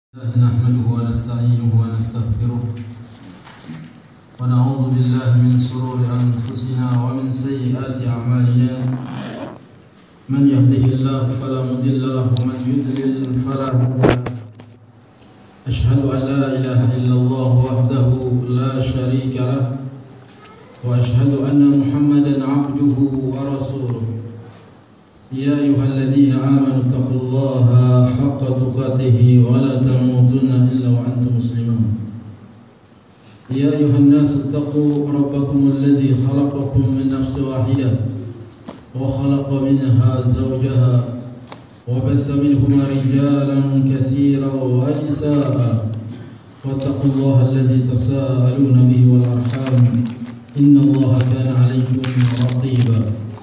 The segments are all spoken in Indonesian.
نحمده ونستعينه ونستغفره ونعوذ بالله من شرور أنفسنا ومن سيئات أعمالنا من يهده الله فلا مضل له ومن يضلل فلا هادي له أشهد أن لا إله إلا الله وحده لا شريك له وأشهد أن محمدا عبده ورسوله يا أيها الذين آمنوا اتقوا الله حق تقاته ولا تموتن إلا وأنتم مسلمون يا أيها الناس اتقوا ربكم الذي خلقكم من نفس واحدة وخلق منها زوجها وبث منهما رجالا كثيرا ونساء واتقوا الله الذي تساءلون به والأرحام إن الله كان عليكم رقيبا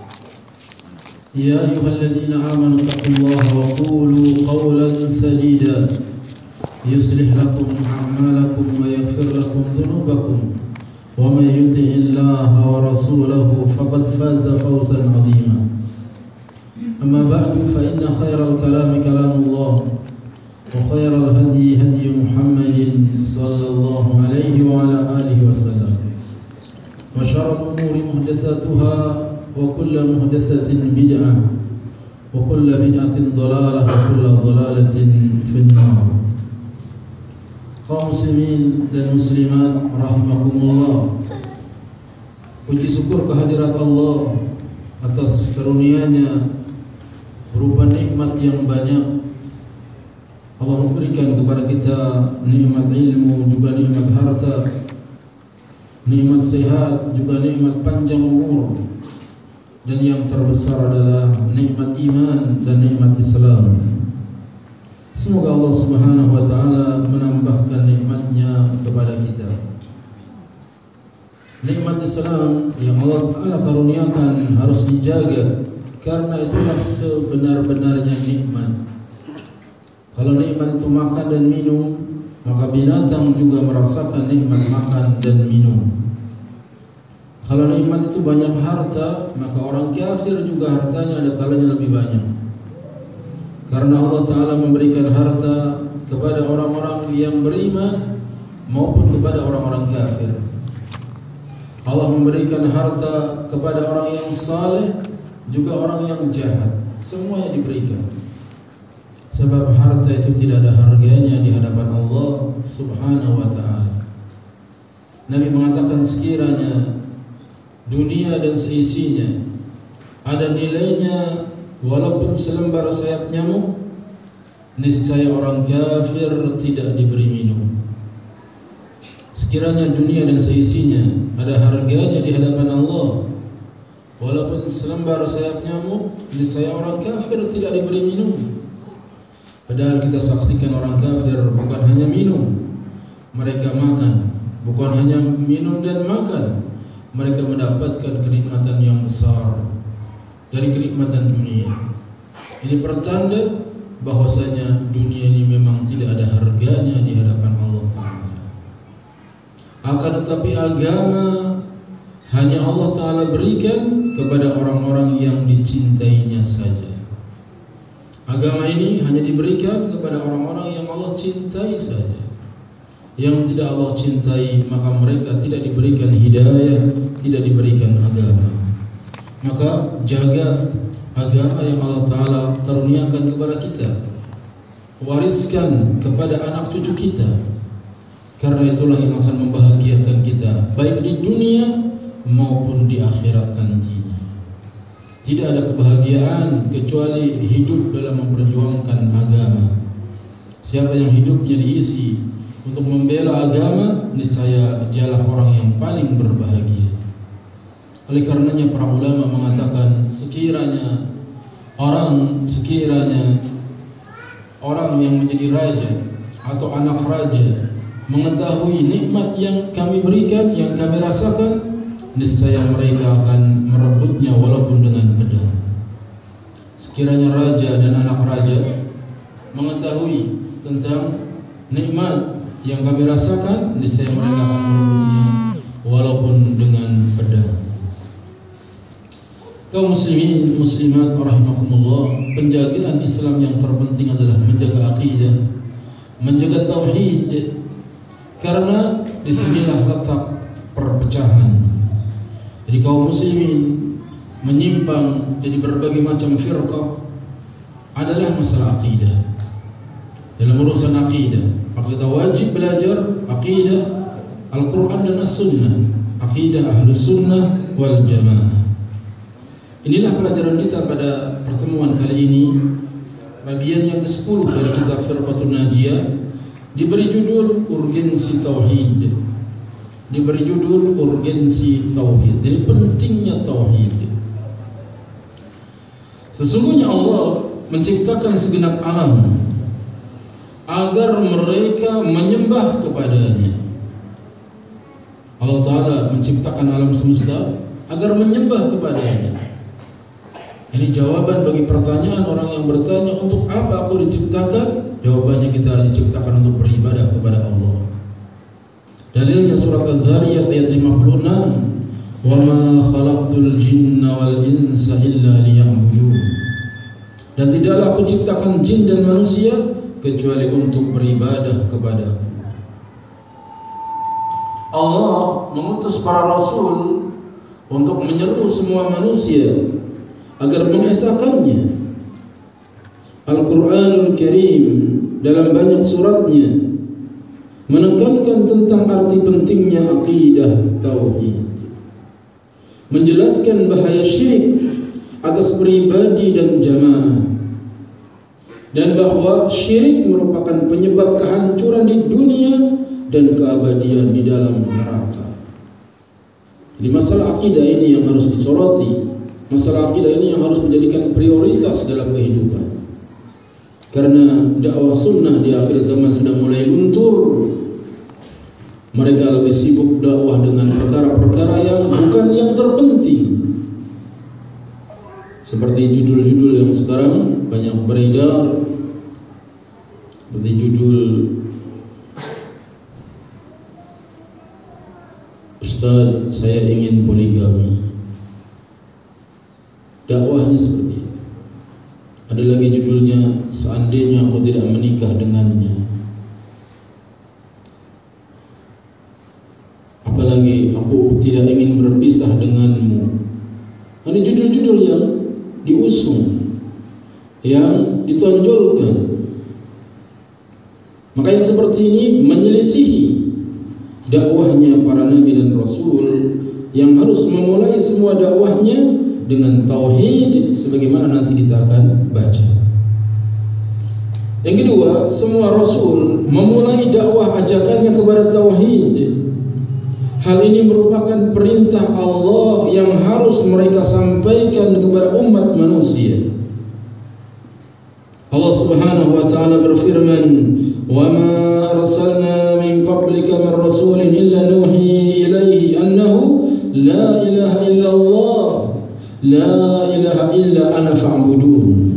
يا أيها الذين آمنوا اتقوا الله وقولوا قولا سديدا يصلح لكم أعمالكم ويغفر لكم ذنوبكم ومن يطع الله ورسوله فقد فاز فوزا عظيما أما بعد فإن خير الكلام كلام الله وخير الهدي هدي محمد صلى الله عليه وعلى آله وسلم وشر الأمور محدثاتها وكل محدثة بدعة وكل بدعة ضلالة وكل ضلالة في النار. Kaum muslimin dan muslimat rahimakumullah, puji syukur kehadirat Allah atas karunia-Nya berupa nikmat yang banyak. Allah memberikan kepada kita nikmat ilmu, juga nikmat harta, nikmat sehat, juga nikmat panjang umur. Dan yang terbesar adalah nikmat iman dan nikmat Islam. Semoga Allah Subhanahu wa taala menambahkan nikmat-Nya kepada kita. Nikmat Islam yang Allah taala karuniakan harus dijaga, karena itulah sebenar-benarnya nikmat. Kalau nikmat itu makan dan minum, maka binatang juga merasakan nikmat makan dan minum. Kalau nikmat itu banyak harta, maka orang kafir juga hartanya ada kalanya lebih banyak. Karena Allah Ta'ala memberikan harta kepada orang-orang yang beriman maupun kepada orang-orang kafir. Allah memberikan harta kepada orang yang saleh, juga orang yang jahat. Semuanya diberikan. Sebab harta itu tidak ada harganya di hadapan Allah Subhanahu wa Ta'ala. Nabi mengatakan, sekiranya dunia dan seisinya ada nilainya walaupun selembar sayap nyamuk, niscaya orang kafir tidak diberi minum. Sekiranya dunia dan seisinya ada harganya di hadapan Allah walaupun selembar sayap nyamuk, niscaya orang kafir tidak diberi minum. Padahal kita saksikan orang kafir bukan hanya minum, mereka makan. Bukan hanya minum dan makan, mereka mendapatkan kenikmatan yang besar dari kenikmatan dunia. Ini pertanda bahwasanya dunia ini memang tidak ada harganya di hadapan Allah Ta'ala. Akan tetapi agama hanya Allah Ta'ala berikan kepada orang-orang yang dicintainya saja. Agama ini hanya diberikan kepada orang-orang yang Allah cintai saja. Yang tidak Allah cintai, maka mereka tidak diberikan hidayah, tidak diberikan agama. Maka jaga agama yang Allah Ta'ala karuniakan kepada kita, wariskan kepada anak cucu kita, karena itulah yang akan membahagiakan kita baik di dunia maupun di akhirat nantinya. Tidak ada kebahagiaan kecuali hidup dalam memperjuangkan agama. Siapa yang hidupnya diisi untuk membela agama, niscaya dialah orang yang paling berbahagia. Oleh karenanya para ulama mengatakan, sekiranya orang yang menjadi raja atau anak raja mengetahui nikmat yang kami berikan, yang kami rasakan, niscaya mereka akan merebutnya walaupun dengan pedang. Sekiranya raja dan anak raja mengetahui tentang nikmat yang kami rasakan, niscaya mereka akan merebutnya walaupun dengan pedang. Kaum muslimin muslimat rahimakumullah, penjagaan Islam yang terpenting adalah menjaga akidah, menjaga tauhid, karena disinilah letak perpecahan. Jadi kaum muslimin menyimpang jadi berbagai macam firqah adalah masalah akidah. Dalam urusan akidah, maka kita wajib belajar akidah Al-Quran dan As-Sunnah, akidah Ahlus Sunnah wal Jamaah. Inilah pelajaran kita pada pertemuan kali ini, bagian yang ke-10 dari kitab Firqatun Najiyah, diberi judul urgensi tauhid. Diberi judul urgensi tauhid. Jadi pentingnya tauhid. Sesungguhnya Allah menciptakan segenap alam agar mereka menyembah kepadanya. Allah Ta'ala menciptakan alam semesta agar menyembah kepadanya. Ini jawaban bagi pertanyaan orang yang bertanya, untuk apa aku diciptakan? Jawabannya, kita diciptakan untuk beribadah kepada Allah. Dalilnya surat Adz-Dzariyat ayat 56, "Wa ma khalaqtul jinna wal insa illa liya'budun." Dan tidaklah aku ciptakan jin dan manusia kecuali untuk beribadah kepada-Ku. Allah mengutus para rasul untuk menyeru semua manusia agar mengesahkannya. Al-Quranul Karim dalam banyak suratnya menekankan tentang arti pentingnya akidah tauhid, menjelaskan bahaya syirik atas pribadi dan jamaah, dan bahwa syirik merupakan penyebab kehancuran di dunia dan keabadian di dalam neraka. Jadi masalah akidah ini yang harus disoroti. Masalah akidah ini yang harus menjadikan prioritas dalam kehidupan. Karena dakwah sunnah di akhir zaman sudah mulai luntur. Mereka lebih sibuk dakwah dengan perkara-perkara yang bukan yang terpenting. Seperti judul-judul yang sekarang banyak beredar, seperti judul "Ustaz, saya ingin poligami." Dakwahnya seperti itu. Ada lagi judulnya, "Seandainya aku tidak menikah dengannya." Apalagi, "Aku tidak ingin berpisah denganmu." Ini judul-judul yang diusung, yang ditonjolkan. Maka yang seperti ini menyelisihi dakwahnya para nabi dan rasul yang harus memulai semua dakwahnya dengan tauhid, sebagaimana nanti kita akan baca. Yang kedua, semua rasul memulai dakwah ajakannya kepada tauhid. Hal ini merupakan perintah Allah yang harus mereka sampaikan kepada umat manusia. Allah Subhanahu wa taala berfirman, "Wa ma arsalna min qablika min rasulin illa nuhi ilaihi annahu la ilaha illallah la ilaha illa ana fa'budun."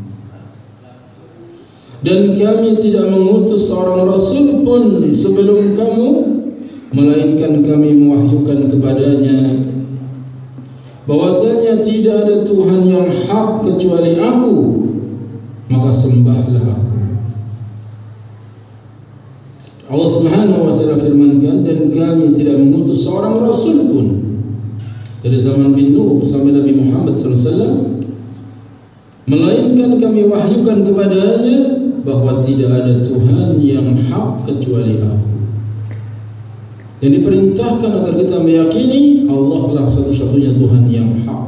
Dan kami tidak mengutus seorang rasul pun sebelum kamu, melainkan kami mewahyukan kepadanya bahwasanya tidak ada Tuhan yang hak kecuali Aku, maka sembahlah Aku. Allah Subhanahu wa taala firmankan, dan kami tidak mengutus seorang rasul pun dari zaman bin Nuh sampai Nabi Muhammad SAW, melainkan kami wahyukan kepadanya bahwa tidak ada Tuhan yang hak kecuali Aku. Dan diperintahkan agar kita meyakini Allah lah satu-satunya Tuhan yang hak.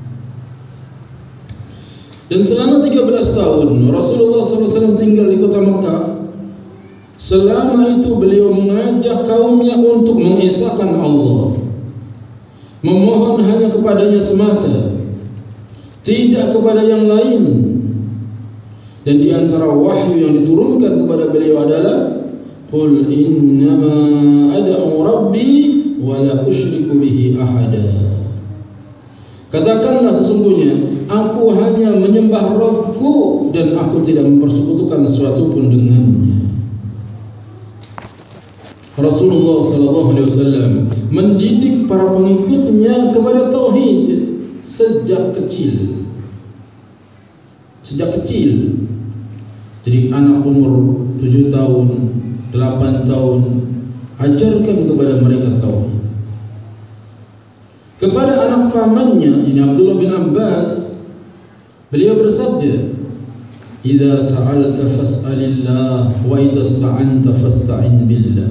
Dan selama 13 tahun Rasulullah SAW tinggal di kota Mekah. Selama itu beliau mengajak kaumnya untuk mengesahkan Allah, memohon hanya kepadanya semata, tidak kepada yang lain. Dan di antara wahyu yang diturunkan kepada beliau adalah, "Qul innama ad'u rabbi wa la usyriku bihi ahada." Katakanlah, sesungguhnya aku hanya menyembah Rabbku dan aku tidak mempersekutukan sesuatu pun dengannya. Rasulullah SAW mendidik para pengikutnya kepada tauhid sejak kecil. Jadi anak umur 7 tahun, 8 tahun, ajarkan kepada mereka tauhid. Kepada anak pamannya, ini Abdullah bin Abbas, beliau bersabda, "Idza sa'alta fas'alillah wa idza ista'anta fasta'in billah."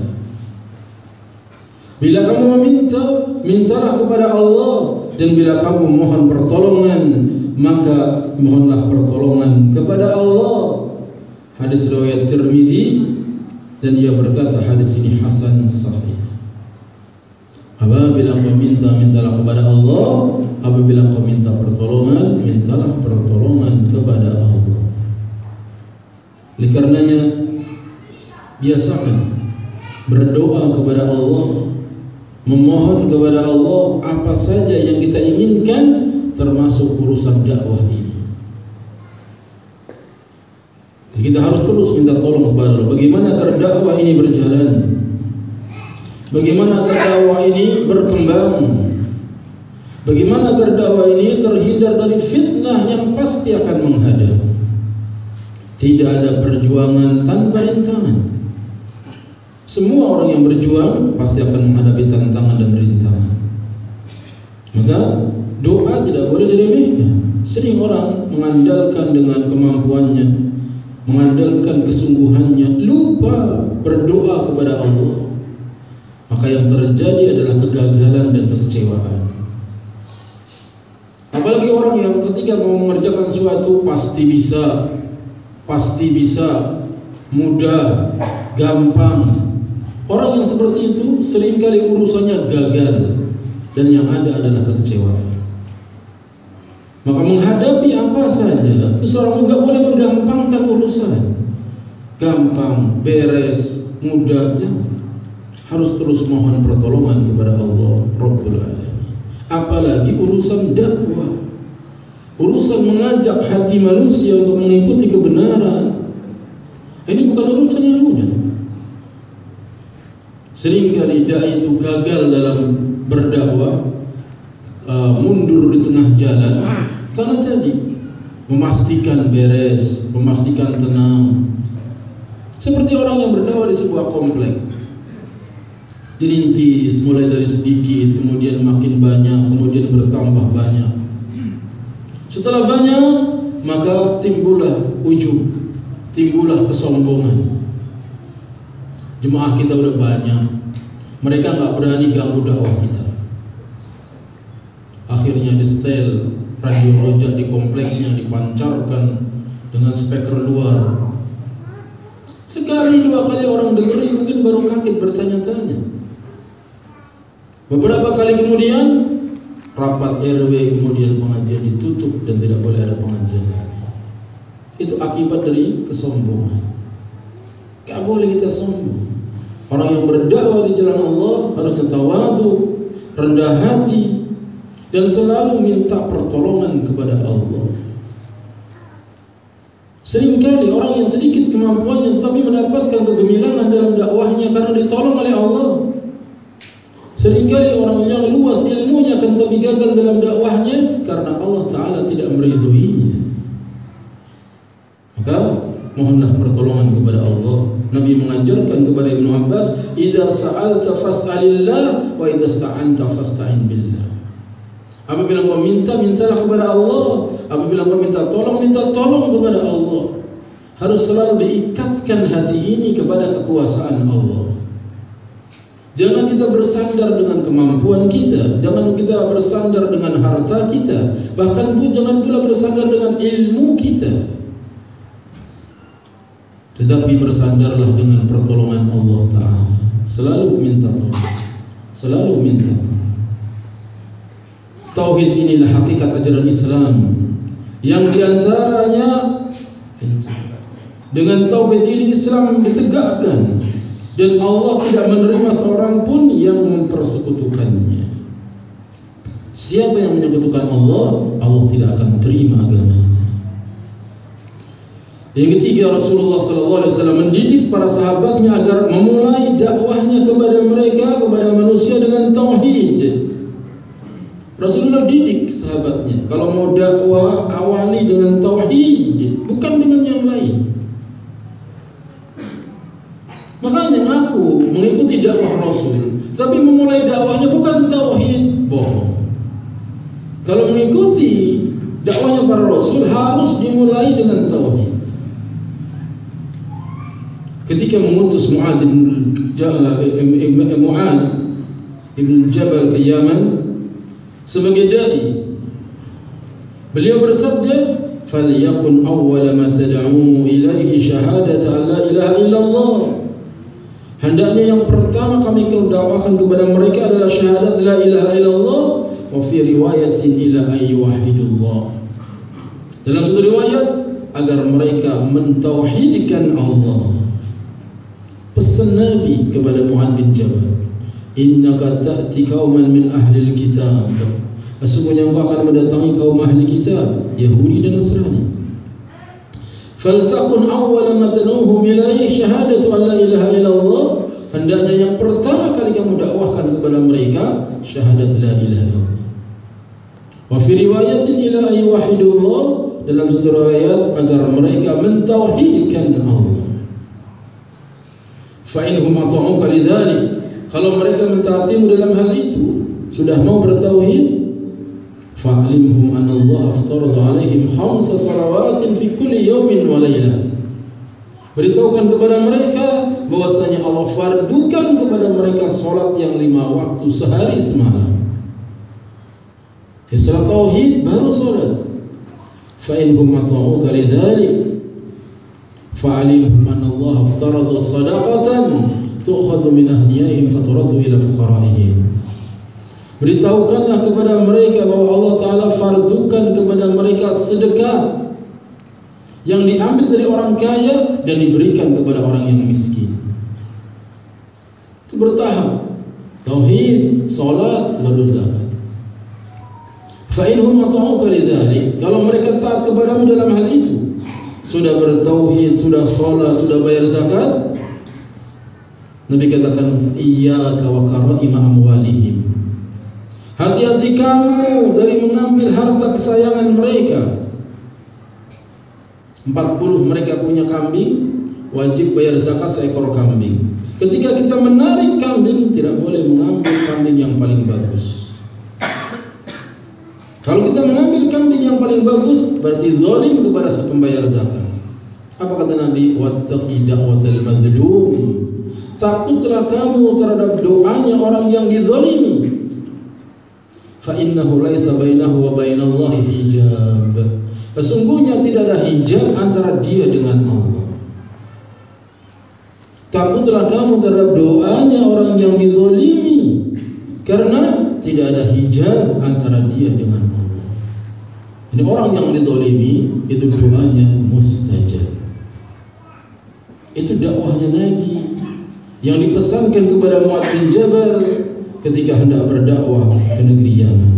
Bila kamu meminta, mintalah kepada Allah, dan bila kamu mohon pertolongan, maka mohonlah pertolongan kepada Allah. Hadis riwayat Tirmidzi, dan dia berkata hadis ini hasan sahih. Apabila kau minta, mintalah kepada Allah. Apabila kau minta pertolongan, mintalah pertolongan kepada Allah. Oleh karenanya, biasakan berdoa kepada Allah, memohon kepada Allah apa saja yang kita inginkan, termasuk urusan dakwah ini. Kita harus terus minta tolong kepada Allah. Bagaimana agar dakwah ini berjalan? Bagaimana agar dakwah ini berkembang? Bagaimana agar dakwah ini terhindar dari fitnah yang pasti akan menghadap? Tidak ada perjuangan tanpa rintangan. Semua orang yang berjuang pasti akan menghadapi tantangan dan rintangan. Maka doa tidak boleh diremehkan. Sering orang mengandalkan dengan kemampuannya, mengandalkan kesungguhannya, lupa berdoa kepada Allah. Maka yang terjadi adalah kegagalan dan kekecewaan. Apalagi orang yang ketika mau mengerjakan sesuatu pasti bisa, mudah, gampang. Orang yang seperti itu seringkali urusannya gagal, dan yang ada adalah kekecewaan. Maka menghadapi apa saja, seorang juga boleh menggampangkan urusan. Gampang, beres, mudah, ya. Harus terus mohon pertolongan kepada Allah Rabbul Alamin. Apalagi urusan dakwah, urusan mengajak hati manusia untuk mengikuti kebenaran. Ini bukan urusan yang mudah. Seringkali dai itu gagal dalam berdakwah, mundur di tengah jalan, karena tadi memastikan beres, memastikan tenang. Seperti orang yang berdakwah di sebuah komplek, dirintis mulai dari sedikit, kemudian makin banyak, kemudian bertambah banyak. Setelah banyak, maka timbullah ujub, timbullah kesombongan. Jemaah kita udah banyak, mereka nggak berani ganggu dakwah kita. Akhirnya di setel radio rojak di kompleknya, dipancarkan dengan speaker luar. Sekali dua kali orang dengerin, mungkin baru kaget bertanya-tanya. Beberapa kali kemudian rapat RW, kemudian pengajian ditutup dan tidak boleh ada pengajian. Itu akibat dari kesombongan. Gak boleh kita sombong. Orang yang berdakwah di jalan Allah harusnya tawadhu, rendah hati, dan selalu minta pertolongan kepada Allah. Seringkali orang yang sedikit kemampuannya tetapi mendapatkan kegemilangan dalam dakwahnya karena ditolong oleh Allah. Seringkali orang yang luas ilmunya akan tetapi gagal dalam dakwahnya karena Allah Ta'ala tidak meridhoinya. Maka mohonlah pertolongan kepada Allah. Nabi mengajarkan kepada Ibnu Abbas, "Idza sa'alta fas'alillah wa idza ista'anta fasta'in billah." Apabila kau minta, mintalah kepada Allah. Apabila kau minta tolong kepada Allah. Harus selalu diikatkan hati ini kepada kekuasaan Allah. Jangan kita bersandar dengan kemampuan kita, jangan kita bersandar dengan harta kita, bahkan pun jangan pula bersandar dengan ilmu kita. Tetapi bersandarlah dengan pertolongan Allah Ta'ala. Selalu minta tolong, selalu minta tolong. Tauhid inilah hakikat ajaran Islam, yang diantaranya dengan tauhid ini Islam ditegakkan, dan Allah tidak menerima seorang pun yang mempersekutukannya. Siapa yang menyekutukan Allah, Allah tidak akan terima agamanya. Yang ketiga, Rasulullah SAW mendidik para sahabatnya agar memulai dakwahnya kepada mereka, kepada manusia dengan tauhid. Rasulullah didik sahabatnya, kalau mau dakwah awali dengan tauhid, bukan dengan yang lain. Makanya ngaku mengikuti dakwah Rasul, tapi memulai dakwahnya bukan tauhid, bohong. Kalau mengikuti dakwahnya para Rasul harus dimulai dengan tauhid. Ketika mengutus Mu'adz ibn Jabal ke Yaman sebagai dai, beliau bersabda, "Falyakun awwala ma tad'u ilaihi syahadatu an la ilaha illallah." Hendaknya yang pertama kami dakwahkan kepada mereka adalah syahadat la ilaha illallah, wa fi riwayatin ila ayyuhidullah. Dalam satu riwayat agar mereka mentauhidkan Allah. Pesan Nabi kepada Mu'adz bin Jabal, "Innaka ta'ti qauman min ahli al-kitab." Sesungguhnya engkau akan mendatangi kaum ahli kitab, Yahudi dan Nasrani. Faltakun awwala ma tad'uhum ilaihi syahadatu an la ilaha illallah. Hendaknya yang pertama kali kamu dakwahkan kepada mereka syahadat la ilaha illallah. Wa fi riwayatin ila ayyuhidullah, dalam satu riwayat agar mereka mentauhidkan Allah. Fa inhum ata'uka lidzalik, kalau mereka mentaatimu dalam hal itu, sudah mau bertauhid, fa'alimhum anna Allah aftarada alaihim 5 salawatin fi kulli yawmin wa laylah. Beritahukan kepada mereka bahwasanya Allah fardukan kepada mereka salat yang 5 waktu sehari semalam. Setelah tauhid baru salat. Fa inhum ata'uka lidzalik fa'alimhum anna Allah aftarada sadaqatan tu'khadhu min aghniyaihim faturaddu ila fuqara'ihim. Beritahukanlah kepada mereka bahwa Allah Ta'ala fardukan kepada mereka sedekah yang diambil dari orang kaya dan diberikan kepada orang yang miskin. Itu bertahap. Tauhid, salat, lalu zakat. Fa'inhum ata'uka lidzalik, kalau mereka taat kepadamu dalam hal itu, sudah bertauhid, sudah salat, sudah bayar zakat, Nabi katakan, iyyaka wa karaima amwalihim. Hati-hati kamu dari mengambil harta kesayangan mereka. 40 mereka punya kambing, wajib bayar zakat seekor kambing. Ketika kita menarik kambing, tidak boleh mengambil kambing yang paling bagus. Kalau kita mengambil kambing yang paling bagus, berarti zalim kepada si pembayar zakat. Apa kata Nabi? Wattaqi da'watal madlum. Takutlah kamu terhadap doanya orang yang dizalimi. Fa innahu laisa bainahu wa bainallahi hijab. Sesungguhnya tidak ada hijab antara dia dengan Allah. Takutlah kamu terhadap doanya orang yang dizalimi, karena tidak ada hijab antara dia dengan Allah. Ini orang yang dizalimi, itu doanya mustajab. Itu dakwahnya Nabi yang dipesankan kepada Mu'adz bin Jabal ketika hendak berdakwah ke negeri Yaman.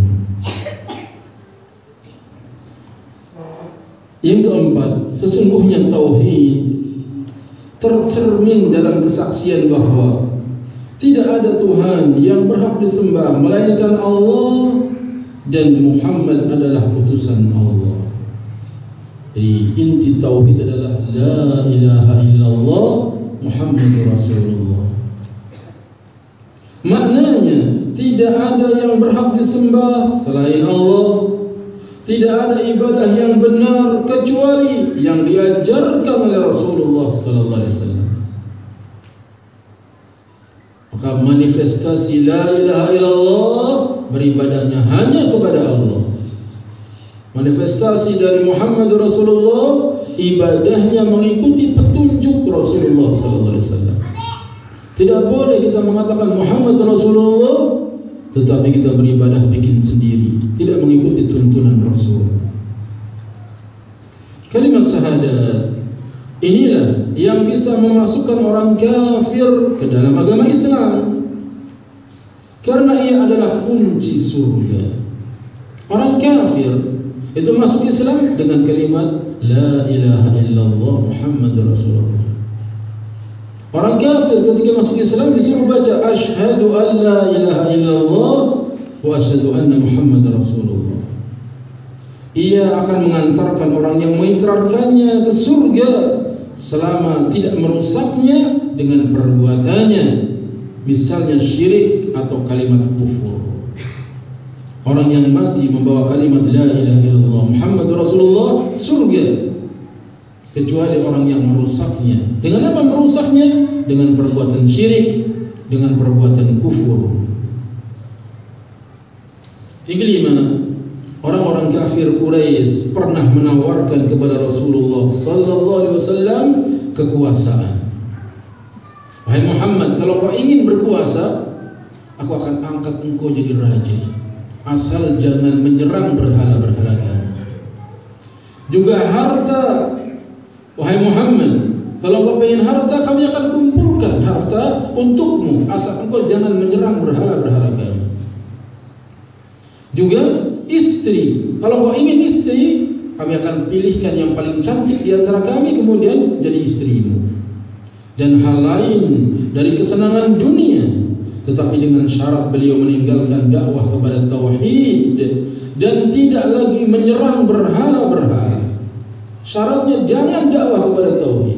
Yang keempat, sesungguhnya tauhid tercermin dalam kesaksian bahwa tidak ada Tuhan yang berhak disembah melainkan Allah dan Muhammad adalah utusan Allah. Jadi inti tauhid adalah la ilaha illallah Muhammadur Rasulullah. Maknanya tidak ada yang berhak disembah selain Allah. Tidak ada ibadah yang benar kecuali yang diajarkan oleh Rasulullah sallallahu alaihi wasallam. Maka manifestasi la ilaha illallah beribadahnya hanya kepada Allah. Manifestasi dari Muhammad Rasulullah ibadahnya mengikuti petunjuk Rasulullah sallallahu alaihi wasallam. Tidak boleh kita mengatakan Muhammad Rasulullah tetapi kita beribadah bikin sendiri, tidak mengikuti tuntunan Rasul. Kalimat syahadat inilah yang bisa memasukkan orang kafir ke dalam agama Islam, karena ia adalah kunci surga. Orang kafir itu masuk Islam dengan kalimat la ilaha illallah Muhammadur Rasulullah. Orang kafir ketika masuk Islam disuruh baca asyhadu an la ilaha illallah wa asyhadu anna Muhammadar Rasulullah. Ia akan mengantarkan orang yang mengikrarkannya ke surga selama tidak merusaknya dengan perbuatannya, misalnya syirik atau kalimat kufur. Orang yang mati membawa kalimat la ilaha illallah Muhammadur Rasulullah surga, kecuali orang yang merusaknya. Dengan apa merusaknya? Dengan perbuatan syirik, dengan perbuatan kufur. Yang kelima, orang-orang kafir Quraisy pernah menawarkan kepada Rasulullah sallallahu alaihi wasallam kekuasaan. Wahai Muhammad, kalau kau ingin berkuasa, aku akan angkat engkau jadi raja, asal jangan menyerang berhala-berhala kami. Juga harta, wahai Muhammad, kalau kau ingin harta, kami akan kumpulkan harta untukmu, asal engkau jangan menyerang berhala-berhala kami. Juga istri, kalau kau ingin istri, kami akan pilihkan yang paling cantik di antara kami, kemudian jadi istrimu. Dan hal lain dari kesenangan dunia, tetapi dengan syarat beliau meninggalkan dakwah kepada tauhid dan tidak lagi menyerang berhala-berhala. Syaratnya jangan dakwah kepada tauhid.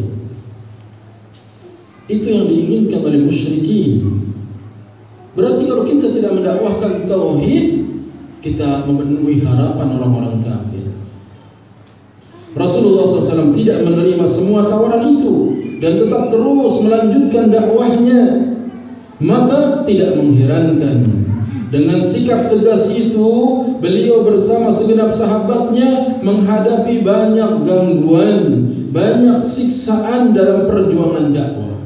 Itu yang diinginkan oleh musyrikin. Berarti kalau kita tidak mendakwahkan tauhid, kita memenuhi harapan orang-orang kafir. Rasulullah SAW tidak menerima semua tawaran itu dan tetap terus melanjutkan dakwahnya. Maka tidak mengherankan, dengan sikap tegas itu beliau bersama segenap sahabatnya menghadapi banyak gangguan, banyak siksaan dalam perjuangan dakwah.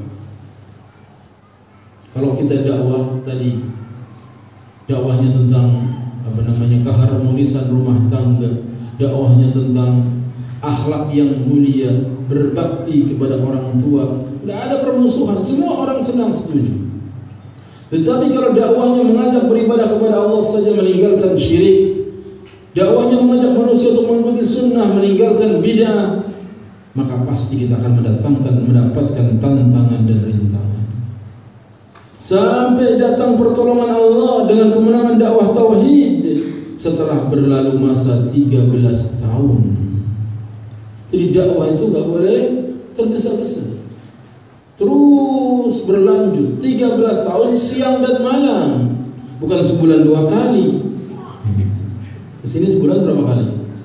Kalau kita dakwah tadi, dakwahnya tentang keharmonisan rumah tangga, dakwahnya tentang akhlak yang mulia, berbakti kepada orang tua, nggak ada permusuhan, semua orang senang setuju. Tetapi kalau dakwahnya mengajak beribadah kepada Allah saja, meninggalkan syirik, dakwahnya mengajak manusia untuk mengikuti sunnah, meninggalkan bid'ah, maka pasti kita akan mendapatkan tantangan dan rintangan. Sampai datang pertolongan Allah dengan kemenangan dakwah tauhid setelah berlalu masa 13 tahun. Jadi dakwah itu gak boleh tergesa-gesa, terus berlanjut 13 tahun siang dan malam, bukan sebulan 2 kali. Kesini sebulan berapa kali?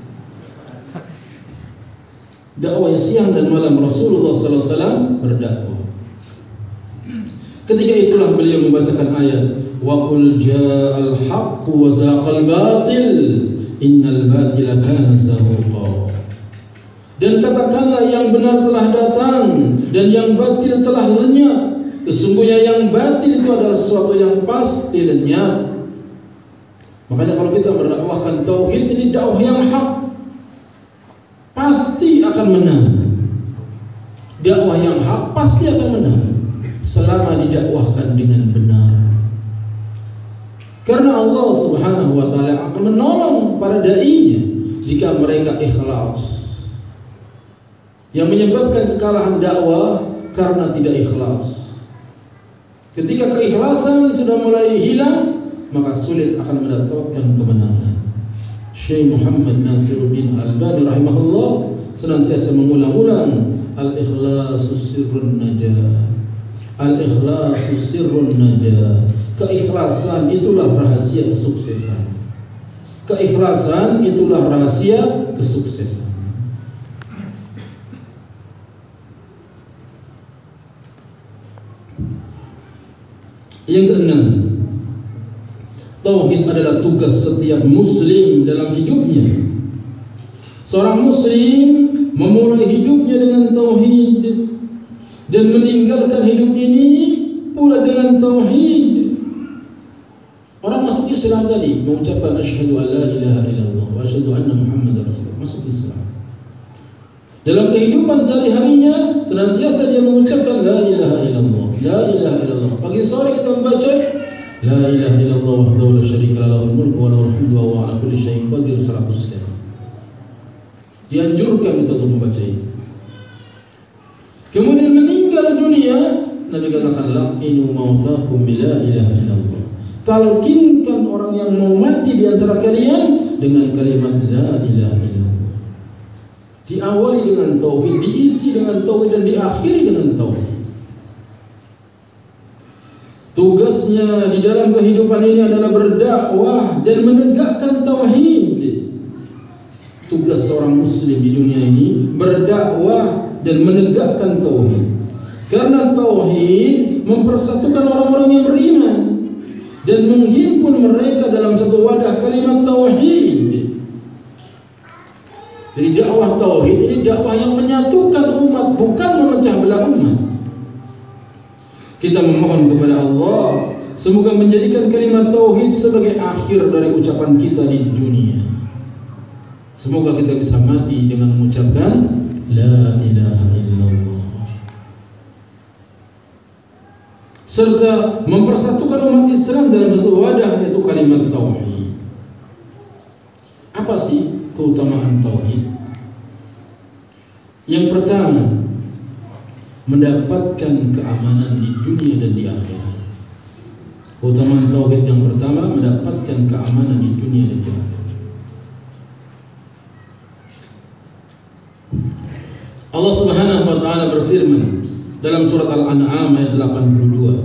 Dakwah siang dan malam Rasulullah SAW berdakwah. Ketika itulah beliau membacakan ayat wa qul ja'al haqqu wa zaqal batil innal batila kana zahuqa. Dan katakanlah yang benar telah datang dan yang batil telah lenyap. Sesungguhnya yang batil itu adalah sesuatu yang pasti lenyap. Makanya kalau kita berdakwahkan tauhid, ini dakwah yang hak, pasti akan menang. Dakwah yang hak pasti akan menang selama didakwahkan dengan benar. Karena Allah Subhanahu wa taala akan menolong para dai-nya jika mereka ikhlas. Yang menyebabkan kekalahan dakwah karena tidak ikhlas. Ketika keikhlasan sudah mulai hilang, maka sulit akan mendapatkan kemenangan. Syekh Muhammad Nasiruddin Albani rahimahullah senantiasa mengulang-ulang al-ikhlasu sirrun najah. Al-ikhlasu sirrun najah. Keikhlasan itulah rahasia kesuksesan. Keikhlasan itulah rahasia kesuksesan. Yang keenam, tauhid adalah tugas setiap muslim dalam hidupnya. Seorang muslim memulai hidupnya dengan tauhid dan meninggalkan hidup ini pula dengan tauhid. Orang masuk Islam tadi mengucapkan asyhadu an la ilaha illallah wa asyhadu anna Muhammadar Rasulullah, masuk Islam. Dalam kehidupan sehari-harinya senantiasa dia mengucapkan la ilaha illallah, la ilaha illallah. Pagi sore kita membaca la ilaha illallah wahdahu la syarika lahu al-mulku wa lahu al-hamdu wa huwa ala kulli syai'in qadir 100 kali. Dianjurkan kita untuk membaca itu. Kemudian meninggal dunia, Nabi katakan laqinu mautakum bi la ilaha illallah. Talkinkan orang yang mau mati di antara kalian dengan kalimat la ilaha illallah. Diawali dengan tauhid, diisi dengan tauhid, dan diakhiri dengan tauhid. Tugasnya di dalam kehidupan ini adalah berdakwah dan menegakkan tauhid. Tugas seorang muslim di dunia ini berdakwah dan menegakkan tauhid. Karena tauhid mempersatukan orang-orang yang beriman dan menghimpun mereka dalam satu wadah kalimat tauhid. Jadi dakwah tauhid ini dakwah yang menyatukan umat, bukan memecah belah umat. Kita memohon kepada Allah semoga menjadikan kalimat tauhid sebagai akhir dari ucapan kita di dunia. Semoga kita bisa mati dengan mengucapkan la ilaha illallah, serta mempersatukan umat Islam dalam satu wadah, yaitu kalimat tauhid. Apa sih keutamaan tauhid? Yang pertama, mendapatkan keamanan di dunia dan di akhirat. Keutamaan tauhid yang pertama, mendapatkan keamanan di dunia dan di akhirat. Allah Subhanahu wa taala berfirman dalam surat Al-An'am ayat 82.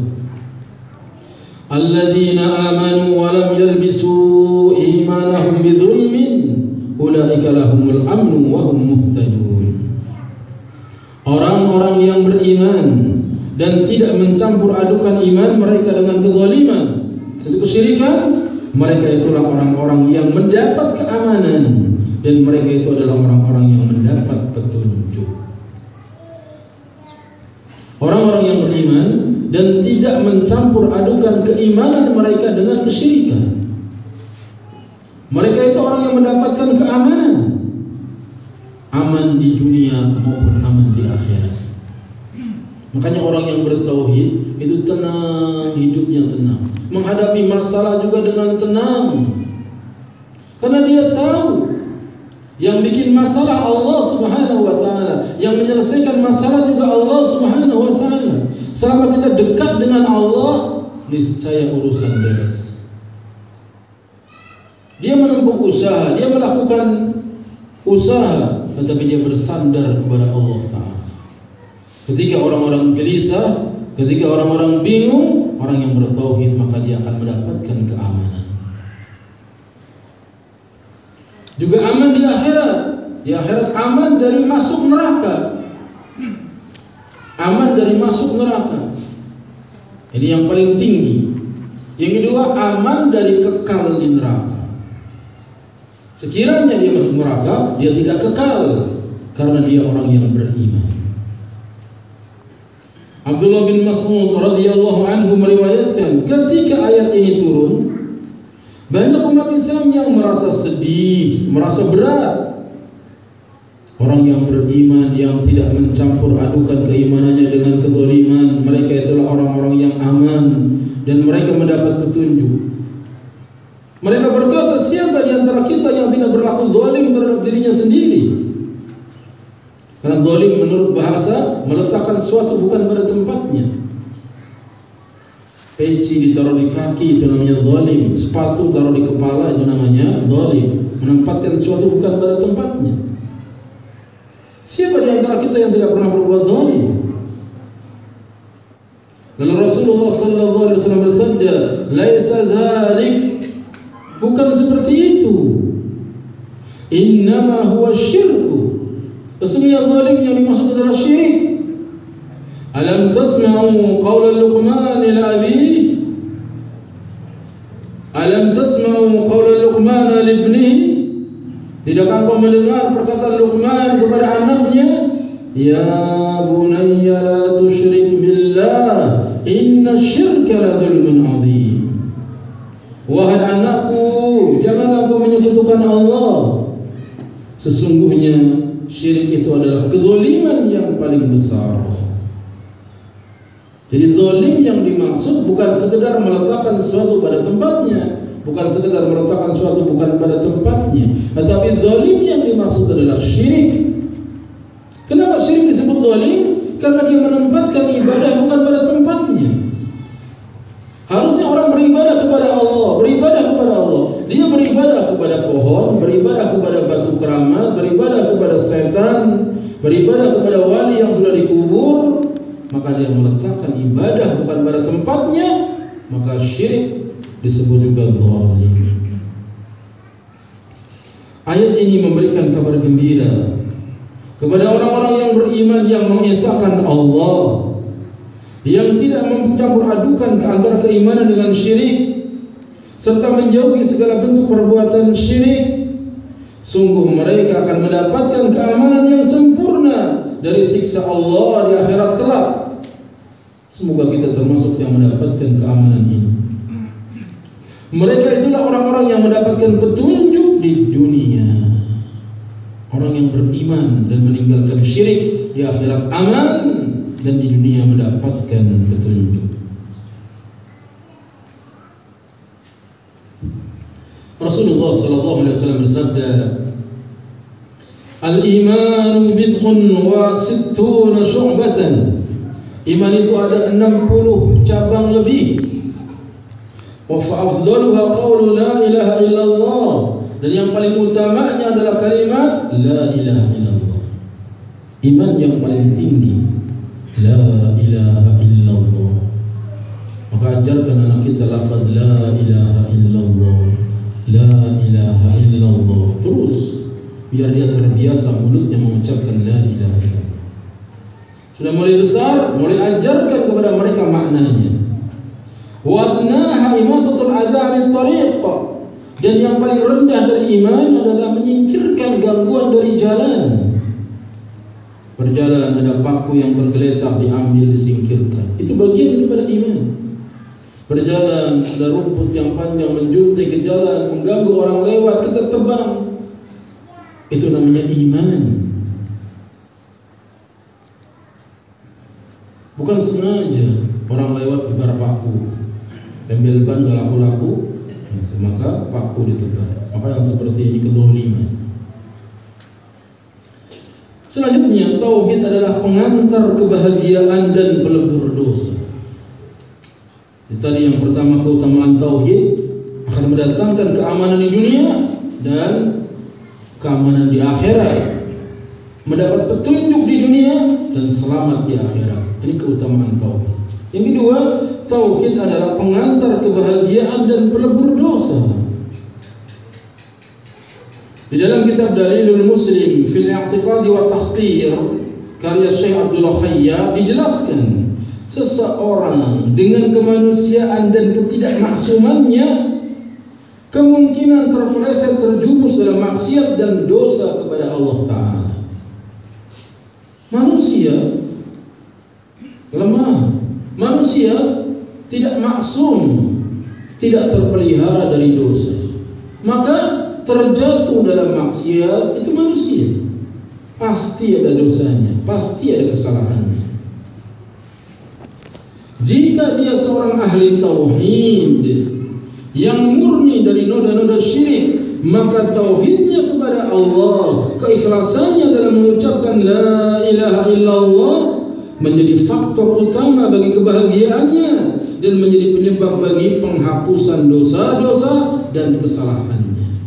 Alladzina amanu wa lam yalbisu imanahum bidzulmin ulaika lahumul amnu wa hum muhtadun. Orang-orang yang beriman dan tidak mencampur adukan iman mereka dengan kezaliman, itu kesyirikan, mereka itulah orang-orang yang mendapat keamanan dan mereka itu adalah orang-orang yang mendapat petunjuk. Orang-orang yang beriman dan tidak mencampur adukan keimanan mereka dengan kesyirikan, mereka itu orang yang mendapatkan keamanan, aman di dunia maupun aman di akhirat. Makanya orang yang bertauhid itu tenang, hidupnya tenang, menghadapi masalah juga dengan tenang, karena dia tahu yang bikin masalah Allah Subhanahu wa taala, yang menyelesaikan masalah juga Allah Subhanahu wa taala. Selama kita dekat dengan Allah, niscaya urusan beres. Dia menempuh usaha, dia melakukan usaha, tetapi dia bersandar kepada Allah taala. Ketika orang-orang gelisah, ketika orang-orang bingung, orang yang bertauhid maka dia akan mendapatkan keamanan. Juga aman di akhirat. Di akhirat aman dari masuk neraka. Aman dari masuk neraka. Ini yang paling tinggi. Yang kedua, aman dari kekal di neraka. Sekiranya dia masuk neraka, dia tidak kekal karena dia orang yang beriman. Abdullah bin Mas'ud radhiyallahu anhu meriwayatkan, ketika ayat ini turun, banyak umat Islam yang merasa sedih, merasa berat. Orang yang beriman yang tidak mencampur adukan keimanannya dengan kezaliman, mereka itulah orang-orang yang aman dan mereka mendapat petunjuk. Mereka berkata, siapa di antara kita yang tidak berlaku zalim terhadap dirinya sendiri? Karena zalim menurut bahasa meletakkan sesuatu bukan pada tempatnya. Peci ditaruh di kaki itu namanya zalim, sepatu taruh di kepala itu namanya zalim, menempatkan sesuatu bukan pada tempatnya. Siapa di antara kita yang tidak pernah berbuat zalim? Lalu Rasulullah sallallahu alaihi wasallam bersabda, "Laisa dzalik," bukan seperti itu. "Innama huwa syirku." Sesungguhnya zalim yang dimaksud adalah syirik. Alam tasma'u qawla Luqman li abihi? Alam tasma'u qawla Luqman li ibnihi? Tidakkah kau mendengar perkataan Luqman kepada anaknya? Ya bunayya la tusyrik billah, inna syirka la dzulmun 'adzim. Wahai anakku, janganlah kau menyekutukan Allah. Sesungguhnya syirik itu adalah kezaliman yang paling besar. Jadi zalim yang dimaksud bukan sekedar meletakkan sesuatu pada tempatnya, bukan sekedar meletakkan sesuatu bukan pada tempatnya, tetapi zalim yang dimaksud adalah syirik. Kenapa syirik disebut zalim? Karena dia menempatkan ibadah bukan pada tempatnya. Harusnya orang beribadah kepada Allah, beribadah kepada Allah. Dia beribadah kepada pohon, beribadah kepada batu keramat, beribadah kepada setan, pada tempatnya, maka syirik disebut juga zalim. Ayat ini memberikan kabar gembira kepada orang-orang yang beriman, yang mengesahkan Allah, yang tidak mencampur adukan antara keimanan dengan syirik, serta menjauhi segala bentuk perbuatan syirik. Sungguh mereka akan mendapatkan keamanan yang sempurna dari siksa Allah di akhirat kelak. Semoga kita termasuk yang mendapatkan keamanan ini. Mereka itulah orang-orang yang mendapatkan petunjuk di dunia. Orang yang beriman dan meninggalkan syirik di akhirat aman, dan di dunia mendapatkan petunjuk. Rasulullah sallallahu alaihi wasallam bersabda, "Al-iman bid'un wa sittuna syu'batan." Iman itu ada 60 cabang lebih. Wa fa'afdaluha qawlu la ilaha illallah. Dan yang paling utamanya adalah kalimat la ilaha illallah. Iman yang paling tinggi, la ilaha illallah. Maka ajarkan anak kita lafaz la ilaha illallah, la ilaha illallah terus, biar dia terbiasa mulutnya mengucapkan la ilaha illallah. Sudah mulai besar, mulai ajarkan kepada mereka maknanya. Wa adnaha imatatul adza 'anil tariq. Dan yang paling rendah dari iman adalah menyingkirkan gangguan dari jalan. Berjalan ada paku yang tergeletak, diambil, disingkirkan. Itu bagian daripada iman. Berjalan ada rumput yang panjang menjuntai ke jalan, mengganggu orang lewat, kita tebang. Itu namanya iman. Bukan sengaja orang lewat tebar paku, ambil ban gak laku-laku, maka paku ditebar. Maka yang seperti ini kezaliman. Selanjutnya, tauhid adalah pengantar kebahagiaan dan pelebur dosa. Tadi yang pertama, keutamaan tauhid akan mendatangkan keamanan di dunia dan keamanan di akhirat. Mendapat petunjuk di dunia dan selamat di akhirat. Ini keutamaan tauhid. Yang kedua, tauhid adalah pengantar kebahagiaan dan pelebur dosa. Di dalam kitab Dalilul Muslim fil I'tiqad wa Tahqir karya Syekh Abdullah Khayyat dijelaskan, seseorang dengan kemanusiaan dan ketidakmaksumannya kemungkinan terpeleset terjumus dalam maksiat dan dosa kepada Allah Ta'ala. Manusia lemah, manusia tidak maksum, tidak terpelihara dari dosa, maka terjatuh dalam maksiat itu manusia. Pasti ada dosanya, pasti ada kesalahannya. Jika dia seorang ahli tauhid yang murni dari noda-noda syirik, maka tauhidnya kepada Allah, keikhlasannya dalam mengucapkan la ilaha illallah menjadi faktor utama bagi kebahagiaannya dan menjadi penyebab bagi penghapusan dosa-dosa dan kesalahannya.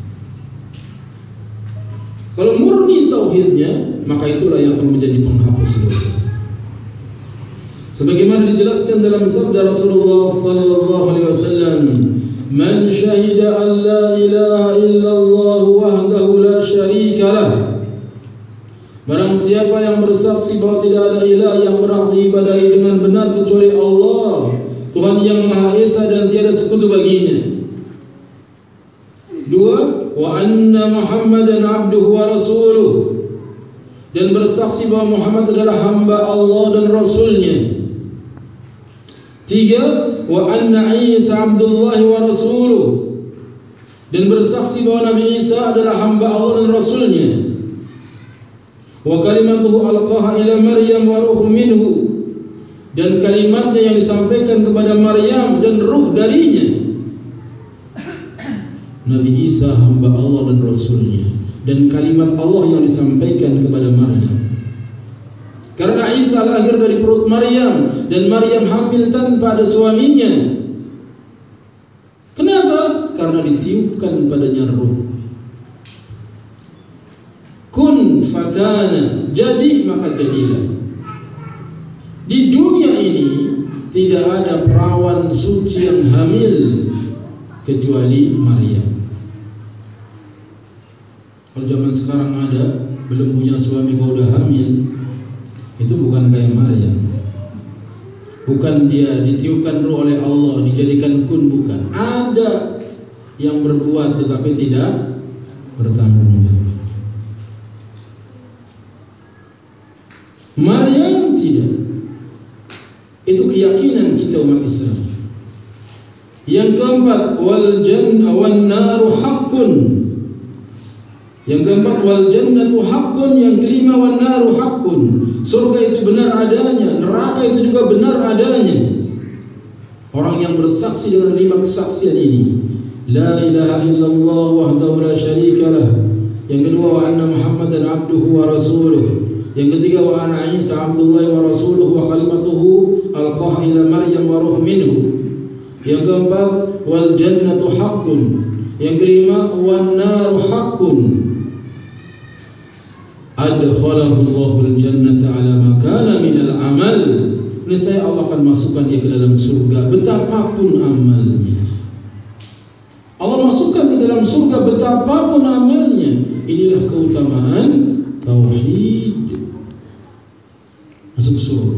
Kalau murni tauhidnya, maka itulah yang akan menjadi penghapus dosa. Sebagaimana dijelaskan dalam sabda Rasulullah sallallahu alaihi wasallam, "Man syahida an la ilaha illallah wahdahu la syarika lah." Barang siapa yang bersaksi bahwa tidak ada ilah yang berhak diibadahi dengan benar kecuali Allah, Tuhan yang Maha Esa dan tiada sekutu baginya. Dua, wa anna Muhammadan abduhu wa rasuluh, dan bersaksi bahwa Muhammad adalah hamba Allah dan Rasulnya. Tiga, wa anna Isa abdullah wa rasuluh, dan bersaksi bahwa Nabi Isa adalah hamba Allah dan Rasulnya. Wa kalimatuhu alqaha ila Maryam wa ruhun minhu, dan kalimatnya yang disampaikan kepada Maryam dan ruh darinya. Nabi Isa hamba Allah dan Rasulnya, dan kalimat Allah yang disampaikan kepada Maryam. Karena Isa lahir dari perut Maryam dan Maryam hamil tanpa ada suaminya. Kenapa? Karena ditiupkan padanya ruh. Kun fakana, jadi maka jadilah. Di dunia ini tidak ada perawan suci yang hamil kecuali Maryam. Kalau zaman sekarang ada belum punya suami kau udah hamil, itu bukan kayak Maryam. Bukan dia ditiupkan ruh oleh Allah, dijadikan kun, bukan. Ada yang berbuat tetapi tidak bertanggung jawab. Maryam tidak. Itu keyakinan kita umat Islam. Yang keempat, wal jannah wan naru haqqun. Yang keempat, wal jannatu haqqun. Yang kelima, wan naru haqqun. Surga itu benar adanya, neraka itu juga benar adanya. Orang yang bersaksi dengan 5 kesaksian ini, la ilaha illallah wahdahu la syarikalah. Yang kedua, wa anna Muhammadan abduhu wa rasuluh. Yang ketiga, wa anna Isa abdullahi wa rasuluhu wa kalimatuhu alqaha ila Maryam wa ruh minhu. Yang keempat, wal jannatu haqqun. Yang kelima, wan naru haqqun. Adkhalahu Allahul jannata ala ma kana minal amal. Niscaya Allah akan masukkan dia ke dalam surga betapapun amalnya. Allah masukkan ke dalam surga betapapun amalnya. Inilah keutamaan tauhid. Masuk surga.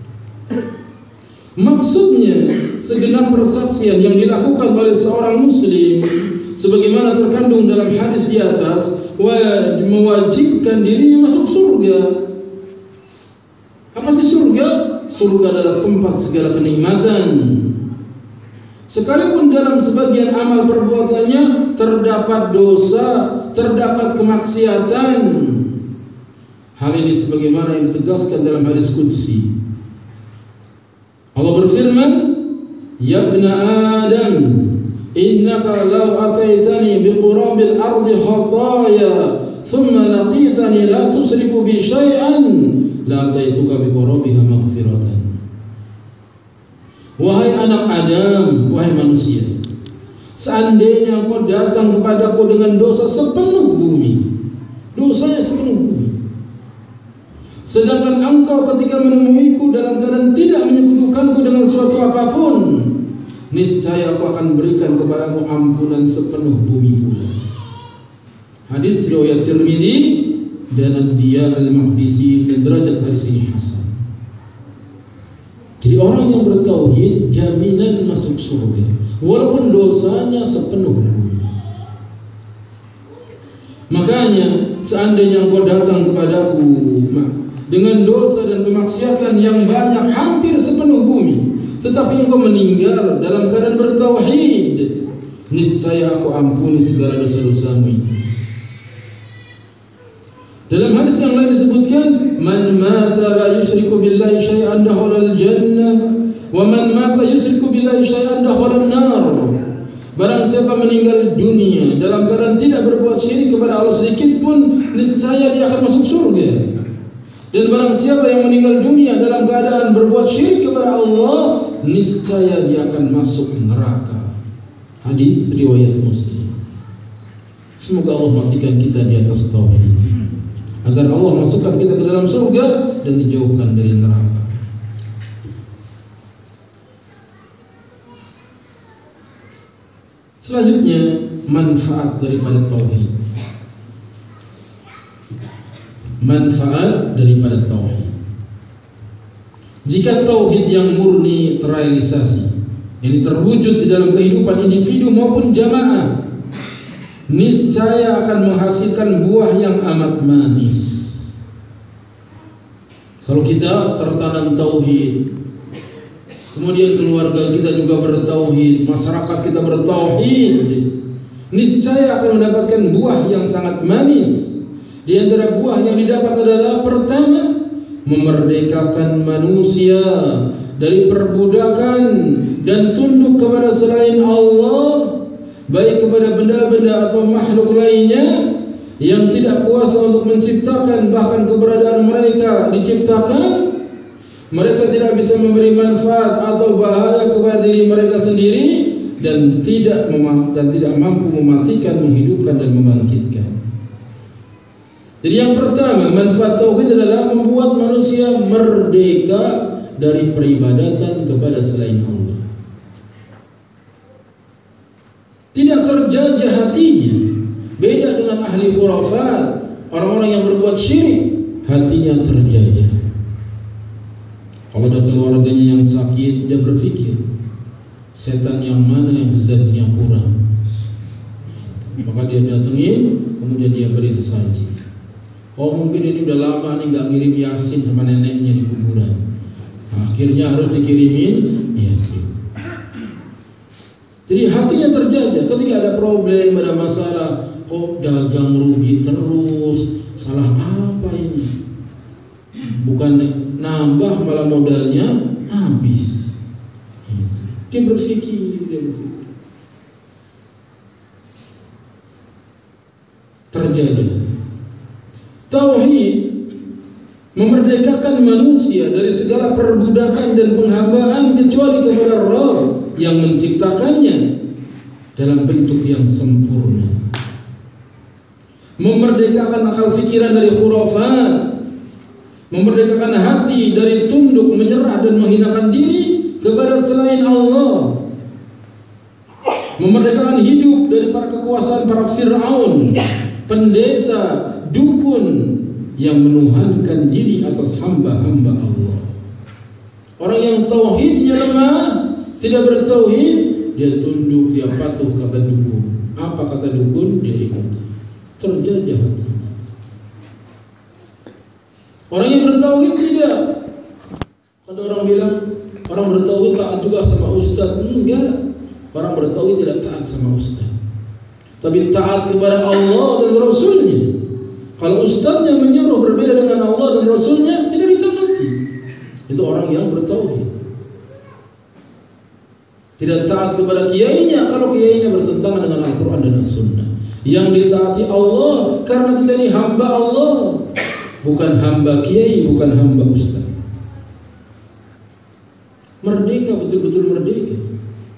Maksudnya segenap persaksian yang dilakukan oleh seorang muslim sebagaimana terkandung dalam hadis di atas mewajibkan dirinya masuk surga. Apa sih surga? Surga adalah tempat segala kenikmatan. Sekalipun dalam sebagian amal perbuatannya terdapat dosa, terdapat kemaksiatan. Hal ini sebagaimana yang ditegaskan dalam hadis qudsi. Allah berfirman, "Ya ibna Adam, innaka law ataitani biqurabil ardi khataya, thumma laqitani la tusriku bi syai'an, la ataituka biqurabiha maghfiratan." Wahai anak Adam, wahai manusia, seandainya kau datang kepadaku dengan dosa sepenuh bumi, dosanya sepenuh bumi, sedangkan engkau ketika menemuiku dalam keadaan tidak menyekutukanku dengan suatu apapun, niscaya aku akan berikan kepadamu ampunan sepenuh bumi pula. Hadis riwayat Tirmidzi dan Ad-Diya Al-Maqdisi, dan derajat hadis ini hasan. Jadi orang yang bertauhid jaminan masuk surga walaupun dosanya sepenuh bumi. Makanya seandainya engkau datang kepadaku dengan dosa dan kemaksiatan yang banyak hampir sepenuh bumi, tetapi engkau meninggal dalam keadaan bertauhid, niscaya aku ampuni segala dosa-dosamu itu. Dalam hadis yang lain disebutkan, man mata la yusyriku billahi syai'an dakhala al-jannah wa man mata yusyriku billahi syai'an dakhala an-nar. Barang siapa meninggal dunia dalam keadaan tidak berbuat syirik kepada Allah sedikit pun, niscaya dia akan masuk surga. Dan barang siapa yang meninggal dunia dalam keadaan berbuat syirik kepada Allah, niscaya dia akan masuk neraka. Hadis riwayat Muslim. Semoga Allah matikan kita di atas tauhid, agar Allah masukkan kita ke dalam surga dan dijauhkan dari neraka. Selanjutnya, manfaat daripada tauhid. Manfaat daripada tauhid. Jika tauhid yang murni terrealisasi, ini terwujud di dalam kehidupan individu maupun jamaah, niscaya akan menghasilkan buah yang amat manis. Kalau kita tertanam tauhid, kemudian keluarga kita juga bertauhid, masyarakat kita bertauhid, niscaya akan mendapatkan buah yang sangat manis. Di antara buah yang didapat adalah pertama, memerdekakan manusia dari perbudakan dan tunduk kepada selain Allah, baik kepada benda-benda atau makhluk lainnya yang tidak kuasa untuk menciptakan, bahkan keberadaan mereka diciptakan, mereka tidak bisa memberi manfaat atau bahaya kepada diri mereka sendiri, dan tidak mampu mematikan, menghidupkan dan membangkitkan. Jadi yang pertama, manfaat tauhid adalah membuat manusia merdeka dari peribadatan kepada selain Allah. Tidak terjajah hatinya. Beda dengan ahli khurafat, orang-orang yang berbuat syirik, hatinya terjajah. Kalau ada keluarganya yang sakit, dia berpikir, setan yang mana yang sesajinya kurang. Maka dia datengin, kemudian dia beri sesaji. Oh mungkin ini udah lama nih gak ngirim Yasin sama neneknya di kuburan. Akhirnya harus dikirimin Yasin. Jadi hatinya terjajah. Ketika ada problem, ada masalah, kok dagang rugi terus, salah apa ini? Bukan nambah, malah modalnya habis. Dia berpikir. Terjajah. Tauhid memerdekakan manusia dari segala perbudakan dan penghambaan kecuali kepada Rabb yang menciptakannya dalam bentuk yang sempurna. Memerdekakan akal fikiran dari khurafat, memerdekakan hati dari tunduk, menyerah dan menghinakan diri kepada selain Allah. Memerdekakan hidup dari para kekuasaan para Fir'aun, pendeta, dukun yang menuhankan diri atas hamba-hamba Allah. Orang yang tauhidnya lemah, tidak bertauhid, dia tunduk, dia patuh kata dukun. Apa kata dukun? Dia ikuti. Terjajah hatinya. Orang yang bertauhid tidak. Ada orang bilang, orang bertauhid taat juga sama ustaz. Enggak. Orang bertauhid tidak taat sama ustaz, tapi taat kepada Allah dan Rasulnya. Kalau ustaznya menyuruh berbeda dengan Allah dan Rasulnya, tidak ditaati. Itu orang yang bertauhid. Tidak taat kepada kiainya kalau kiainya bertentangan dengan Al-Quran dan As-Sunnah. Yang ditaati Allah karena kita ini hamba Allah, bukan hamba kiai, bukan hamba ustaz. Merdeka, betul-betul merdeka.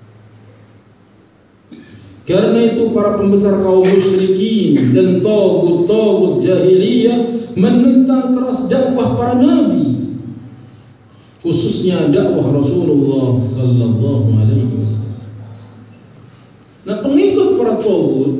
Karena itu para pembesar kaum musyrikin dan tagut-tagut jahiliyah menentang keras dakwah para nabi, khususnya dakwah Rasulullah sallallahu alaihi wasallam. Nah, pengikut para tagut,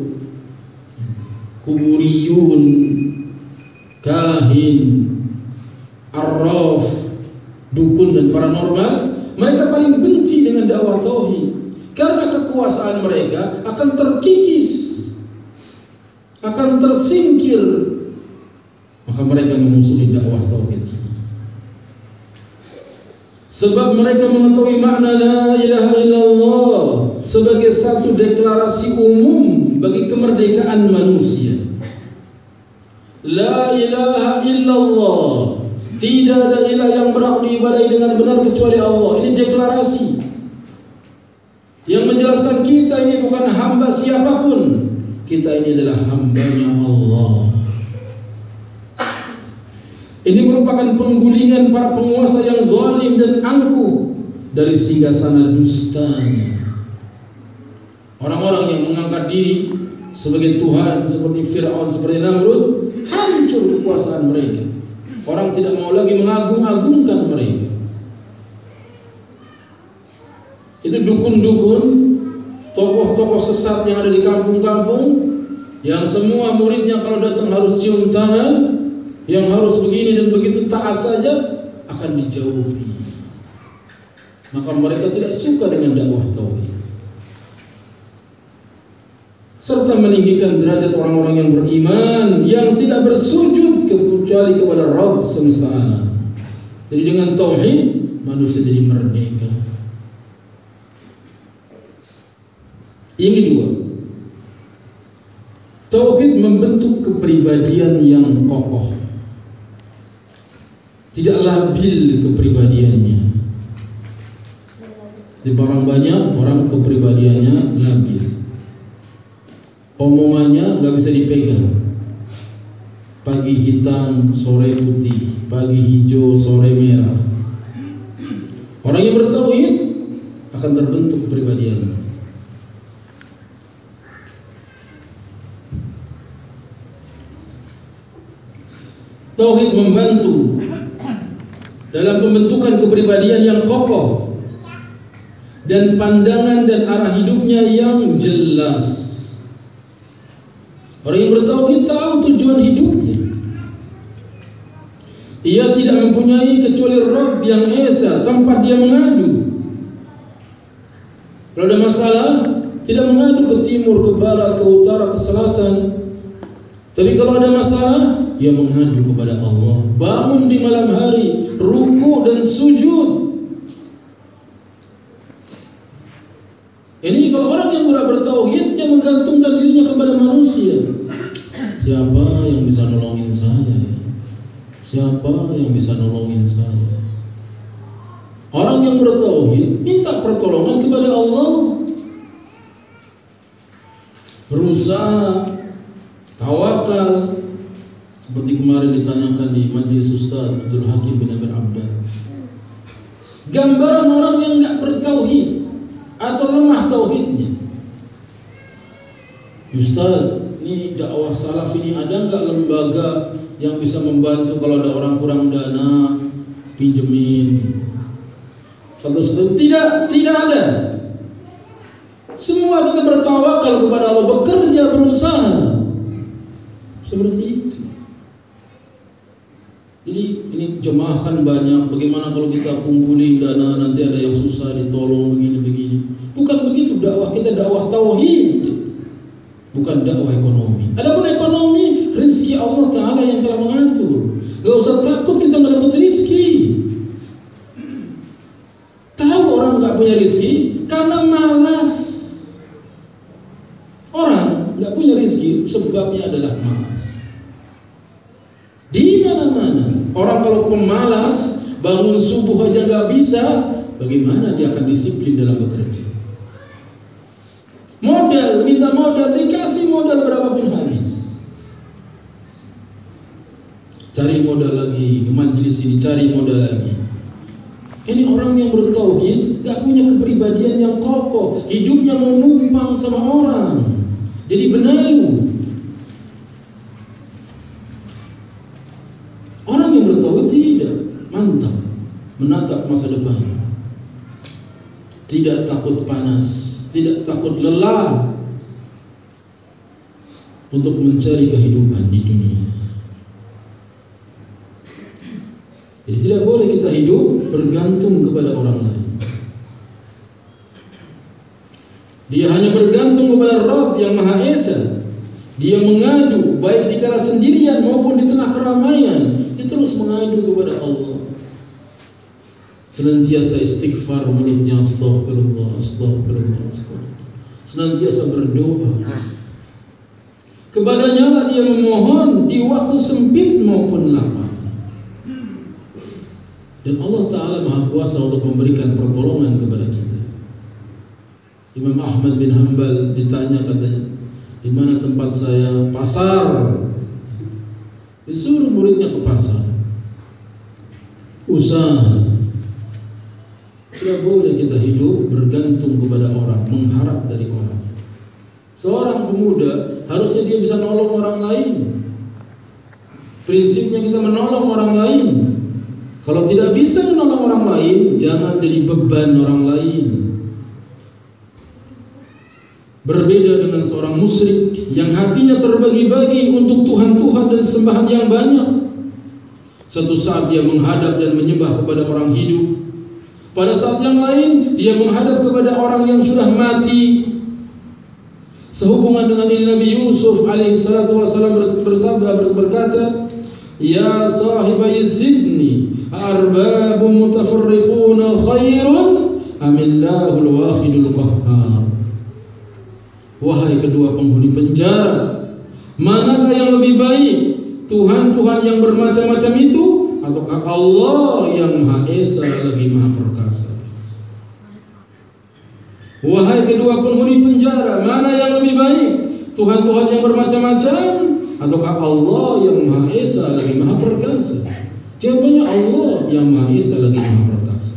kuburiyun, kahin, arraf, dukun dan paranormal, mereka paling benci dengan dakwah tauhid. Karena kekuasaan mereka akan terkikis, akan tersingkir, maka mereka memusuhi dakwah tauhid. Sebab mereka mengetahui makna la ilaha illallah sebagai satu deklarasi umum bagi kemerdekaan manusia. La ilaha illallah, tidak ada ilah yang berhak diibadahi dengan benar kecuali Allah. Ini deklarasi yang menjelaskan kita ini bukan hamba siapapun, kita ini adalah hambanya Allah. Ini merupakan penggulingan para penguasa yang zalim dan angkuh dari singgasana dustanya. Orang-orang yang mengangkat diri sebagai Tuhan seperti Fir'aun, seperti Namrud, hancur kekuasaan mereka. Orang tidak mau lagi mengagung-agungkan mereka. Itu dukun-dukun, tokoh-tokoh sesat yang ada di kampung-kampung, yang semua muridnya kalau datang harus cium tangan, yang harus begini dan begitu taat saja, akan dijauhi. Maka mereka tidak suka dengan dakwah tauhid, serta meninggikan derajat orang-orang yang beriman yang tidak bersujud kecuali kepada Rabb semesta alam. Jadi dengan tauhid manusia jadi merdeka. Yang kedua, tauhid membentuk kepribadian yang kokoh, tidak labil kepribadiannya. Di orang banyak orang kepribadiannya labil, omongannya nggak bisa dipegang. Pagi hitam, sore putih, pagi hijau, sore merah. Orang yang bertauhid akan terbentuk kepribadiannya. Tauhid membantu dalam pembentukan kepribadian yang kokoh dan pandangan dan arah hidupnya yang jelas. Orang yang bertauhid tahu tujuan hidupnya. Ia tidak mempunyai kecuali Rabb yang Esa, tempat dia mengadu. Kalau ada masalah, tidak mengadu ke timur, ke barat, ke utara, ke selatan. Tapi kalau ada masalah, dia mengadu kepada Allah. Bangun di malam hari, ruku dan sujud. Ini kalau orang yang tidak bertauhid, dia menggantungkan dirinya kepada manusia. Siapa yang bisa nolongin saya? Siapa yang bisa nolongin saya? Orang yang bertauhid minta pertolongan kepada Allah. Berusaha, tawakal. Seperti kemarin ditanyakan di Majelis Ustaz Abdul Hakim bin Abdul Abdad. Gambaran orang yang enggak bertauhid atau lemah tauhidnya. Ustaz, ini dakwah salaf ini ada enggak lembaga yang bisa membantu kalau ada orang kurang dana, pinjemin? Kata Ustaz, tidak ada. Semua kita bertawakal kepada Allah, bekerja, berusaha. Seperti itu. Jadi ini jemaahkan banyak. Bagaimana kalau kita kumpulin dana, nanti ada yang susah ditolong begini-begini. Bukan begitu dakwah kita, dakwah tauhid. Bukan dakwah ekonomi. Adapun ekonomi, rezeki Allah Ta'ala yang telah mengatur. Gak usah takut kita gak dapat rezeki. Tahu orang gak punya rezeki karena malas. Orang gak punya rezeki sebabnya adalah malas. Di mana-mana orang kalau pemalas, bangun subuh aja gak bisa, bagaimana dia akan disiplin dalam bekerja? Modal, minta modal, dikasih modal berapapun habis. Cari modal lagi, ke majelis ini cari modal lagi. Ini orang yang bertauhid gak punya kepribadian yang kokoh, hidupnya mau numpang sama orang, jadi benalu. Orang yang bertauhid tidak, mantap, menatap masa depan, tidak takut panas, tidak takut lelah untuk mencari kehidupan di dunia. Jadi tidak boleh kita hidup bergantung kepada orang lain. Dia hanya bergantung kepada Rabb yang Maha Esa. Dia mengadu baik di kala sendirian maupun di tengah keramaian. Dia terus mengadu kepada Allah. Senantiasa istighfar mulutnya, astagfirullah, astagfirullah, astagfirullah. Senantiasa berdoa. Kepadanya lah dia memohon di waktu sempit maupun lapang. Dan Allah Ta'ala Maha Kuasa untuk memberikan pertolongan kepada kita. Imam Ahmad bin Hanbal ditanya katanya, di mana tempat saya? Pasar. Disuruh muridnya ke pasar. Usaha. Tidak boleh kita hidup bergantung kepada orang, mengharap dari orang. Seorang pemuda harusnya dia bisa nolong orang lain. Prinsipnya kita menolong orang lain. Kalau tidak bisa menolong orang lain, jangan jadi beban orang lain. Berbeda dengan seorang musyrik yang hatinya terbagi-bagi untuk Tuhan-Tuhan dan sembahan yang banyak. Satu saat dia menghadap dan menyembah kepada orang hidup. Pada saat yang lain dia menghadap kepada orang yang sudah mati. Sehubungan dengan ini Nabi Yusuf alaihissalatu wassalam bersabda berkata, "Ya sahibai sidni, arbabun mutafarriquna khairun amillahul wahidul qahhar." Wahai kedua penghuni penjara, manakah yang lebih baik? Tuhan-Tuhan yang bermacam-macam itu ataukah Allah yang Maha Esa lagi Maha Perkasa? Wahai kedua penghuni penjara, mana yang lebih baik? Tuhan-Tuhan yang bermacam-macam ataukah Allah yang Maha Esa lagi Maha Perkasa? Jawabannya Allah yang Maha Esa lagi Maha Perkasa.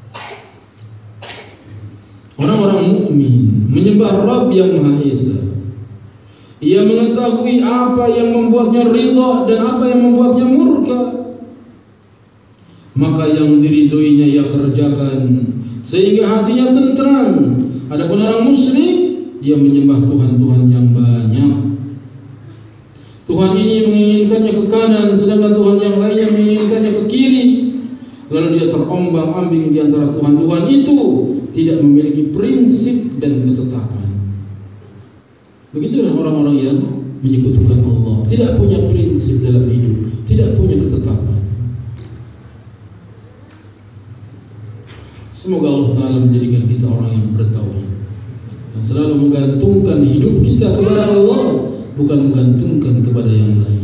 Orang-orang mukmin menyembah Rabb yang Maha Esa. Ia mengetahui apa yang membuatnya ridha dan apa yang membuatnya murka. maka yang diridhoinya ia kerjakan sehingga hatinya tentram. Adapun orang musyrik, dia menyembah Tuhan-Tuhan yang banyak. Tuhan ini menginginkannya ke kanan, sedangkan Tuhan yang lainnya menginginkannya ke kiri. Lalu dia terombang-ambing di antara Tuhan-Tuhan itu, tidak memiliki prinsip dan ketetapan. Begitulah orang-orang yang menyekutukan Allah, tidak punya prinsip dalam hidup, tidak punya ketetapan. Semoga Allah Ta'ala menjadikan kita orang yang bertauhid, yang selalu menggantungkan hidup kita kepada Allah, bukan menggantungkan kepada yang lain.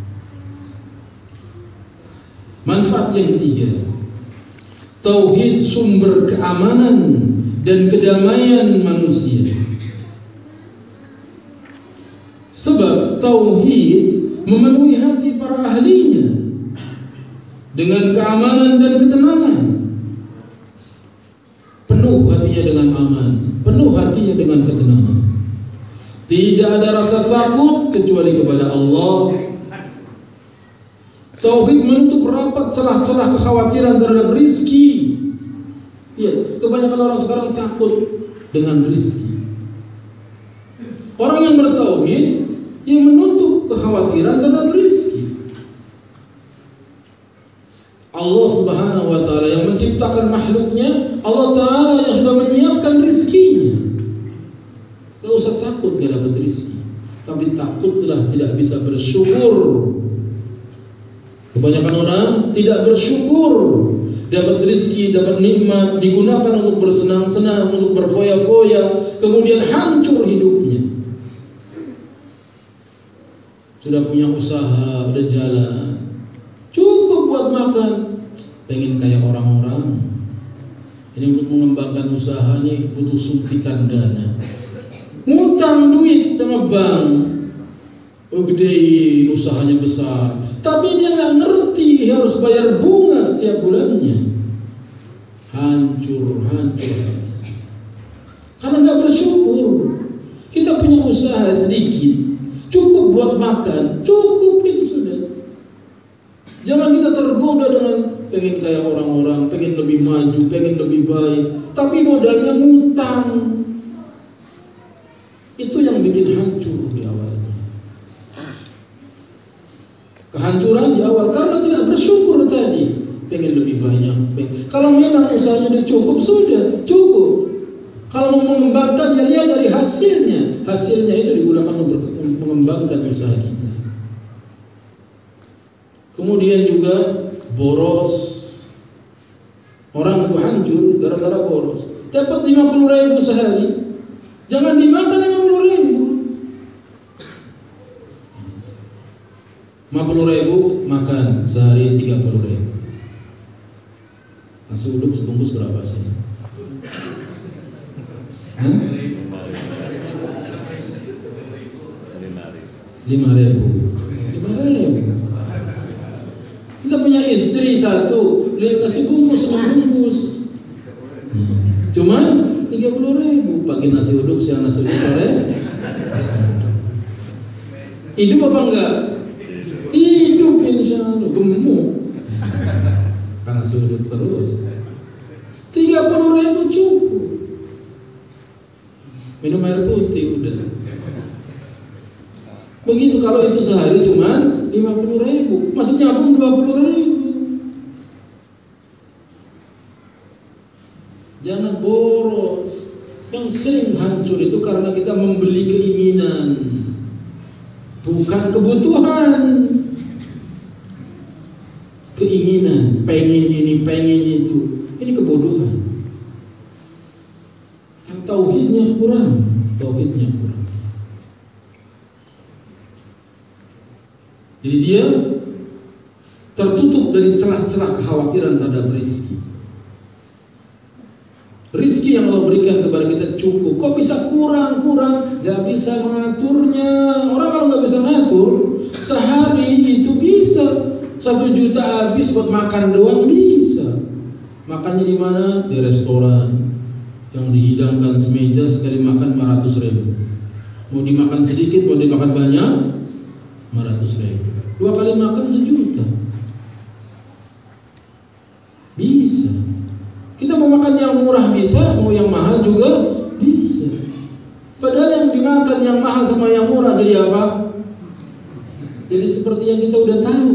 Manfaat yang ketiga, tauhid sumber keamanan dan kedamaian manusia. Sebab tauhid memenuhi hati para ahlinya dengan keamanan dan ketenangan. Penuh hatinya dengan aman, penuh hatinya dengan ketenangan. Tidak ada rasa takut kecuali kepada Allah. Tauhid menutup rapat celah-celah kekhawatiran terhadap rizki. Ya, kebanyakan orang sekarang takut dengan rizki. Orang yang bertauhid, yang menutup kekhawatiran terhadap rizki. Allah Subhanahu wa Ta'ala yang menciptakan makhluknya, Allah Ta'ala yang sudah menyiapkan rizkinya. Gak usah takut gak dapat rizki, tapi takutlah tidak bisa bersyukur. Kebanyakan orang tidak bersyukur, dapat rizki, dapat nikmat, digunakan untuk bersenang-senang, untuk berfoya-foya, kemudian hancur hidupnya. Sudah punya usaha, udah jalan, cukup buat makan, pengen kayak orang-orang. Ini untuk mengembangkan usahanya butuh suntikan dana, ngutang duit sama bank. Oh gede, usahanya besar, tapi dia nggak ngerti harus bayar bunga setiap bulannya. Hancur habis. Karena nggak bersyukur. Kita punya usaha sedikit, cukup buat makan, cukup itu sudah. Jangan kita tergoda dengan pengen kayak orang-orang, pengen lebih maju, pengen lebih baik, tapi modalnya ngutang. Itu yang bikin hancur di awalnya. Kehancuran di awal karena tidak bersyukur tadi. Pengen lebih banyak. Kalau memang usahanya udah cukup, sudah cukup. Kalau mau mengembangkan, ya lihat dari hasilnya. Hasilnya itu digunakan untuk mengembangkan usaha kita. Kemudian juga boros. Orang itu hancur gara-gara boros. Dapat 50.000 sehari, jangan dimakan 50.000. 50.000 makan sehari 30.000. Nasi uduk sebungkus berapa sih? 5.000. Kita punya istri satu, nasi bungkus membungkus. Cuman 30.000. Pagi nasi uduk, siang nasi uduk, sore. Hidup apa enggak? Hidup insya Allah, gemuk. Karena sudut terus. 30.000 cukup. Minum air putih udah. Begitu kalau itu sehari cuman 50.000, masih nyambung 20.000. Jangan boros. Yang sering hancur itu karena kita membeli keinginan, bukan kebutuhan. Keinginan, pengen ini, pengen itu, ini kebodohan. Kan tauhidnya kurang, Jadi dia tertutup dari celah-celah kekhawatiran terhadap rizki. Rizki yang Allah berikan kepada kita cukup. Kok bisa kurang? Gak bisa mengaturnya. Orang kalau gak bisa ngatur, sehari itu bisa 1 juta habis buat makan doang bisa. Makannya di mana? Di restoran yang dihidangkan semeja sekali makan 500.000. Mau dimakan sedikit, mau dimakan banyak 500.000. 2 kali makan 1 juta. murah bisa, mau yang mahal juga bisa. Padahal yang dimakan yang mahal sama yang murah jadi apa? Jadi seperti yang kita udah tahu.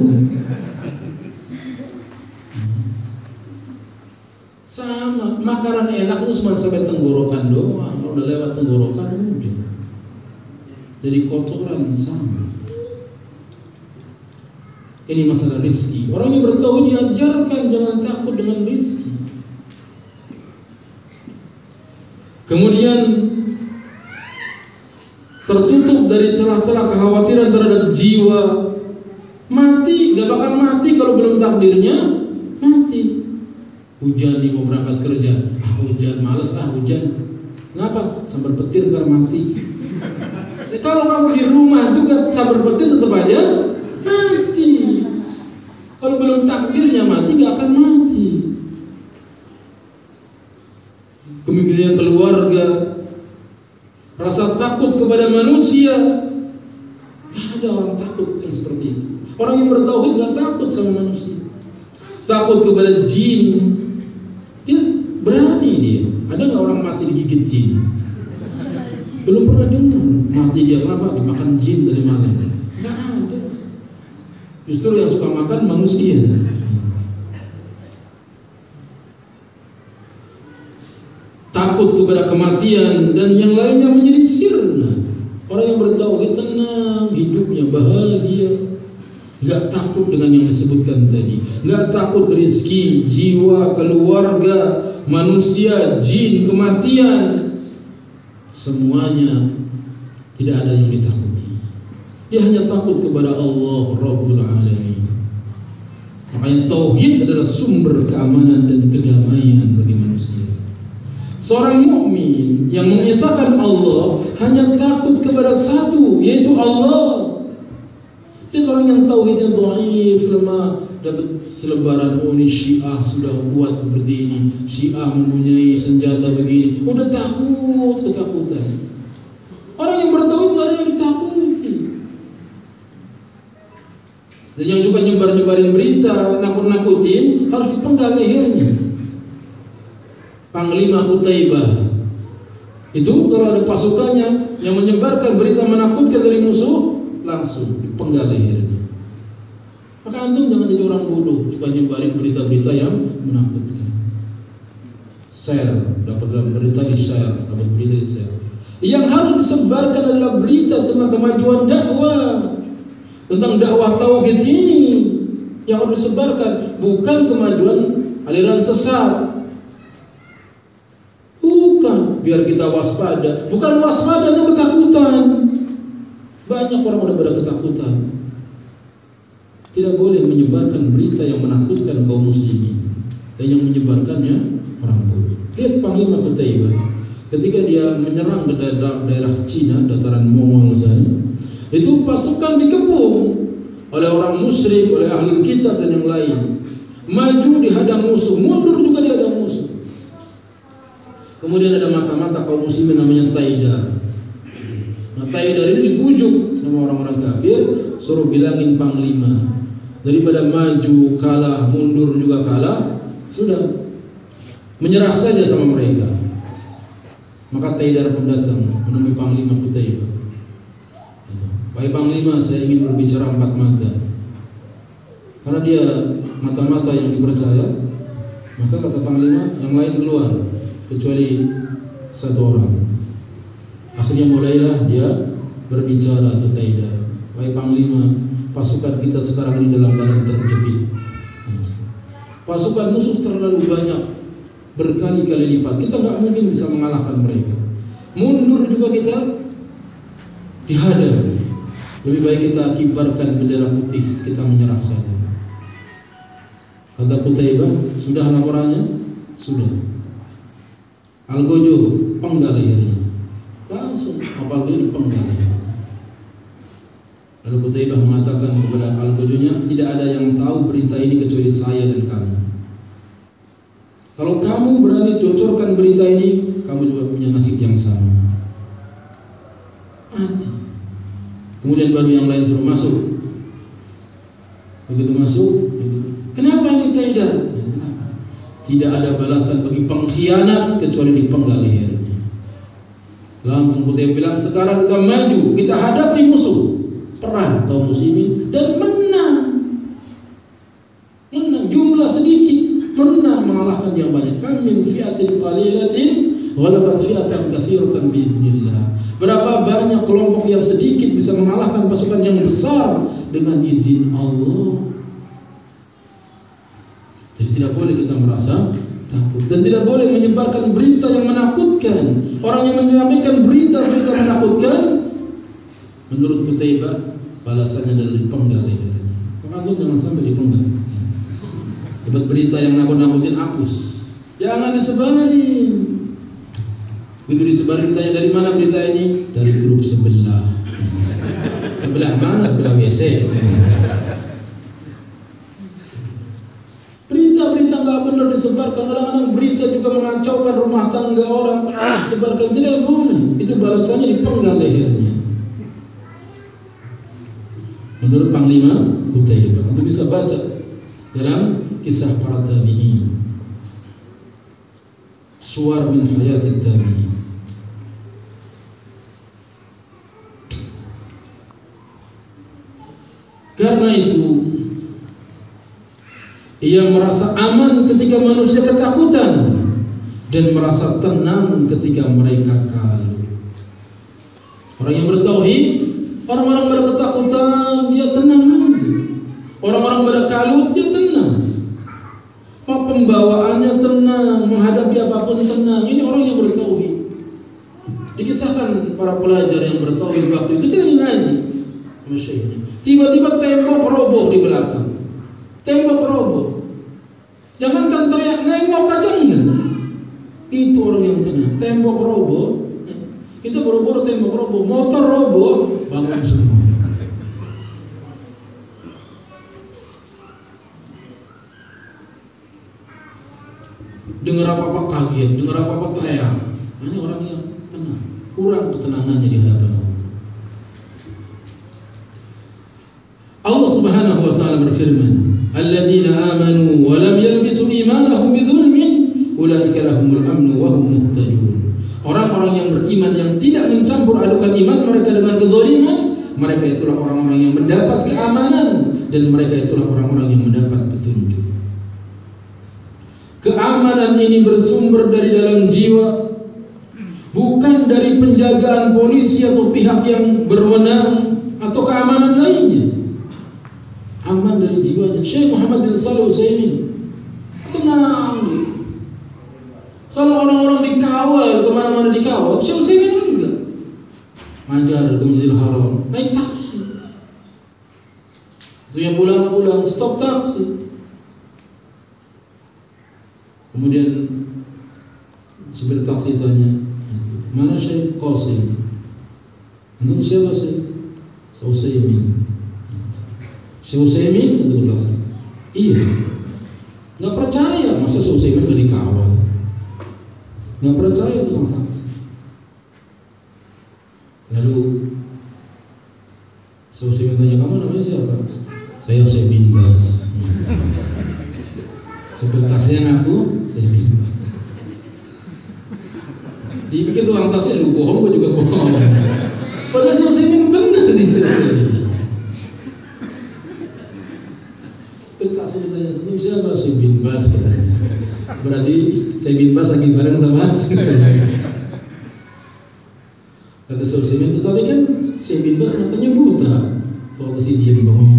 Sama, makanan enak itu cuma sampai tenggorokan doang. Kalau udah lewat tenggorokan udah jadi kotoran sama. Ini masalah rizki. Orang yang bertauhid diajarkan jangan takut dengan rizki. Kemudian tertutup dari celah-celah kekhawatiran terhadap jiwa. Mati, gak bakal mati kalau belum takdirnya mati. Hujan nih mau berangkat kerja, hujan, males hujan. Kenapa? Sambar petir ntar mati. Kalau kamu di rumah juga sambar petir tetap aja mati. Kalau belum takdirnya mati, gak akan mati. Kemudian keluarga, rasa takut kepada manusia. Gak ada orang takut yang seperti itu. Orang yang bertauhid gak takut sama manusia. Takut kepada jin. Dia berani dia. Ada gak orang mati digigit jin? Belum pernah dengar. Mati dia kenapa? Dimakan jin dari mana? Gak ada. Justru yang suka makan manusia. Takut kepada kematian dan yang lainnya menjadi sirna. Orang yang bertauhid tenang, hidupnya bahagia, gak takut dengan yang disebutkan tadi, gak takut rezeki, jiwa, keluarga, manusia, jin, kematian, semuanya tidak ada yang ditakuti. Dia hanya takut kepada Allah Rabbul Alamin. Makanya tauhid adalah sumber keamanan dan kedamaian bagi manusia. Seorang mukmin yang mengesahkan Allah hanya takut kepada satu, yaitu Allah. Dan orang yang tauhidnya dhaif, lemah, dapat selebaran, oh ini Syiah sudah kuat seperti ini, Syiah mempunyai senjata begini, udah takut, ketakutan. Orang yang bertauhid gak ada yang ditakuti. Dan yang juga nyebar-nyebarin berita, nakut-nakutin, harus dipenggal lehernya. Panglima Qutaibah itu kalau ada pasukannya yang menyebarkan berita menakutkan dari musuh, langsung dipenggal lehernya. Maka antum jangan jadi orang bodoh supaya nyebarin berita-berita yang menakutkan. Share, dapat dalam berita di share, dapat berita di share. Yang harus disebarkan adalah berita tentang kemajuan dakwah, tentang dakwah tauhid ini yang harus disebarkan, bukan kemajuan aliran sesat. Bukan biar kita waspada, bukan waspada itu ketakutan. Banyak orang udah pada ketakutan. Tidak boleh menyebarkan berita yang menakutkan kaum muslimin, dan yang menyebarkannya orang bodoh. Lihat Panglima Qutaibah ketika dia menyerang ke daerah Cina, dataran Mongol sana, itu pasukan dikepung oleh orang musyrik, oleh ahlul kitab dan yang lain. Maju dihadang musuh, mundur juga dihadang musuh. Kemudian ada mata-mata kaum muslimin namanya Taidar. Nah, Taidar ini dibujuk sama orang-orang kafir, suruh bilangin panglima, daripada maju kalah, mundur juga kalah, sudah menyerah saja sama mereka. Maka Taidar pun datang menemui Panglima Qutaibah. Wahai Panglima, saya ingin berbicara empat mata. Karena dia mata-mata yang dipercaya, maka kata Panglima, yang lain keluar kecuali satu orang. Akhirnya mulailah dia berbicara atau Taidar. Wahai Panglima, pasukan kita sekarang ini dalam keadaan terjepit. Pasukan musuh terlalu banyak, berkali-kali lipat. Kita nggak mungkin bisa mengalahkan mereka. Mundur juga kita dihadang. Lebih baik kita kibarkan bendera putih, kita menyerah saja. Kata Qutaibah, sudah laporannya? Sudah. Al-Gojo penggal lehernya. Langsung Al-Gojo penggal lehernya. Lalu Qutaibah mengatakan kepada Al-Gojonya, tidak ada yang tahu berita ini kecuali saya dan kamu. Kalau kamu berani cocorkan berita ini, kamu juga punya nasib yang sama. Mati. Kemudian baru yang lain suruh masuk. Begitu masuk, kenapa ini Taidar? Tidak ada balasan bagi pengkhianat kecuali dipenggal lehernya. Langsung Qutaibah bilang, sekarang kita maju, kita hadapi musuh, perang kaum muslimin, dan menang. Jumlah sedikit, menang mengalahkan yang banyak. Kam min fi'atin qalilatin ghalabat fi'atan katsiratan biidznillah. Berapa banyak kelompok yang sedikit bisa mengalahkan pasukan yang besar dengan izin Allah. Jadi tidak boleh kita merasa takut dan tidak boleh menyebarkan berita yang menakutkan. Orang yang menyampaikan berita-berita menakutkan, menurut Qutaibah, balasannya adalah dipenggal lehernya. Maka jangan sampai dipenggal. Dapat berita yang nakut-nakutin, hapus. Jangan disebarin. Begitu disebarin, ditanya dari mana berita ini? Dari grup sebelah. Sebelah mana? Sebelah WC. Berita-berita nggak benar disebarkan. Kadang-kadang berita juga mengacaukan rumah tangga orang. Sebarkan, tidak boleh. Itu balasannya dipenggal lehernya. Menurut Panglima Qutaibah. Untuk bisa baca dalam kisah para tabi'in, suar min hayati tabi'in. Karena itu ia merasa aman ketika manusia ketakutan dan merasa tenang ketika mereka kalut. Orang yang bertauhid, orang-orang pada ketakutan dia tenang aja. Orang-orang pada kalut dia tenang. Pembawaannya tenang, menghadapi apapun tenang. Ini orang yang bertauhid. Dikisahkan para pelajar yang bertauhid waktu itu, dia lagi ngaji sama syekhnya. Tiba-tiba tembok roboh di belakang. Tembok roboh. Jangankan teriak, nengok aja enggak. Itu orang yang tenang. Tembok roboh. Kita boro-boro tembok roboh, motor roboh, bangun semua. Dengar apa-apa kaget, dengar apa-apa teriak. Ini orang yang tenang. Kurang ketenangannya di hadapan Allah. Allah Subhanahu wa taala berfirman, "Alladzina amanu wa lam yalbisu imanahum bidzulmin, ulaika lahumul amnu wa hum muhtadun." Orang-orang yang beriman yang tidak mencampur adukan iman mereka dengan kezaliman, mereka itulah orang-orang yang mendapat keamanan dan mereka itulah orang-orang yang mendapat petunjuk. Keamanan ini bersumber dari dalam jiwa, bukan dari penjagaan polisi atau pihak yang berwenang atau keamanan lainnya. Aman dari jiwanya. Syekh Muhammad bin Shalih Al-Utsaimin tenang. Kalau orang-orang dikawal, kemana-mana dikawal, Syekh Utsaimin enggak. Manjar ke Masjidil Haram, naik taksi. Itu yang pulang-pulang, stop taksi. Kemudian supir taksi tanya, mana Syekh Qasim? Antum siapa sih? Syekh Utsaimin. Syekh Utsaimin itu taksi. Iya. Nggak percaya masa Syekh Utsaimin gak dikawal. Nggak percaya tukang taksi. Lalu Syekh Utsaimin tanya, kamu namanya siapa? Saya Syekh bin Baz. Supir taksinya ngaku Syekh bin Baz. Dipikir tukang taksi lu bohong, gue juga bohong. Padahal Syekh Utsaimin benar nih Syekh. Ini siapa? Syekh bin Baz katanya. Berarti Syekh bin Baz lagi bareng sama saya. Kata Syekh Utsaimin, tetapi kan Syekh bin Baz matanya buta. Waktu si dia bengong.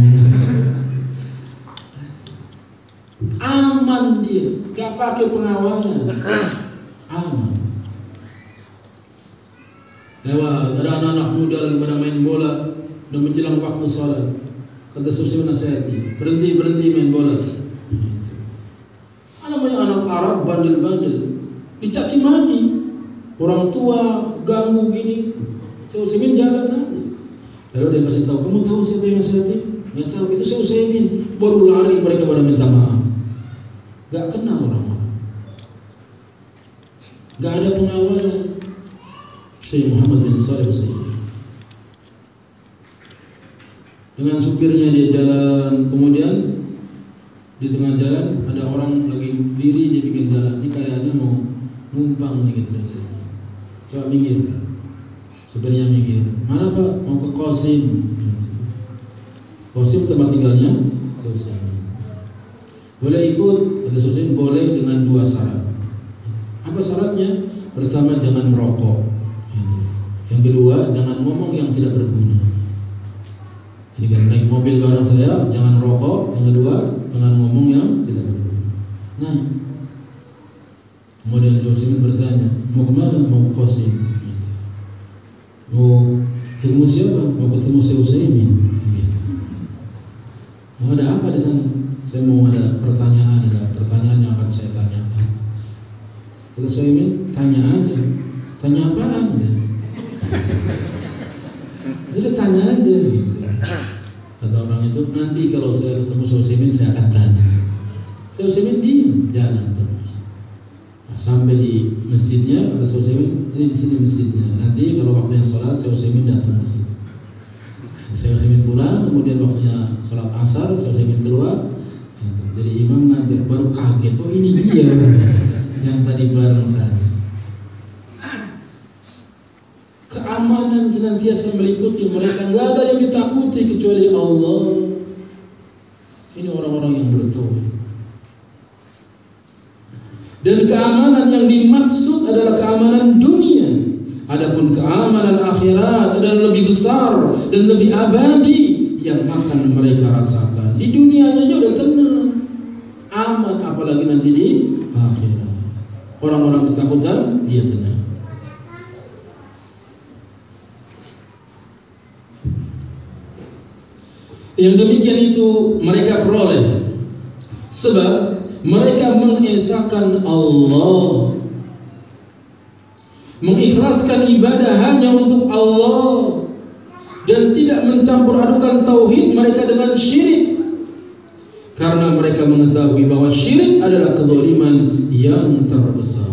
Aman dia, gak pakai pengawalan. Aman. Lewat, ada anak-anak muda lagi pada main bola dan menjelang waktu sholat. Kata Syekh nasihati, berhenti main bola. Namanya anak Arab bandel-bandel, dicaci maki. Orang tua ganggu gini. Syekh Utsaimin jalan aja. Lalu dia kasih tahu, kamu tahu siapa yang nasihati? Nggak tahu. Itu Syekh Utsaimin. Baru lari mereka pada minta maaf. Gak kenal orang-orang. Gak ada pengawalan. Syekh Muhammad bin Shalih Al-Utsaimin dengan supirnya dia jalan, kemudian Di tengah jalan ada orang lagi diri di pinggir jalan, ini kayaknya mau numpang nih gitu. Coba minggir, sebenarnya minggir. Mana Pak? Mau ke Qasim. Qasim tempat tinggalnya Sausimin. Boleh ikut? Kata Sausimin boleh dengan 2 syarat. Apa syaratnya? Pertama, jangan merokok. Yang kedua, jangan ngomong yang tidak berguna. Jadi kalau naik mobil bareng saya, jangan merokok. Yang kedua, jangan ngomong yang tidak berguna. Nah, kemudian Sausimin bertanya, mau kemana? Mau ke Qasim. Mau ketemu siapa? Mau ketemu Sausimin. Mau ada apa di sana? Saya mau ada pertanyaan yang akan saya tanyakan. Kata Sausimin, tanya aja. Tanya apaan? Jadi tanya aja. Kata orang itu, nanti kalau saya ketemu Sausimin saya akan tanya. Sausimin diam, jalan terus. Nah, sampai di masjidnya, kata Sausimin, ini di sini masjidnya. Nanti kalau waktunya sholat, Sausimin datang ke situ. Sausimin pulang, kemudian waktunya sholat asar, Sausimin keluar. Jadi imam ngajar, baru kaget, oh ini dia yang tadi bareng saya. Keamanan senantiasa meliputi mereka, nggak ada yang ditakuti kecuali Allah. Ini orang-orang yang bertauhid. Dan keamanan yang dimaksud adalah keamanan dunia. Adapun keamanan akhirat adalah lebih besar dan lebih abadi yang akan mereka rasakan. Di dunianya aja udah tenang, aman, apalagi nanti di akhirat. Orang-orang ketakutan, dia tenang. Yang demikian itu mereka peroleh sebab mereka mengesahkan Allah, mengikhlaskan ibadah hanya untuk Allah, dan tidak mencampur adukan tauhid mereka dengan syirik, karena mereka mengetahui bahwa syirik adalah kezaliman yang terbesar.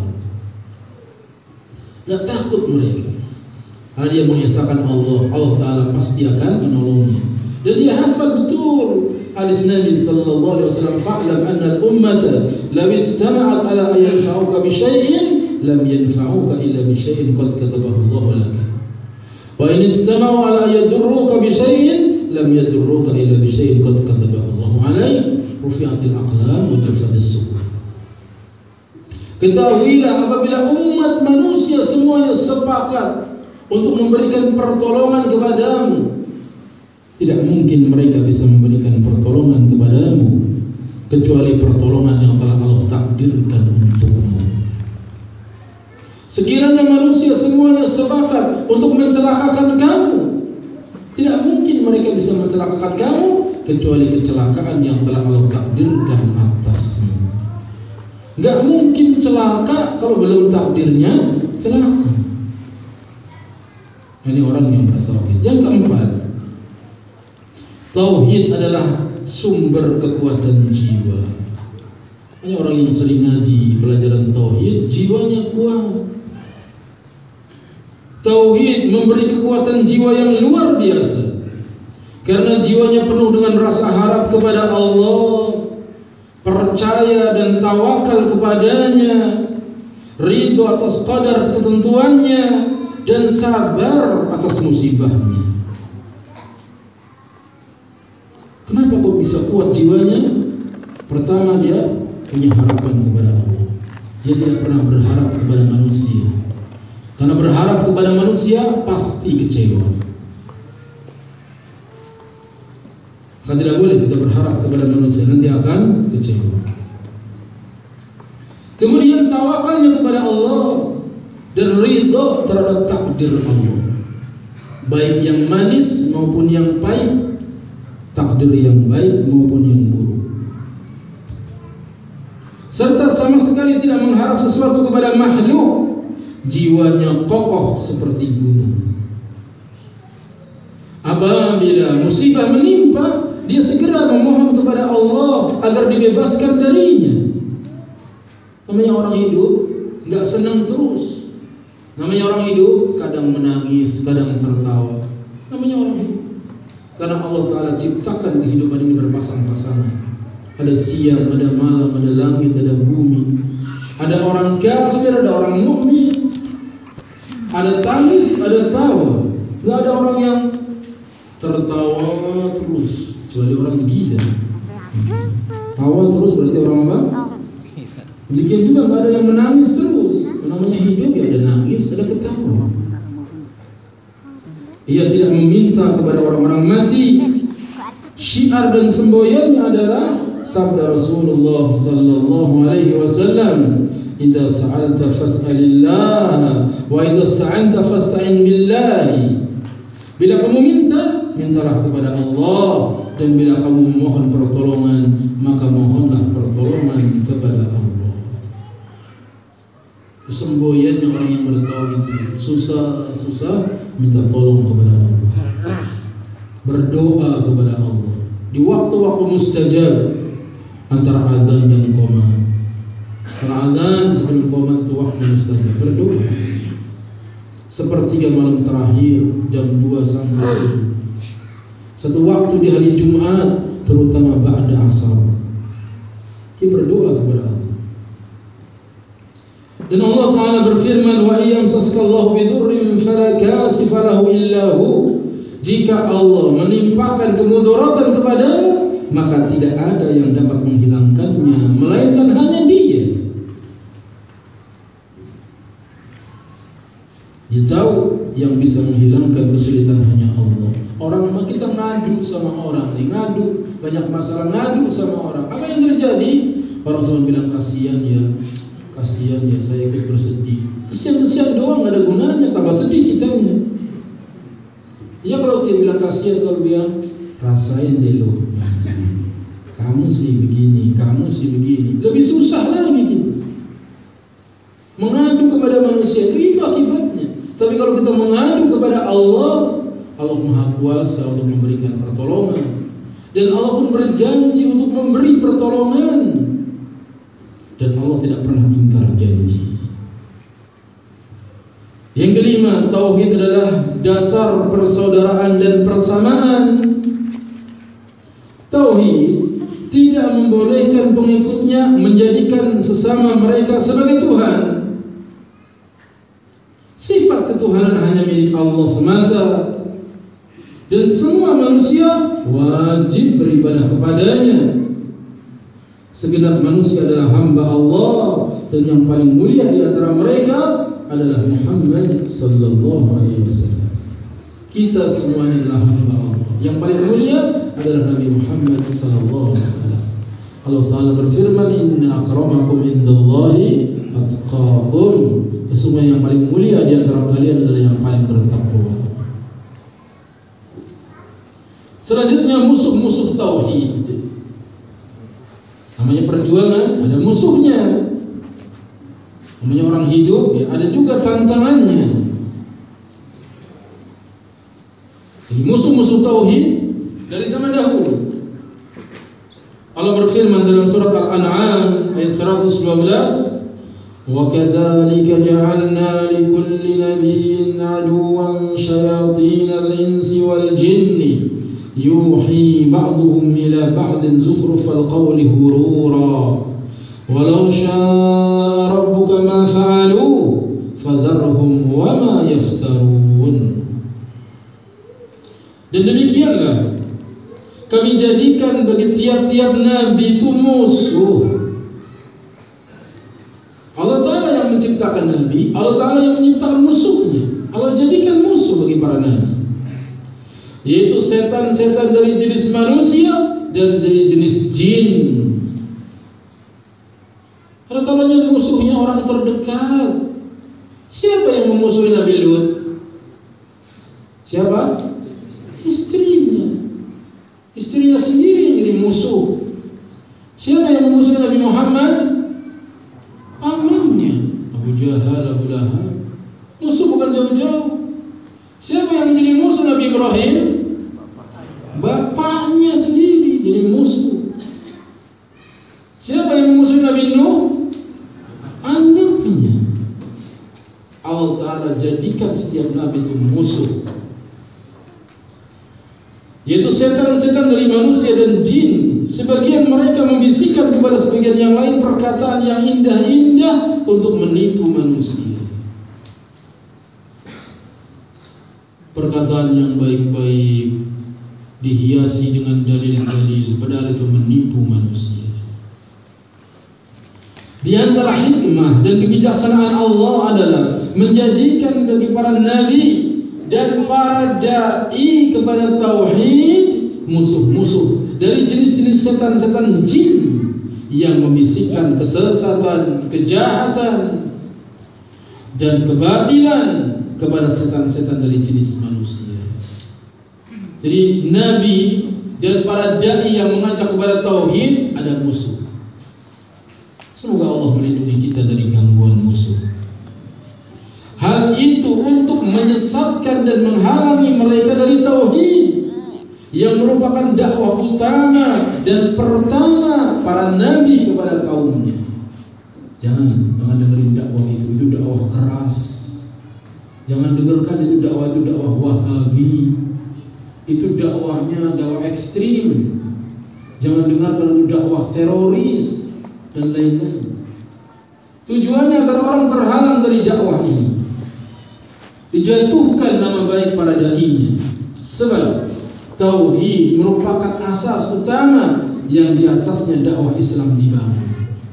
Gak takut mereka, karena dia mengesahkan Allah. Allah Ta'ala pasti akan menolongnya. Dan dia hafal betul hadis Nabi sallallahu alaihi wasallam, fa'lam anna al-ummata law ijtama'at ala an yanfa'uka bi syai'in lam yanfa'uka illa bi syai'in qad katabahu Allah lak. Wa in ijtama'u ala an yadurruka bi syai'in lam yadurruka illa bi syai'in qad katabahu Allah alaik. Rufi'atil aqlam wa jaffatis suhuf. Ketahuilah apabila umat manusia semuanya sepakat untuk memberikan pertolongan kepadamu, tidak mungkin mereka bisa memberikan pertolongan kepadamu kecuali pertolongan yang telah Allah takdirkan untukmu. Sekiranya manusia semuanya sepakat untuk mencelakakan kamu, tidak mungkin mereka bisa mencelakakan kamu kecuali kecelakaan yang telah Allah takdirkan atasmu. Gak mungkin celaka kalau belum takdirnya celaka. Ini orang yang bertauhid. Yang keempat, tauhid adalah sumber kekuatan jiwa. Hanya orang yang sering ngaji pelajaran tauhid, jiwanya kuat. Tauhid memberi kekuatan jiwa yang luar biasa, karena jiwanya penuh dengan rasa harap kepada Allah, percaya dan tawakal kepadanya, ridho atas qadar ketentuannya, dan sabar atas musibahnya. Kenapa kok bisa kuat jiwanya? Pertama, dia punya harapan kepada Allah. Dia tidak pernah berharap kepada manusia, karena berharap kepada manusia pasti kecewa. Maka tidak boleh kita berharap kepada manusia, nanti akan kecewa. Kemudian tawakalnya kepada Allah dan ridho terhadap takdir Allah, baik yang manis maupun yang pahit, takdir yang baik maupun yang buruk. Serta sama sekali tidak mengharap sesuatu kepada makhluk. Jiwanya kokoh seperti gunung. Apabila musibah menimpa, dia segera memohon kepada Allah agar dibebaskan darinya. Namanya orang hidup nggak senang terus. Namanya orang hidup kadang menangis, kadang tertawa. Namanya orang hidup. Karena Allah Ta'ala ciptakan kehidupan ini berpasang-pasangan. Ada siang, ada malam, ada langit, ada bumi. Ada orang kafir, ada orang mukmin. Ada tangis, ada tawa. Nggak ada orang yang tertawa terus, kecuali orang gila. Tawa terus berarti orang apa? Demikian juga nggak ada yang menangis terus. Namanya hidup ya ada nangis, ada ketawa. Ia tidak meminta kepada orang-orang mati. Syiar dan semboyannya adalah sabda Rasulullah sallallahu alaihi wasallam, "Idza sa'alta fas'alillah wa idza ista'anta fasta'in billah." Bila kamu minta, mintalah kepada Allah, dan bila kamu memohon pertolongan, maka mohonlah pertolongan kepada Allah. Semboyannya orang yang bertauhid, susah minta tolong kepada Allah, berdoa kepada Allah di waktu-waktu mustajab, antara adzan dan qomat. Antara adzan sebelum qomat itu waktu mustajab, berdoa. Sepertiga malam terakhir jam 2 sampai subuh. Satu waktu di hari Jumat, terutama ba'da asar, dia berdoa kepada Allah. Dan Allah Ta'ala berfirman, "Wa iyamsaskallahu bidurrin fala kashifa lahu illa hu." Jika Allah menimpakan kemudaratan kepadamu, maka tidak ada yang dapat menghilangkannya, melainkan hanya Dia. Dia tahu yang bisa menghilangkan kesulitan hanya Allah. Orang kita ngadu sama orang, ngadu banyak masalah, ngadu sama orang. Apa yang terjadi? Orang cuma bilang kasihan ya, saya ikut bersedih. Kesian doang, nggak ada gunanya, tambah sedih kitanya. Ya kalau dia bilang kasihan, kalau bilang rasain deh lo, kamu sih begini, lebih susah lagi kita mengadu kepada manusia, itu akibatnya. Tapi kalau kita mengadu kepada Allah, Allah Maha Kuasa untuk memberikan pertolongan, dan Allah pun berjanji untuk memberi pertolongan, dan Allah tidak pernah ingkar janji. Yang kelima, tauhid adalah dasar persaudaraan dan persamaan. Tauhid tidak membolehkan pengikutnya menjadikan sesama mereka sebagai Tuhan. Sifat ketuhanan hanya milik Allah semata, dan semua manusia wajib beribadah kepadanya. Segenap manusia adalah hamba Allah, dan yang paling mulia di antara mereka adalah Muhammad sallallahu alaihi wasallam. Kita semuanya adalah hamba Allah. Yang paling mulia adalah Nabi Muhammad sallallahu alaihi wasallam. Allah Ta'ala berfirman, "Inna akramakum indallahi atqakum." Sesungguhnya yang paling mulia di antara kalian adalah yang paling bertakwa. Selanjutnya, musuh-musuh tauhid. Namanya perjuangan, ada musuhnya. Namanya orang hidup, ya, ada juga tantangannya. Jadi musuh-musuh tauhid dari zaman dahulu. Allah berfirman dalam surat Al-An'am ayat 112, "Wa kadzalika ja'alna likulli nabiyyin 'aduwan syayatinal insi wal jinni yuhi ba'duhum ila ba'din zukhrufal qawli hurura walau syaa rabbuka ma fa'alu fadharhum wa ma yaftarun." Dan demikianlah kami jadikan bagi tiap-tiap nabi itu musuh. Allah Ta'ala yang menciptakan nabi, Allah Ta'ala yang menciptakan musuhnya. Allah jadikan musuh bagi para nabi, yaitu setan-setan dari jenis manusia dan dari jenis jin. Ada kalanya musuhnya orang terdekat. Siapa yang memusuhi Nabi Lut? Siapa? Istrinya sendiri yang jadi musuh. Siapa yang memusuhi Nabi Muhammad? Pamannya, Abu Jahal, Abu Lahab. Musuh bukan jauh-jauh. Siapa yang menjadi musuh Nabi Ibrahim? Bapaknya sendiri jadi musuh. Siapa yang memusuhi Nabi Nuh? Anaknya. Allah Ta'ala jadikan setiap nabi itu musuh, yaitu setan-setan dari manusia dan jin. sebagian mereka membisikkan kepada sebagian yang lain perkataan yang indah-indah untuk menipu manusia. Perkataan yang baik-baik dihiasi dengan dalil-dalil, padahal itu menipu manusia. Di antara hikmah dan kebijaksanaan Allah adalah menjadikan bagi para nabi dan para dai kepada tauhid musuh-musuh dari jenis-jenis setan-setan jin yang membisikkan kesesatan, kejahatan dan kebatilan kepada setan-setan dari jenis manusia. Jadi nabi dan para dai yang mengajak kepada tauhid ada musuh. Semoga Allah melindungi kita dari gangguan musuh. Hal itu untuk menyesatkan dan menghalangi mereka dari tauhid yang merupakan dakwah utama dan pertama para nabi kepada kaumnya. Jangan dengerin dakwah itu dakwah keras. Jangan dengarkan itu dakwah Wahabi. Itu dakwahnya dakwah ekstrim. Jangan dengarkan itu dakwah teroris dan lain-lain. Tujuannya agar orang terhalang dari dakwah ini, dijatuhkan nama baik para dai-nya. Sebab tauhid merupakan asas utama yang di atasnya dakwah Islam dibangun.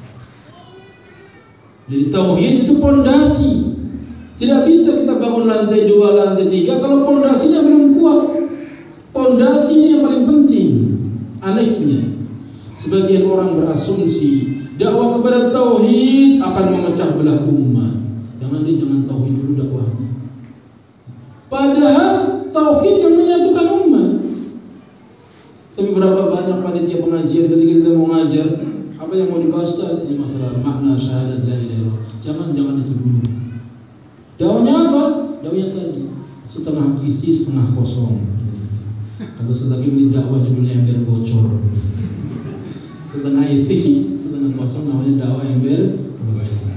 Jadi tauhid itu pondasi. Tidak bisa kita bangun lantai 2, lantai 3 kalau pondasinya belum kuat. Pondasi ini yang paling penting. Anehnya, sebagian orang berasumsi dakwah kepada tauhid akan memecah belah umat. Jangan tauhid dulu dakwahnya. Padahal tauhid yang menyatukan umat. Tapi berapa banyak panitia pengajian ketika kita mau ngajar, apa yang mau dibahas tadi? Ini masalah makna syahadat la ilaha illallah. Jangan itu dulu. Dakwahnya apa? Dakwahnya tadi setengah isi setengah kosong. Atau selagi ini dakwah judulnya ember bocor. Setengah isi setengah kosong namanya dakwah ember bocor.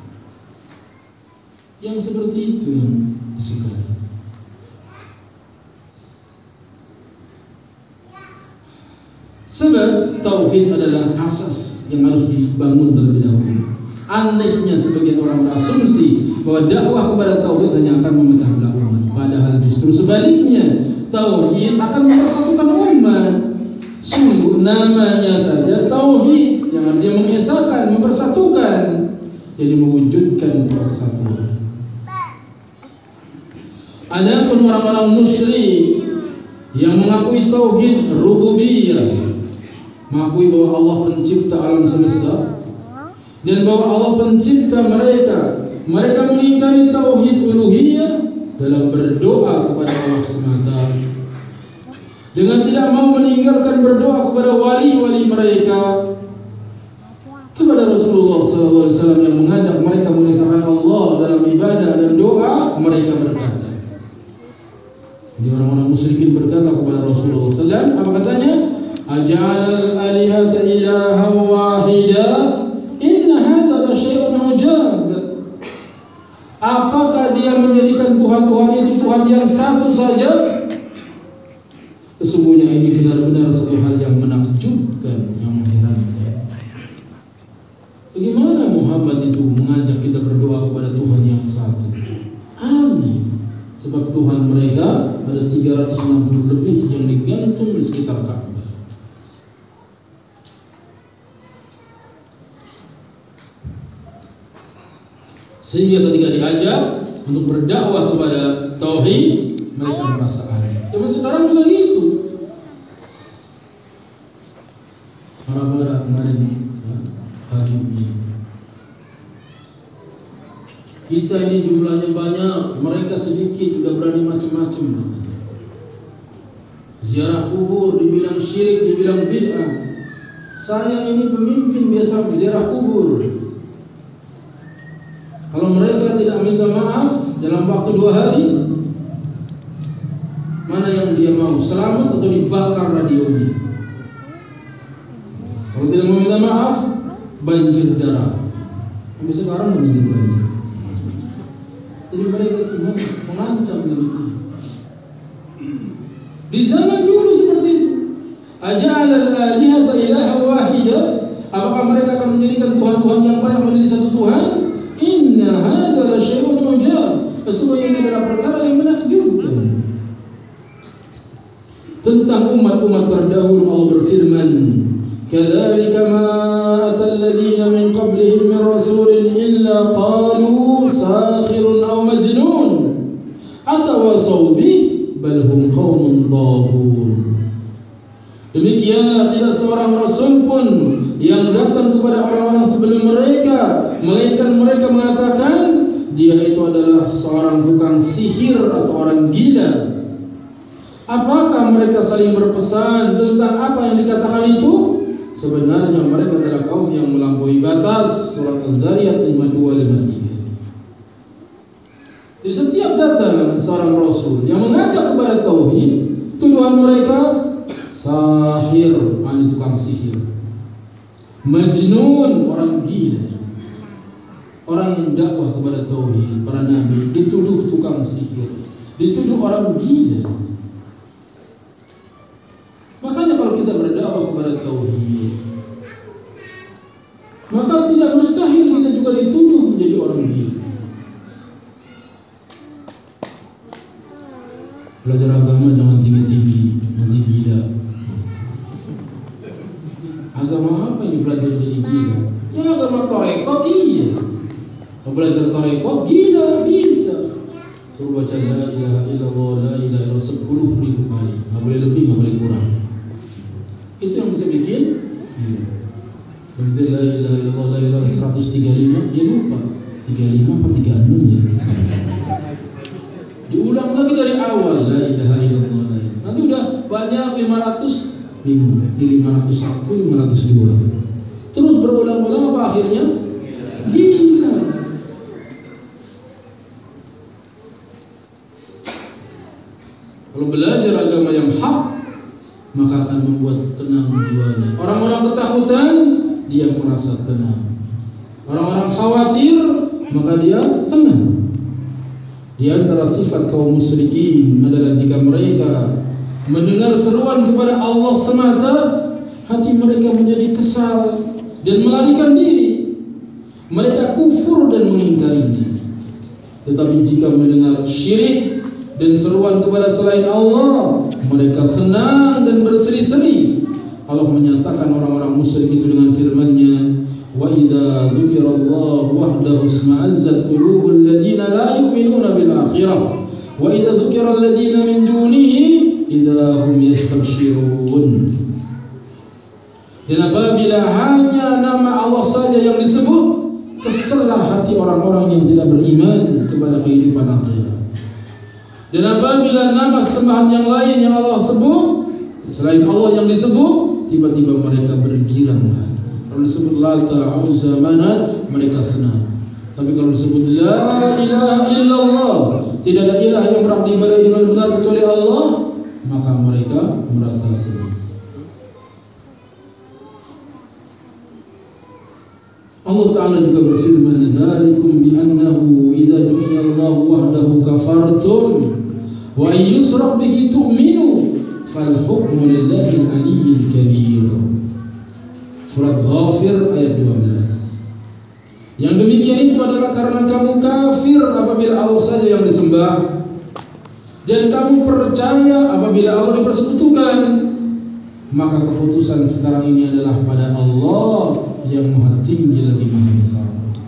Yang seperti itu yang disukai. Sebab tauhid adalah asas yang harus dibangun terlebih dahulu. Anehnya sebagian orang berasumsi bahwa dakwah kepada tauhid hanya akan memecah belah umat. Padahal justru sebaliknya, tauhid akan mempersatukan umat. Sungguh namanya saja tauhid yang artinya mengesahkan, mempersatukan, jadi mewujudkan persatuan. Adapun orang-orang musyrik yang mengakui tauhid rububiyah, mengakui bahwa Allah pencipta alam semesta dan bahwa Allah pencipta mereka mengingkari tauhid uluhiyah dalam berdoa kepada Allah semata, dengan tidak mau meninggalkan berdoa kepada wali-wali mereka, kepada Rasulullah SAW yang mengajak mereka mengesahkan Allah dalam ibadah dan doa. Mereka berkata, jadi orang-orang musyrikin berkata kepada Rasulullah SAW, apa katanya? Aj'al alihata ilaha wahida inna hadza la syai'un ujab. Apakah dia menjadikan Tuhan-Tuhan itu Tuhan yang satu saja? Sesungguhnya ini benar-benar satu hal yang menakjubkan, yang mengherankan. Bagaimana Muhammad itu mengajak kita berdoa kepada Tuhan yang satu? Aneh. Sebab Tuhan mereka ada 360 lebih yang digantung di sekitar Ka'bah. Sehingga ketika diajak untuk berdakwah kepada tauhid, mereka merasa aneh. Zaman sekarang juga gitu. Para kemarin hari ini, kita ini jumlahnya banyak, mereka sedikit, sudah berani macam-macam. Ziarah kubur, dibilang syirik, dibilang bid'ah. Saya ini pemimpin biasa ziarah kubur. Kalau mereka tidak minta maaf dalam waktu 2 hari, mana yang dia mau, selamat atau dibakar radionya? Kalau tidak mau minta maaf, banjir darah. Sampai sekarang banjir. Jadi mereka Tuhan mengancam dirinya. Di zaman dulu seperti itu. Aja'al al-alihata Tuhan yang banyak menjadi satu Tuhan, inna hadza la syai'un ujab. Sesungguhnya ini adalah perkara yang menakjubkan. Tentang umat-umat terdahulu Allah berfirman, kadzalika ma atal ladzina min qablihim min rasulin illa qalu sakhirun aw majnun atawasaw bih bal hum qaumun dhaghun. Demikianlah tidak seorang rasul pun yang datang kepada orang-orang sebelum mereka, melainkan mereka mengatakan dia itu adalah seorang tukang sihir atau orang gila. Apakah mereka saling berpesan tentang apa yang dikatakan itu? Sebenarnya mereka adalah kaum yang melampaui batas. Surat Al-Dzariyat 52-53. Di setiap datang seorang rasul yang mengajak kepada tauhid, tuduhan mereka sahir, tukang sihir, majnun, orang gila. Orang yang dakwah kepada tauhid, para nabi dituduh tukang sihir, dituduh orang gila. Makanya kalau kita berdakwah kepada tauhid, maka tidak mustahil kita juga dituduh menjadi orang gila. Belajar agama jangan tinggi-tinggi, nanti gila. Agama apa yang belajar jadi gila? Ya agama tarekat iya. Kalau belajar tarekat gila bisa. Suruh baca la ilaha illallah, la ilaha illallah 10.000 kali. Nggak boleh lebih, nggak boleh kurang. Itu yang bisa bikin gila. Begitu la ilaha illallah, la ilaha 135, dia lupa 35 apa 36 ya. Diulang lagi dari awal la ilaha illallah. Nanti udah banyak 500 bingung, di 501, 502. Terus berulang-ulang apa akhirnya? Gila. Kalau belajar agama yang hak, maka akan membuat tenang jiwanya. Orang-orang ketakutan, dia merasa tenang. Orang-orang khawatir, maka dia tenang. Di antara sifat kaum musyrikin adalah jika mereka mendengar seruan kepada Allah semata, hati mereka menjadi kesal dan melarikan diri. Mereka kufur dan mengingkarinya. Tetapi jika mendengar syirik dan seruan kepada selain Allah, mereka senang dan berseri-seri. Allah menyatakan orang-orang musyrik itu dengan firman-Nya, wa idza dzukirallahu wahdahu isma'azzat qulubul ladzina la yu'minuna bil akhirah wa idza dzukiral ladzina min dunihi idza hum yastabshirun. Dan apabila hanya nama Allah saja yang disebut, kesellah hati orang-orang yang tidak beriman kepada kehidupan akhirat. Dan apabila nama sembahan yang lain yang Allah sebut, selain Allah yang disebut, tiba-tiba mereka bergirang hati. Kalau disebut Lata, Uzza, Manat, mereka senang. Tapi kalau disebut La ilaha illallah, tidak ada ilah yang berhak diibadahi dengan benar kecuali Allah, maka mereka merasa senang. Allah Ta'ala juga berfirman, dzalikum bi annahu idza du'iya Allah wahdahu kafartum wa in yusrak bihi tu'minu fal hukmu lillahi al-'aliyyil kabir. Surat Ghafir ayat 12. Yang demikian itu adalah karena kamu kafir apabila Allah saja yang disembah, dan kamu percaya apabila Allah dipersekutukan, maka keputusan sekarang ini adalah pada Allah yang maha tinggi lagi maha besar.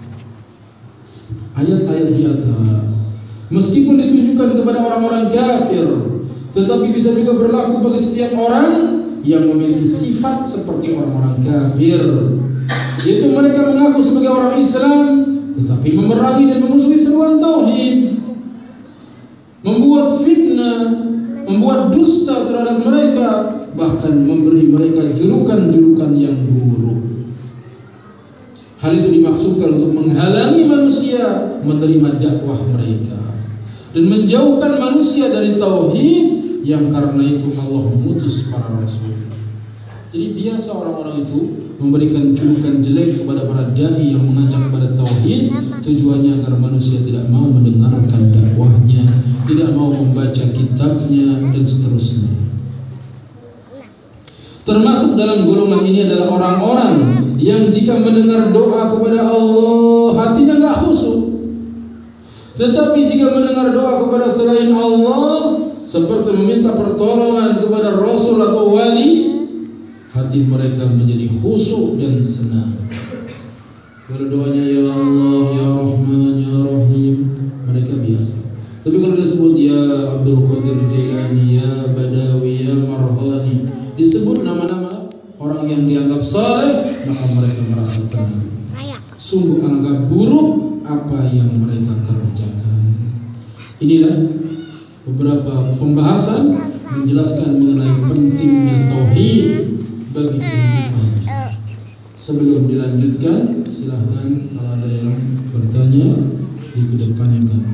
Ayat-ayat di atas meskipun ditujukan kepada orang-orang kafir, tetapi bisa juga berlaku bagi setiap orang yang memiliki sifat seperti orang-orang kafir, yaitu mereka mengaku sebagai orang Islam tetapi memerangi dan memusuhi seruan tauhid, membuat fitnah, membuat dusta terhadap mereka, bahkan memberi mereka julukan-julukan yang buruk. Hal itu dimaksudkan untuk menghalangi manusia menerima dakwah mereka dan menjauhkan manusia dari tauhid, yang karena itu Allah mengutus para rasul. Jadi biasa orang-orang itu memberikan julukan jelek kepada para dai yang mengajak kepada tauhid, tujuannya agar manusia tidak mau mendengarkan dakwahnya, tidak mau membaca kitabnya, dan seterusnya. Termasuk dalam golongan ini adalah orang-orang yang jika mendengar doa kepada Allah hatinya nggak khusyuk, tetapi jika mendengar doa kepada selain Allah seperti meminta pertolongan kepada Rasul atau wali, hati mereka menjadi khusyuk dan senang. Kalau doanya ya Allah, ya Rahman, ya Rahim, mereka biasa. Tapi kalau disebut ya Abdul Qadir Jailani, ya Badawi, ya Marhani, disebut nama-nama orang yang dianggap saleh, maka mereka merasa tenang. Sungguh anggap buruk apa yang mereka kerjakan. Inilah beberapa pembahasan menjelaskan mengenai pentingnya tauhid bagi kehidupan. Sebelum dilanjutkan, silahkan kalau ada yang bertanya dikedepankan.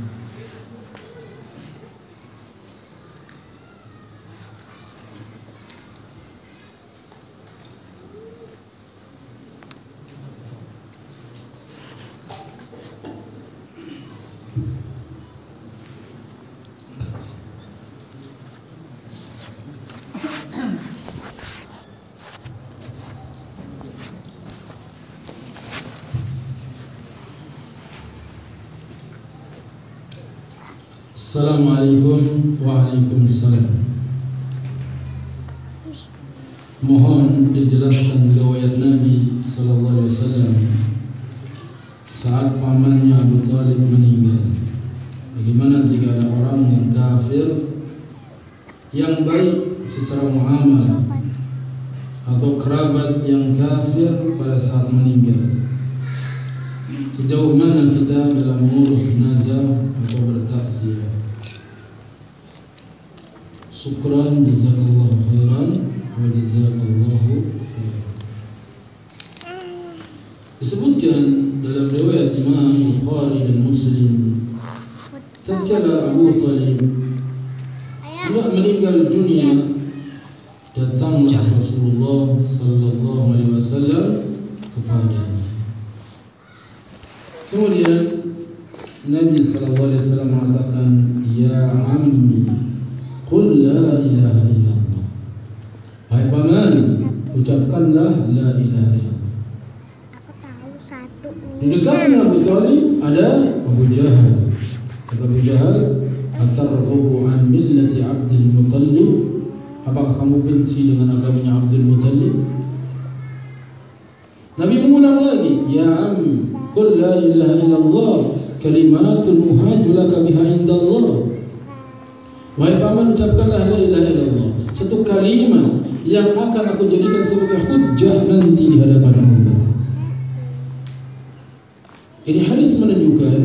Assalamualaikum. Waalaikumsalam. Mohon dijelaskan riwayat Nabi sallallahu alaihi wasallam saat pamannya Abu Thalib meninggal. Bagaimana jika ada orang yang kafir yang baik secara muamalah atau kerabat yang kafir pada saat meninggal? Sejauh mana kita dalam mengurus jenazah atau bertakziah? Syukran, jazakallahu khairan wa jazakallahu khairan. Disebutkan dalam riwayat Imam Bukhari dan Muslim, tatkala Abu Thalib hendak meninggal dunia, datanglah Rasulullah sallallahu alaihi wasallam kepadanya. Kemudian Nabi sallallahu alaihi wasallam mengatakan, "Ya ammi, qul la ilaha illallah." Wahai paman, ucapkanlah la ilaha illallah. Di dekatnya Abu Thalib ada Abu Jahal. Kata Abu Jahal, "Atarghabu an millati Abdul Muttalib?" Apakah kamu benci dengan agamanya Abdul Muttalib? Nabi mengulang lagi, "Ya ammi, qul la ilaha illallah, kalimatun muhaju laka biha indallah." Wahai paman, ucapkanlah la ilaha illallah, satu kalimat yang akan aku jadikan sebagai hujjah nanti di hadapan Allah. Ini hadis menunjukkan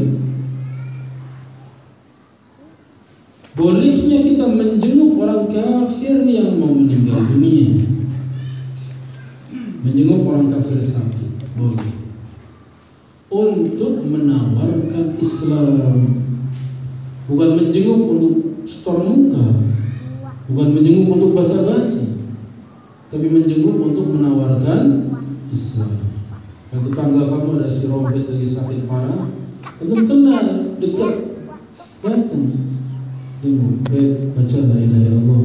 bolehnya kita menjenguk orang kafir yang mau meninggal dunia. Menjenguk orang kafir sakit boleh, untuk menawarkan Islam, bukan menjenguk untuk setor muka, bukan menjenguk untuk basa-basi, tapi menjenguk untuk menawarkan Islam. Dan tetangga kamu ada si Robert lagi sakit parah, untuk kenal dekat, datang, tengok, baca la ilaha illallah.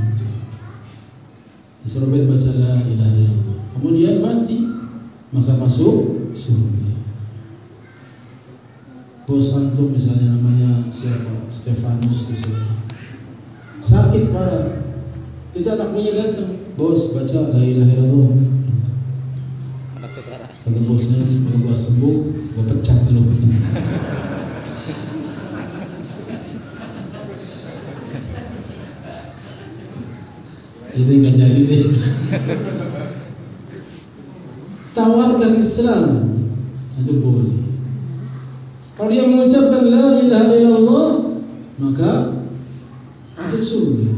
Si Robert baca la ilaha illallah, kemudian mati, maka masuk surga. Bos antum misalnya namanya siapa? Stefanus misalnya, sakit parah, kita anak punya datang, bos baca la ilaha illallah. Kata bosnya, kalau gua sembuh, gua pecat lu. Itu nggak jadi deh. Tawarkan Islam, itu boleh. Kalau dia mengucapkan la ilaha illallah, maka masuk surga.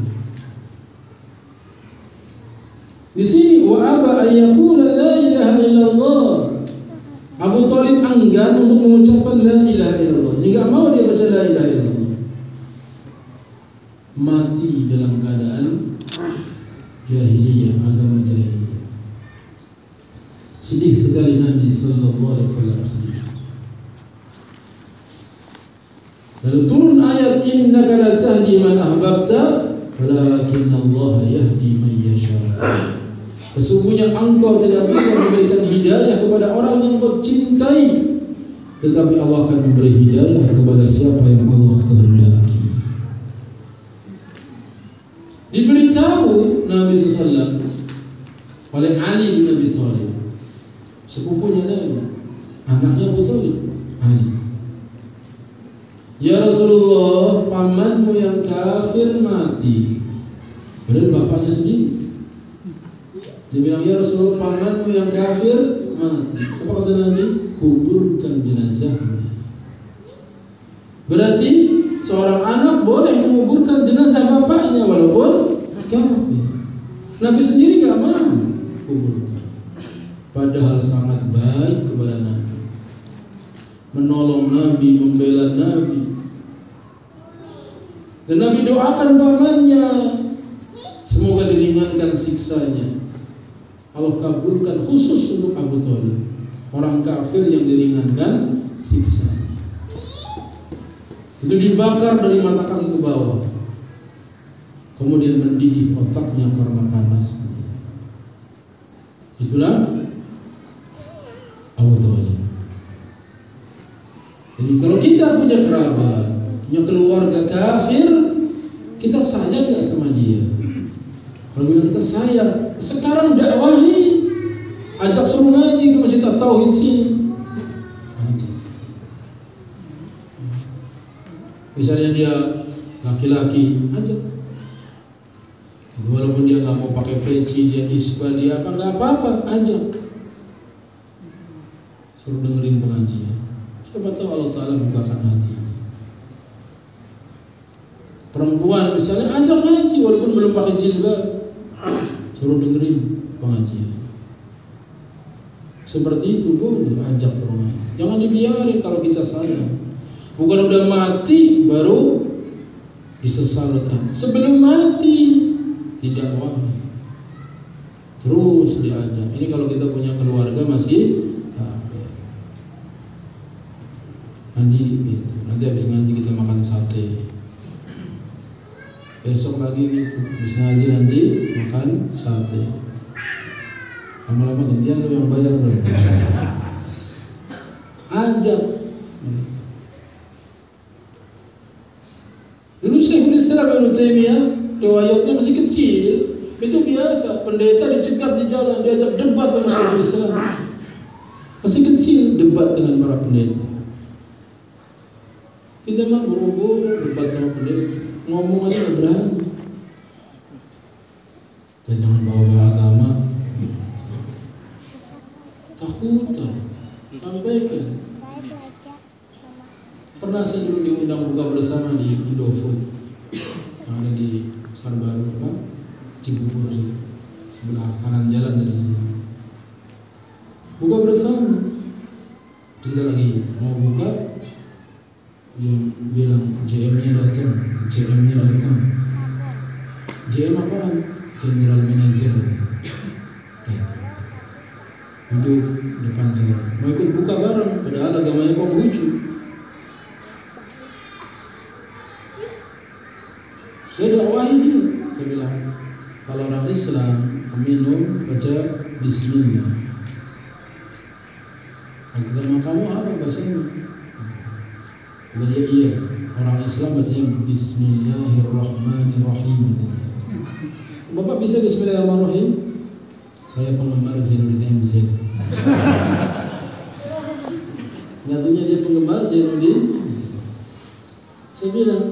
Di sini wa aba ayyaqula la ilaha illallah. Abu Thalib enggan untuk mengucapkan la ilaha illallah. Dia enggak mau dia baca la ilaha illallah. Mati dalam keadaan jahiliyah, agama jahiliyah. Sedih sekali Nabi sallallahu alaihi wasallam. Lalu turun ayat, innaka la tahdi man ahbabta walakinna Allah yahdi man yasha. Sesungguhnya engkau tidak bisa memberikan hidayah kepada orang yang kau cintai, tetapi Allah akan memberi hidayah kepada siapa yang Allah kehendaki. Diberitahu Nabi SAW oleh Ali bin Abi Thalib, sepupunya Nabi, anaknya Abu Thalib, Ali. Ya Rasulullah, pamanmu yang kafir mati. Padahal bapaknya sendiri. Dia bilang, ya Rasulullah, pamanmu yang kafir mati. Apa kata Nabi? Kuburkan jenazahnya. Berarti seorang anak boleh menguburkan jenazah bapaknya walaupun kafir. Nabi sendiri gak mau kuburkan. Padahal sangat baik kepada Nabi, menolong Nabi, membela Nabi. Dan Nabi doakan pamannya, semoga diringankan siksanya. Allah kabulkan khusus untuk Abu Thalib, orang kafir yang diringankan siksanya. Itu dibakar dari mata kaki ke bawah, kemudian mendidih otaknya karena panas. Itulah Abu Thalib. Jadi kalau kita punya kerabat, punya keluarga kafir, kita sayang gak sama dia? Kalau kita sayang, sekarang dakwahi, ajak suruh ngaji ke masjid Tauhid sini. Ajak. Misalnya dia laki-laki, ajak. Walaupun dia nggak mau pakai peci, dia isbah, dia apa, nggak apa-apa, ajak. Suruh dengerin pengajian. Siapa tahu Allah Ta'ala bukakan hati. Perempuan misalnya ajak ngaji walaupun belum pakai jilbab, suruh dengerin pengajian. Seperti itu boleh, ajak orang. Jangan dibiarin kalau kita sayang. Bukan udah mati baru disesalkan. Sebelum mati tidak wahai. Terus diajak. Ini kalau kita punya keluarga masih kafir. Ngaji gitu. Nanti habis ngaji kita makan sate. Besok lagi gitu, habis ngaji nanti makan sate. Lama-lama gantian lu yang bayar bro. Ajak. Dulu Syekhul Islam Ibnu Taimiyah, riwayatnya masih kecil, itu biasa pendeta dicegat di jalan, diajak debat sama Syekhul Islam. Masih kecil debat dengan para pendeta. Kita mah buru-buru debat sama pendeta, ngomong aja nggak berani. Dan jangan bawa agama, takutan, sampaikan. Pernah saya dulu diundang buka bersama di Indofood yang ada di Pasar Baru, Cibubur, sebelah kanan jalan dari sini. Buka bersama, kita lagi mau buka, dia bilang JM-nya datang. JM apaan? General Manager. Duduk depan saya, mau ikut buka bareng, padahal agamanya Konghucu. Saya dakwahi dia, saya bilang kalau orang Islam minum baca Bismillah. Agama kamu apa bahasanya? Dia iya, orang Islam bacanya Bismillahirrahmanirrahim. Bapak bisa Bismillahirrahmanirrahim? Saya penggemar Zainuddin MZ. Nyatunya dia penggemar Zainuddin. Saya bilang,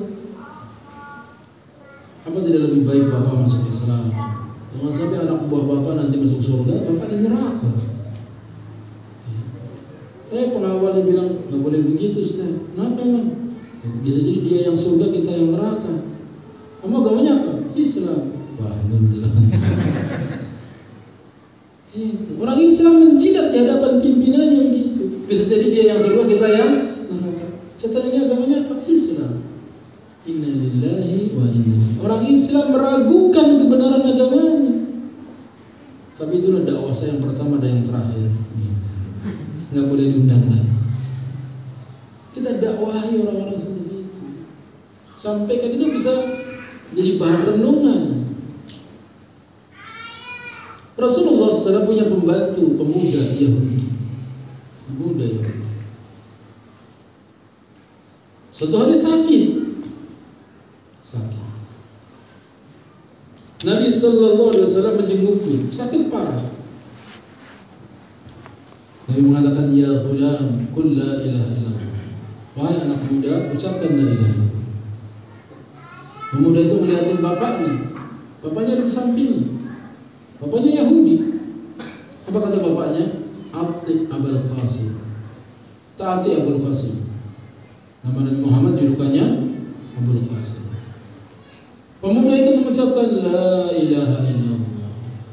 apa tidak lebih baik Bapak masuk Islam? Jangan sampai anak buah Bapak nanti masuk surga, Bapak di neraka. Pengawalnya bilang, nggak boleh begitu Ustaz. Kenapa emang? Bisa jadi dia yang surga, kita yang neraka. Kamu agamanya apa? Islam. Wah, belum bilang. Orang Islam menjilat di hadapan pimpinannya begitu. Bisa jadi dia yang surga, kita yang neraka. Saya tanya, ini agamanya apa? Islam. Inna lillahi wa inna. Orang Islam meragukan kebenaran agamanya. Tapi itulah dakwah saya yang pertama dan yang terakhir. Nggak boleh diundang lagi. Kita dakwahi orang-orang seperti itu. Sampaikan itu bisa jadi bahan renungan. Rasulullah SAW punya pembantu pemuda Yahudi. Pemuda Yahudi. Suatu hari sakit. Nabi Sallallahu Alaihi Wasallam menjenguknya, sakit parah. Nabi mengatakan, ya ghulam, qul la ilaha illallah. Wahai anak muda, ucapkan la ilaha illallah. Pemuda itu melihatin bapaknya. Bapaknya ada di sampingnya. Bapaknya Yahudi. Apa kata bapaknya? Ati Abul Qasim. Taati Abul Qasim. Nama Nabi Muhammad julukannya Abul Qasim. Pemuda itu mengucapkan la ilaha illallah.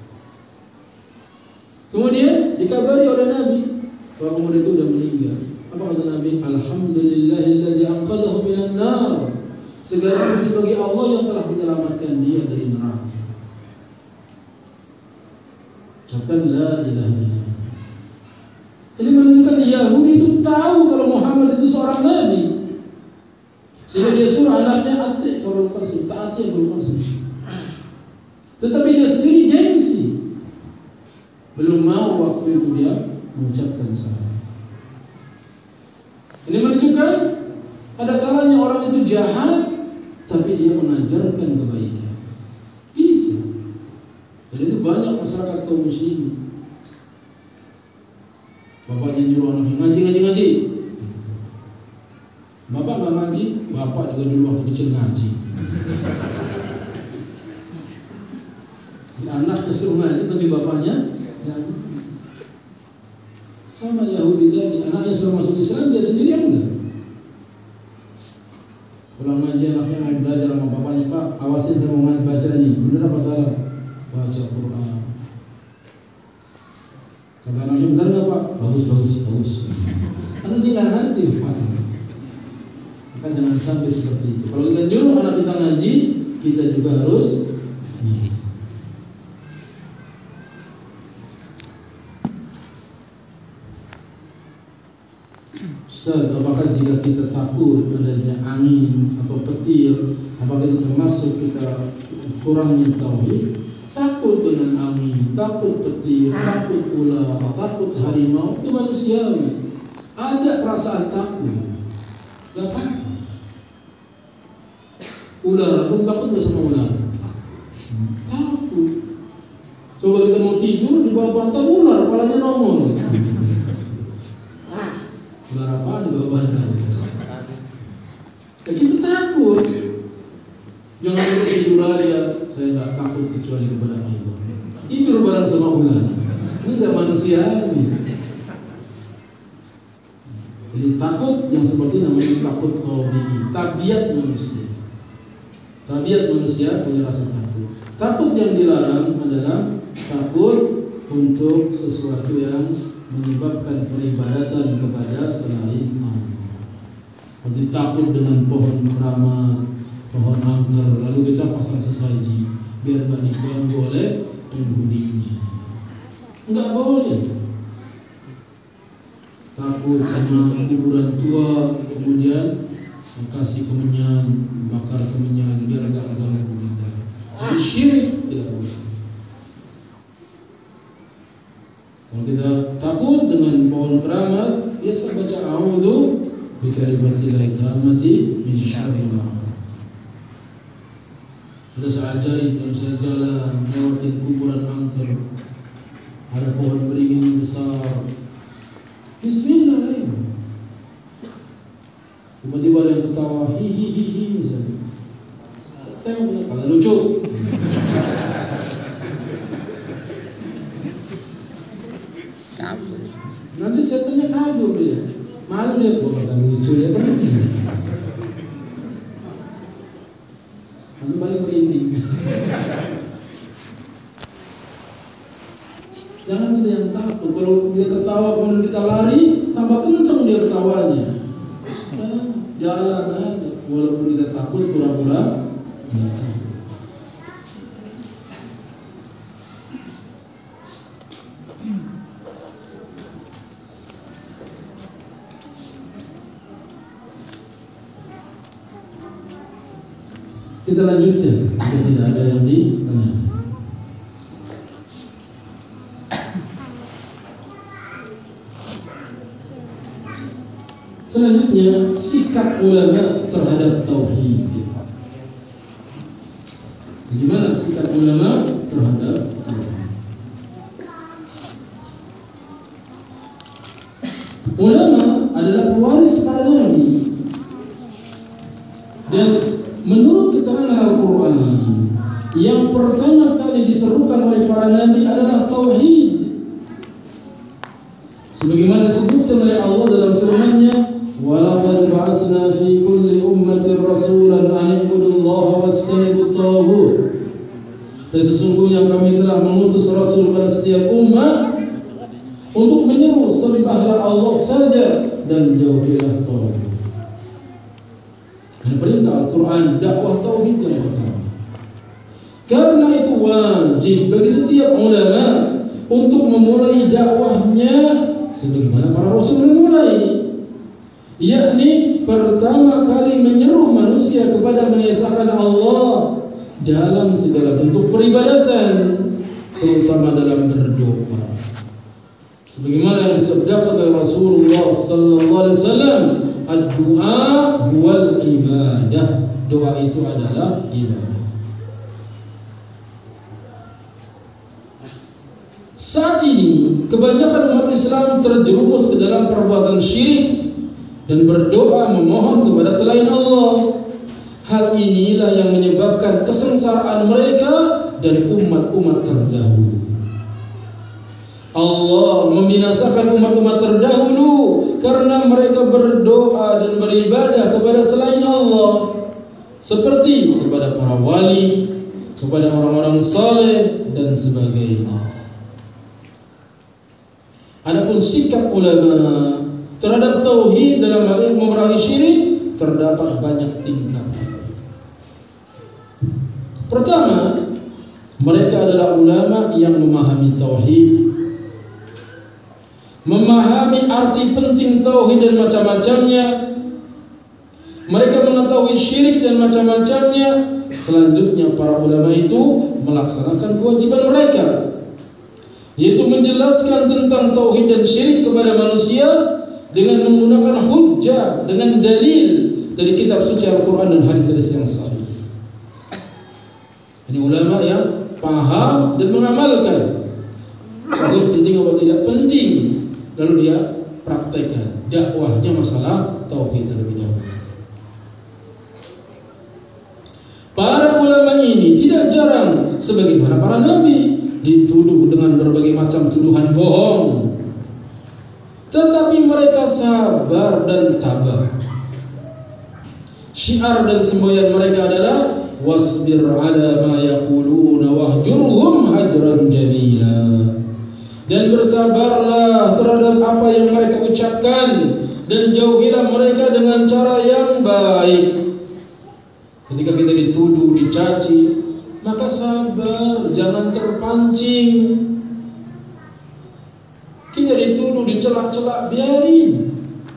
Kemudian dikabari oleh Nabi bahwa pemuda itu sudah meninggal. Apa kata Nabi? Alhamdulillahilladzi anqadhahu minan nar. Segala puji bagi Allah yang telah menyelamatkan dia dari neraka. Ucapkan la ilaha illallah. Ini menunjukkan Yahudi itu tahu kalau Muhammad itu seorang nabi. Sehingga dia suruh anaknya ati Abul Qasim, taati Abul Qasim. Tetapi dia sendiri gengsi. Belum mau waktu itu dia mengucapkan salam. Ini menunjukkan ada kalanya orang itu jahat, tapi dia mengajarkan kebaikan. Bisa. Dan itu banyak masyarakat kaum muslimin. Bapaknya nyuruh anaknya ngaji. Bapak nggak ngaji, bapak juga dulu waktu kecil ngaji. Anak disuruh ngaji tapi bapaknya ya. Sama Yahudi tadi, anaknya suruh masuk Islam, dia sendiri enggak. Pulang ngaji anaknya mau belajar sama bapaknya, Pak, awasin saya mau baca ini, benar apa salah? Baca Quran. Kata anaknya, benar nggak Pak? Bagus. Karena dia nggak ngerti Pak. Maka jangan sampai seperti itu. Kalau kita nyuruh anak kita ngaji, kita juga harus ngaji. Ustaz, apakah jika kita takut adanya angin atau petir, apakah itu termasuk kita kurangnya tauhid? Takut dengan angin, takut petir, takut ular, takut harimau, itu manusiawi. Ada perasaan takut. Gak takut. Ular, aku takut gak sama ular? Takut. Coba kita mau tidur di bawah bantal ular, kepalanya nongol. Ular apaan di bawah bantal? Ya kita takut. Jangan kita tidur aja. Saya gak takut kecuali kepada Allah. Tidur bareng sama ular. Ini gak manusiawi. Jadi takut yang seperti namanya takut tabi'i, tabiat manusia. Tabiat manusia punya rasa takut. Takut yang dilarang adalah takut untuk sesuatu yang menyebabkan peribadatan kepada selain Allah. Seperti takut dengan pohon keramat, pohon angker, lalu kita pasang sesaji biar tak diganggu oleh penghuninya. Enggak boleh. Takut sama kuburan tua, kemudian kasih kemenyan, bakar kemenyan biar enggak ganggu kita. Jadi syirik tidak boleh. Kalau kita takut dengan pohon keramat, biasa baca a'udzu bikalimatillahi tammati min syarri ma khalaq. Sudah saya ajari kalau saya jalan melewati kuburan angker, ada pohon beringin besar, bismillahirrahmanirrahim. Tiba-tiba ada yang ketawa, hihihihi misalnya. Tengok, kagak lucu. Nanti setannya kabur dia, malu dia, kok kagak lucu ya kan? Nanti balik merinding. Jangan kita yang takut. Kalau dia ketawa kemudian kita lari, tambah kencang dia ketawanya. Jalan aja, walaupun kita takut pura-pura. Kita lanjutkan, jika tidak ada yang ditanyakan. Selanjutnya, sikap ulama terhadap tauhid. Bagaimana sikap ulama terhadap tauhid? Ulama adalah pewaris para nabi. Dan menurut keterangan Al-Quran, yang pertama kali diserukan oleh para nabi adalah tauhid. Sebagaimana disebutkan oleh Allah dalam firman-Nya, "Walaqad ba'atsna fi kulli ummatin rasulan an i'budullaha wajtanibut taghut." Dan sesungguhnya kami telah mengutus rasul pada setiap umat untuk menyeru sembahlah Allah saja dan jauhilah taghut. Ini perintah Al-Quran, dakwah tauhid yang pertama. Karena itu wajib bagi setiap ulama untuk memulai dakwahnya sebagaimana para rasul memulai, yakni pertama kali menyeru manusia kepada mengesahkan Allah dalam segala bentuk peribadatan, terutama dalam berdoa. Sebagaimana yang disabdakan oleh Rasulullah sallallahu alaihi wasallam, ad-du'a huwal ibadah. Doa itu adalah ibadah. Saat ini kebanyakan umat Islam terjerumus ke dalam perbuatan syirik dan berdoa memohon kepada selain Allah. Hal inilah yang menyebabkan kesengsaraan mereka dan umat-umat terdahulu. Allah membinasakan umat-umat terdahulu karena mereka berdoa dan beribadah kepada selain Allah, seperti kepada para wali, kepada orang-orang saleh dan sebagainya. Adapun sikap ulama terhadap tauhid dalam hal ini memerangi syirik terdapat banyak tingkatan. Pertama, mereka adalah ulama yang memahami tauhid, memahami arti penting tauhid dan macam-macamnya. Mereka mengetahui syirik dan macam-macamnya. Selanjutnya para ulama itu melaksanakan kewajiban mereka, yaitu menjelaskan tentang tauhid dan syirik kepada manusia dengan menggunakan hujjah, dengan dalil dari kitab suci Al-Quran dan hadis-hadis yang sahih. Ini ulama yang paham dan mengamalkan. Tauhid penting atau tidak penting, lalu dia praktekkan dakwahnya masalah tauhid terlebih dahulu. Para ulama ini tidak jarang sebagaimana para nabi dituduh dengan berbagai macam tuduhan bohong, tetapi mereka sabar dan tabah. Syiar dan semboyan mereka adalah wasbir ala ma yaquluna wahjurhum hajran jamila. Dan bersabarlah terhadap apa yang mereka ucapkan dan jauhilah mereka dengan cara yang baik. Ketika kita dituduh, dicaci, maka sabar, jangan terpancing. Kita dituduh, dicelak-celak, biarin.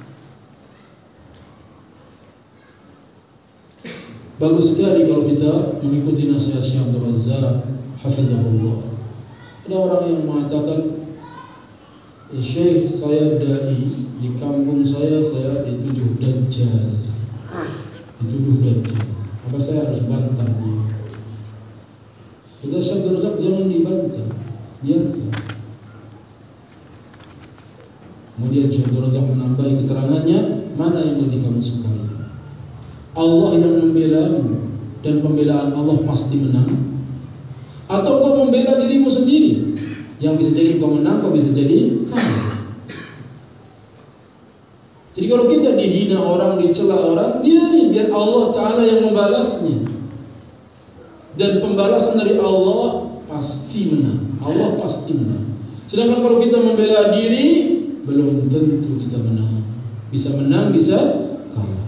Bagus sekali kalau kita mengikuti nasihat Syekh Abdul Razak hafizahullah. Ada orang yang mengatakan, ya Syekh, saya dai, di kampung saya dituduh dajjal. Dituduh dajjal. Apa saya harus bantah dia? Kita Syekh Abdul Razak jangan dibantah, biarkan. Kemudian Syekh Abdul Razak menambahi keterangannya, mana yang lebih kamu sukai? Allah yang membelamu dan pembelaan Allah pasti menang, atau kau membela dirimu sendiri yang bisa jadi kau menang, kau bisa jadi kalah. Jadi kalau kita dihina orang, dicela orang, biar Allah Ta'ala yang membalasnya. Dan pembalasan dari Allah pasti menang. Allah pasti menang. Sedangkan kalau kita membela diri, belum tentu kita menang. Bisa menang, bisa kalah.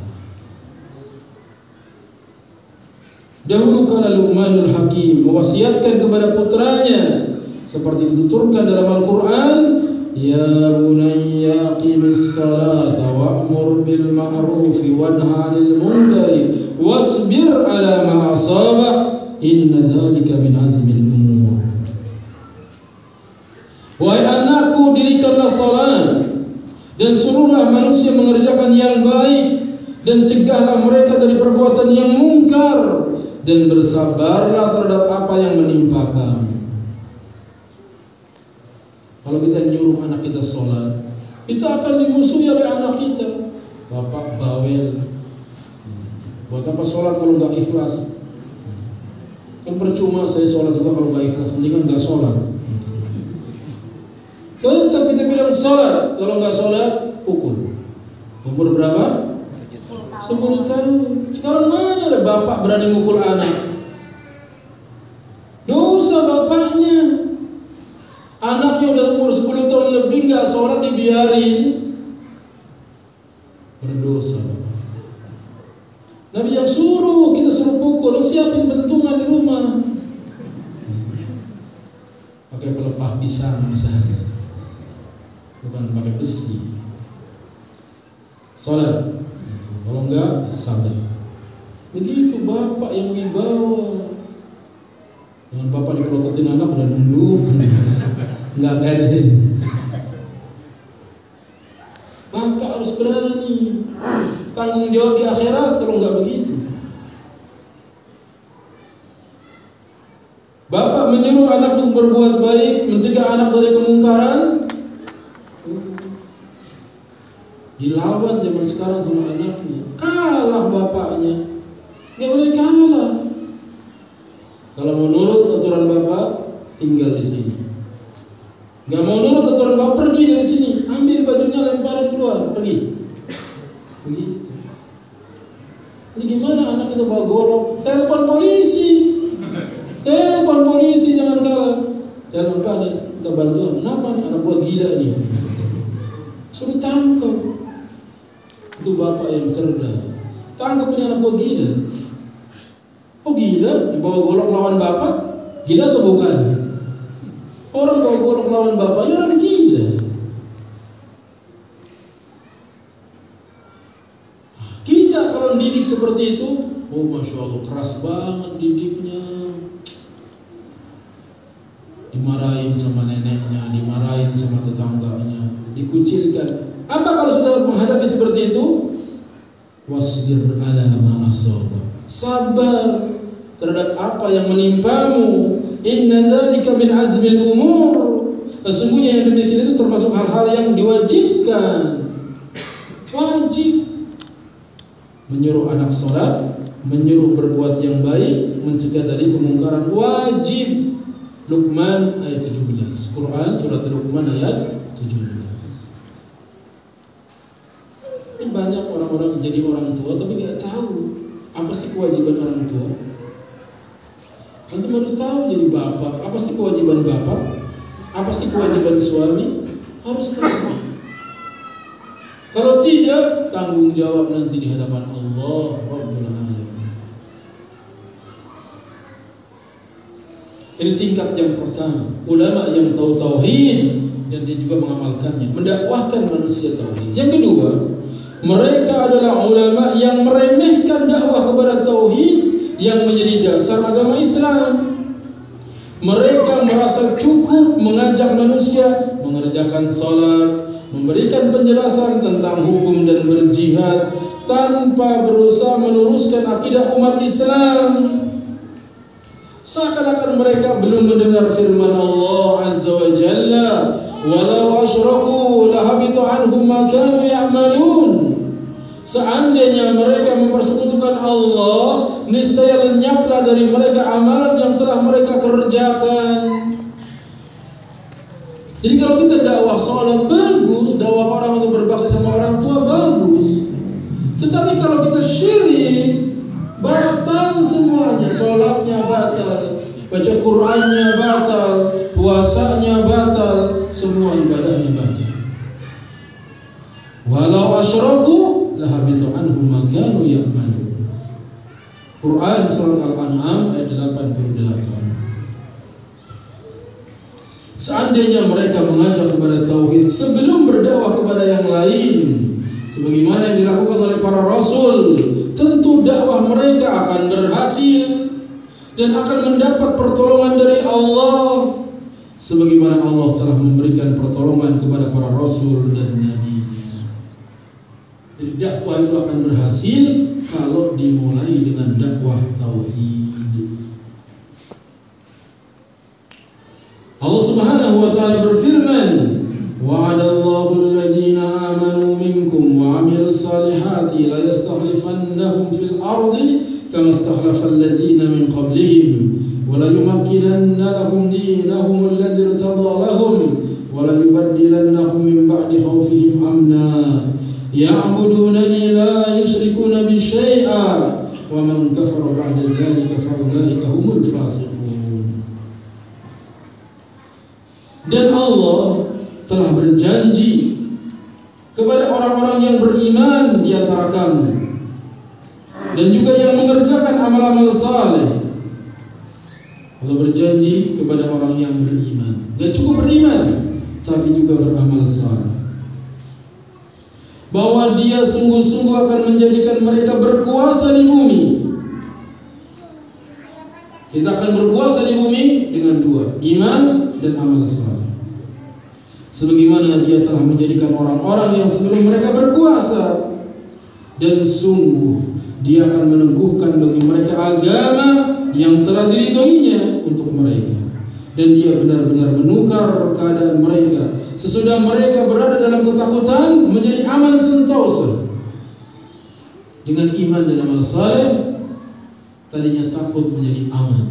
Dahulu kala Luqmanul Hakim mewasiatkan kepada putranya seperti dituturkan dalam Al-Quran, ya bunayya aqimis salata wa'mur bil ma'rufi wanha 'anil munkari wasbir 'ala ma asaba inna dzalika min azmil umur. Wahai anakku, dirikanlah salat Dan suruhlah manusia mengerjakan yang baik, dan cegahlah mereka dari perbuatan yang mungkar, dan bersabarlah terhadap apa yang menimpa kamu. Kalau kita nyuruh anak kita sholat, kita akan dimusuhi oleh anak kita. Bapak bawel, buat apa sholat kalau nggak ikhlas? Kan percuma saya sholat juga kalau nggak ikhlas, mendingan nggak sholat. Tetap kita bilang sholat, kalau nggak sholat pukul. Umur berapa? 10 tahun. Sekarang mana ada bapak berani mukul anak? Dosa bapaknya. Anaknya udah umur 10 tahun lebih nggak sholat dibiarin, berdosa bapak. Nabi yang suruh, kita suruh pukul, siapin bentungan di rumah. Pakai pelepah pisang misalnya, bukan pakai besi. Sholat, kalau enggak sabar. Begitu bapak yang wibawa. Dengan bapak dipelototin anak udah nunduk, enggak gaji. Bapak harus berani, tanggung jawab di akhirat kalau enggak begitu. Bapak menyuruh anak untuk berbuat baik, mencegah anak dari kemungkaran. Dilawan zaman sekarang sama anaknya, kalah bapaknya. Nggak boleh kalah. Kalau mau nurut aturan bapak, tinggal di sini. Nggak mau nurut aturan bapak, pergi dari sini. Ambil bajunya, lemparin keluar, pergi. Begitu. Ini gimana anak itu bawa golok? Telepon polisi. Telepon polisi, jangan kalah. Telepon Pak, kita bantu. Kenapa nih? Anak buah gila nih. Suruh tangkap. Itu bapak yang cerdas. Tangkap ini anak buah gila. Oh gila? Yang bawa golok lawan bapak? Gila atau bukan? Orang bawa golok lawan bapaknya orang gila. Kita kalau didik seperti itu, oh masya Allah, keras banget didiknya. Dimarahin sama neneknya, dimarahin sama tetangganya, dikucilkan. Apa kalau sudah menghadapi seperti itu? Wasbir ala ma asaba. Sabar terhadap apa yang menimpamu. Inna dzalika min azmil umur. Sesungguhnya yang demikian itu termasuk hal-hal yang diwajibkan. Wajib menyuruh anak sholat, menyuruh berbuat yang baik, mencegah dari kemungkaran, wajib. Luqman ayat 17. Quran surat Luqman ayat 17. Ini banyak orang-orang jadi orang tua tapi nggak tahu apa sih kewajiban orang tua. Antum harus tahu jadi bapak, apa sih kewajiban bapak, apa sih kewajiban suami, harus tahu. Kalau tidak, tanggung jawab nanti di hadapan Allah Rabbul Alamin. Ini tingkat yang pertama, ulama yang tahu tauhid dan dia juga mengamalkannya, mendakwahkan manusia tauhid. Yang kedua, mereka adalah ulama yang meremehkan dakwah kepada tauhid yang menjadi dasar agama Islam. Mereka merasa cukup mengajak manusia mengerjakan salat, memberikan penjelasan tentang hukum dan berjihad tanpa berusaha meluruskan akidah umat Islam. Seakan-akan mereka belum mendengar firman Allah Azza wa Jalla, walau asyraku lahabitu anhum ma kanu ya'malun. Seandainya mereka mempersekutukan Allah, niscaya lenyaplah dari mereka amalan yang telah mereka kerjakan. Jadi kalau kita dakwah sholat bagus, dakwah orang untuk berbakti sama orang tua bagus. Tetapi kalau kita syirik, batal semuanya. Sholatnya batal, baca Qur'annya batal, puasanya batal, semua ibadahnya batal. Walau asyraku lahabitu anhum ma kanu ya'malun. Quran surat Al-An'am ayat 88. Seandainya mereka mengajak kepada tauhid sebelum berdakwah kepada yang lain, sebagaimana yang dilakukan oleh para rasul, tentu dakwah mereka akan berhasil dan akan mendapat pertolongan dari Allah, sebagaimana Allah telah memberikan pertolongan kepada para rasul dan nabi. Jadi dakwah itu akan berhasil kalau dimulai dengan dakwah tauhid. Allah Subhanahu wa taala berfirman, wa'adallahu alladhina amanu minkum wa 'amilus salihati la yastakhlifannahum fil ardi kama istakhlafa alladhina min qablihim wa la yumakkinanna lahum dinahum alladhi irtada lahum wa la yubaddilannahum min ba'di khawfihim amna ya'budunani la yushrikuna bi syai'a wa man kafara ba'da dhalika fa ulaika humul fasiqun. Dan Allah telah berjanji kepada orang-orang yang beriman di antara kamu dan juga yang mengerjakan amal-amal saleh. Allah berjanji kepada orang yang beriman, gak cukup beriman, tapi juga beramal saleh, bahwa Dia sungguh-sungguh akan menjadikan mereka berkuasa di bumi. Kita akan berkuasa di bumi dengan dua, iman dan amal saleh. Sebagaimana Dia telah menjadikan orang-orang yang sebelum mereka berkuasa, dan sungguh Dia akan meneguhkan bagi mereka agama yang telah diridhoinya untuk mereka, dan Dia benar-benar menukar keadaan mereka sesudah mereka berada dalam ketakutan menjadi aman sentosa. Dengan iman dan amal saleh, tadinya takut menjadi aman.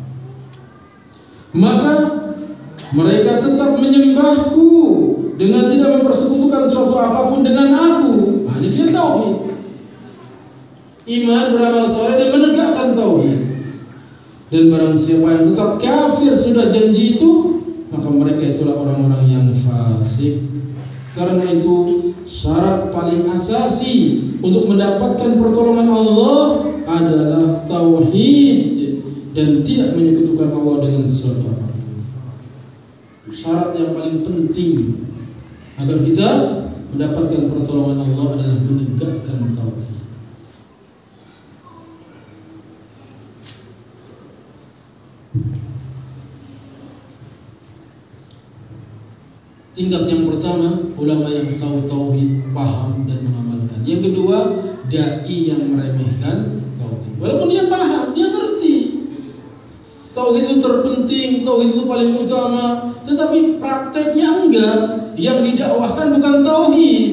Maka mereka tetap menyembahku dengan tidak mempersekutukan suatu apapun dengan aku. Nah, ini dia tauhid. Iman, beramal saleh dan menegakkan tauhid. Dan barang siapa yang tetap kafir sudah janji itu, maka mereka itulah orang-orang yang fasik. Karena itu syarat paling asasi untuk mendapatkan pertolongan Allah adalah tauhid dan tidak menyekutukan Allah dengan sesuatu apapun. Syarat yang paling penting agar kita mendapatkan pertolongan Allah adalah menegakkan tauhid. Tingkat yang pertama, ulama yang tahu tauhid, paham dan mengamalkan. Yang kedua, dai yang meremehkan tauhid. Walaupun dia paham, dia ngerti tauhid itu terpenting, tauhid itu paling utama, tetapi prakteknya enggak. Yang didakwahkan bukan tauhid.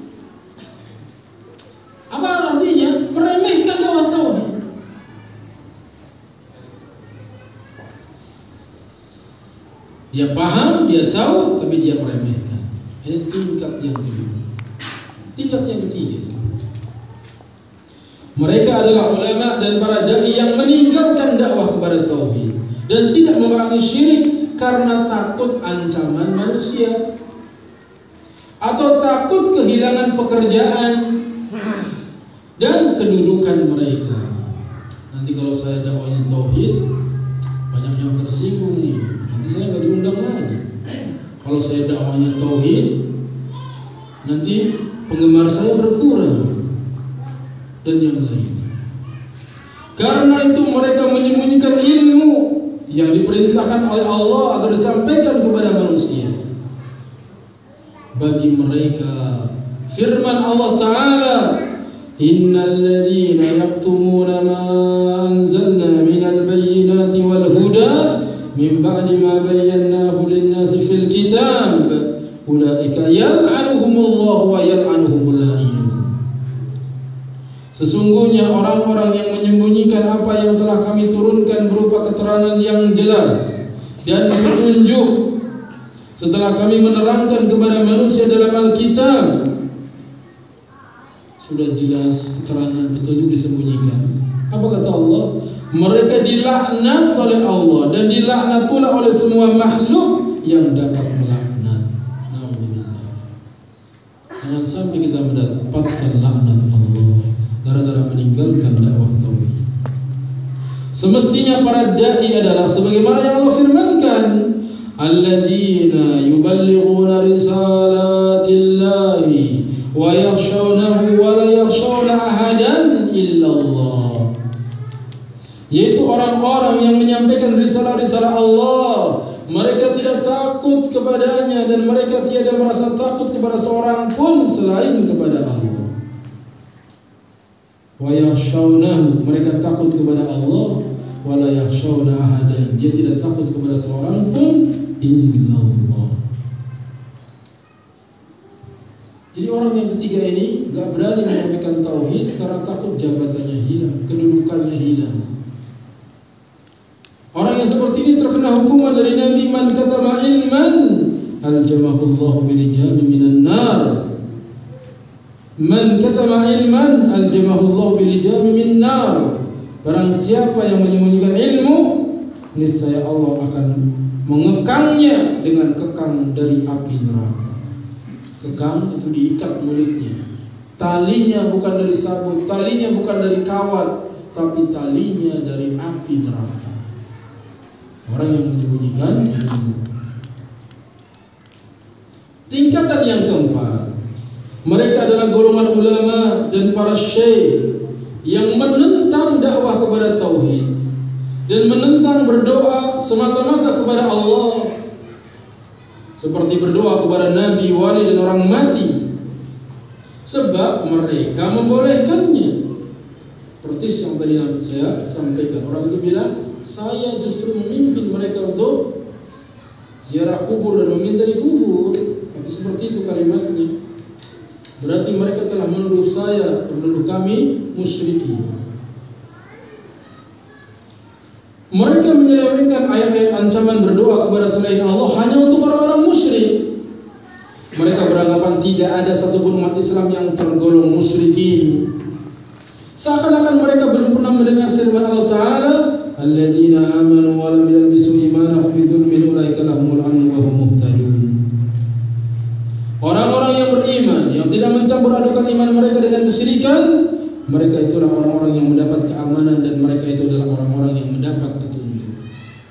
Apa artinya? Meremehkan dakwah tauhid. Dia paham, dia tahu, tapi dia meremehkan. Ini tingkat yang kedua. Tingkat yang ketiga, mereka adalah ulama dan para dai yang meninggalkan dakwah kepada tauhid dan tidak memerangi syirik karena takut ancaman manusia atau takut kehilangan pekerjaan dan kedudukan mereka. Nanti kalau saya dakwahnya tauhid, banyak yang tersinggung nih. Nanti saya nggak diundang lagi. Kalau saya dakwahnya tauhid, nanti penggemar saya berkurang dan yang lain. Karena itu mereka menyembunyikan ilmu yang diperintahkan oleh Allah agar disampaikan kepada manusia. Bagi mereka firman Allah Ta'ala, innal ladzina yaktumuna ma anzalna minal bayyinati wal huda min ba'di ma bayyanahu lin-nasi fil kitab ulaika yal'anuhumullahu wa yal'anuhumul la'inun. Sesungguhnya orang-orang yang menyembunyikan apa yang telah kami turunkan berupa keterangan yang jelas dan petunjuk setelah kami menerangkan kepada manusia dalam Alkitab, sudah jelas keterangan petunjuk disembunyikan. Apa kata Allah? Mereka dilaknat oleh Allah dan dilaknat pula oleh semua makhluk yang dapat melaknat. Alhamdulillah. Jangan sampai kita mendapatkan laknat Allah gara-gara meninggalkan dakwah tauhid. Semestinya para dai adalah sebagaimana yang Allah firmankan, alladzina yuballighuna risalatillahi wa yakhshawnahu wa la yakhshawna ahadan illallah. Yaitu orang-orang yang menyampaikan risalah-risalah Allah, mereka tidak takut kepadanya dan mereka tiada merasa takut kepada seorang pun selain kepada Allah. Wa yakhshawnahu, mereka takut kepada Allah, wa la yakhshawna ahadan, dia tidak takut kepada seorang pun illallah. Jadi orang yang ketiga ini gak berani menyampaikan tauhid karena takut jabatannya hilang, kedudukannya hilang. Orang yang seperti ini terkena hukuman dari Nabi, man katama ilman aljamahullahu birijami minan nar. Man katama ilman aljamahullahu birijami minan nar. Barang siapa yang menyembunyikan ilmu, niscaya Allah akan mengekangnya dengan kekang dari api neraka. Kekang itu diikat mulutnya. Talinya bukan dari sabut, talinya bukan dari kawat, tapi talinya dari api neraka. Orang yang menyembunyikan ilmu. Tingkatan yang keempat, mereka adalah golongan ulama dan para syekh yang menentang dakwah kepada tauhid dan menentang berdoa semata-mata kepada Allah, seperti berdoa kepada nabi, wali dan orang mati, sebab mereka membolehkannya. Persis yang tadi saya sampaikan, orang itu bilang, saya justru memimpin mereka untuk ziarah kubur dan meminta di kubur. Tapi seperti itu kalimatnya. Berarti mereka telah menuduh saya, menuduh kami musyrikin. Mereka menyelewengkan ayat-ayat ancaman berdoa kepada selain Allah hanya untuk orang-orang musyrik. Mereka beranggapan tidak ada satupun umat Islam yang tergolong musyrikin. Seakan-akan mereka belum pernah mendengar firman Allah Ta'ala, alladzina amanu wa lam yalbisu imanahum bidzulmin ulaika lahumul amnu wa hum muhtadun. Orang-orang yang beriman, yang tidak mencampur adukan iman mereka dengan kesyirikan, mereka itulah orang-orang yang mendapat keamanan dan mereka itu adalah orang-orang yang mendapat petunjuk.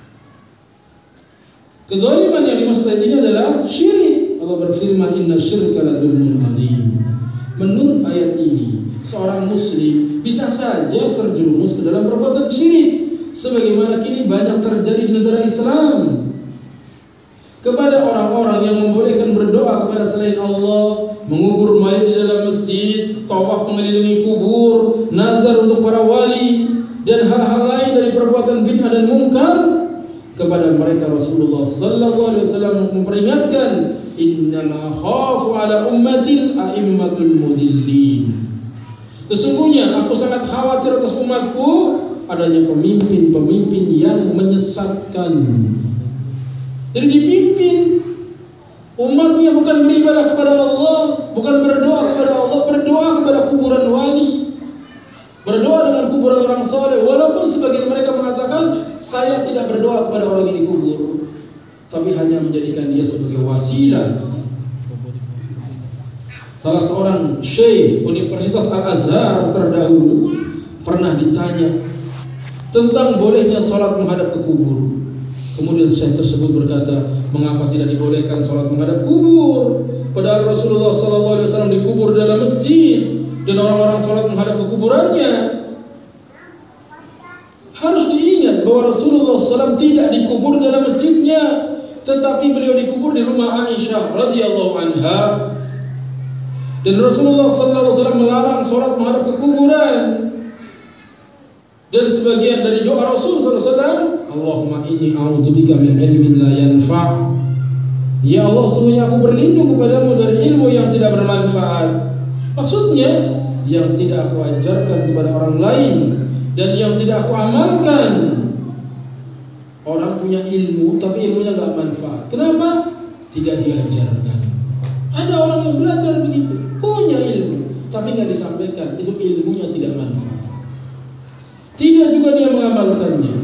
Kezaliman yang dimaksud ayat ini adalah syirik. Allah berfirman, inna syirka la dzulmun adzim. Menurut ayat ini, seorang muslim bisa saja terjerumus ke dalam perbuatan syirik, sebagaimana kini banyak terjadi di negara Islam. Kepada orang-orang yang membolehkan berdoa kepada selain Allah, mengubur mayat di dalam masjid, tawaf mengelilingi kubur, nazar untuk para wali, dan hal-hal lain dari perbuatan bid'ah dan mungkar, kepada mereka Rasulullah sallallahu alaihi wasallam memperingatkan, innama khafu ala ummatil a'immatul mudillin. Sesungguhnya aku sangat khawatir atas umatku adanya pemimpin-pemimpin yang menyesatkan. Jadi dipimpin umatnya bukan beribadah kepada Allah, bukan berdoa kepada Allah, berdoa kepada kuburan wali, berdoa dengan kuburan orang saleh. Walaupun sebagian mereka mengatakan saya tidak berdoa kepada orang yang dikubur, tapi hanya menjadikan dia sebagai wasilah. Salah seorang syekh Universitas Al-Azhar terdahulu pernah ditanya tentang bolehnya sholat menghadap ke kubur. Kemudian syekh tersebut berkata, mengapa tidak dibolehkan sholat menghadap kubur? Padahal Rasulullah SAW dikubur dalam masjid dan orang-orang sholat menghadap ke kuburannya. Harus diingat bahwa Rasulullah SAW tidak dikubur dalam masjidnya, tetapi beliau dikubur di rumah Aisyah radhiyallahu anha. Dan Rasulullah SAW melarang sholat menghadap ke kuburan. Dan sebagian dari doa Rasul SAW, Allahumma inni a'udzubika min ilmin la yanfa'. Ya Allah, sesungguhnya aku berlindung kepadamu dari ilmu yang tidak bermanfaat. Maksudnya, yang tidak aku ajarkan kepada orang lain dan yang tidak aku amalkan. Orang punya ilmu tapi ilmunya gak manfaat. Kenapa? Tidak diajarkan. Ada orang yang belajar begitu, punya ilmu tapi gak disampaikan, itu ilmunya tidak manfaat. Tidak juga dia mengamalkannya.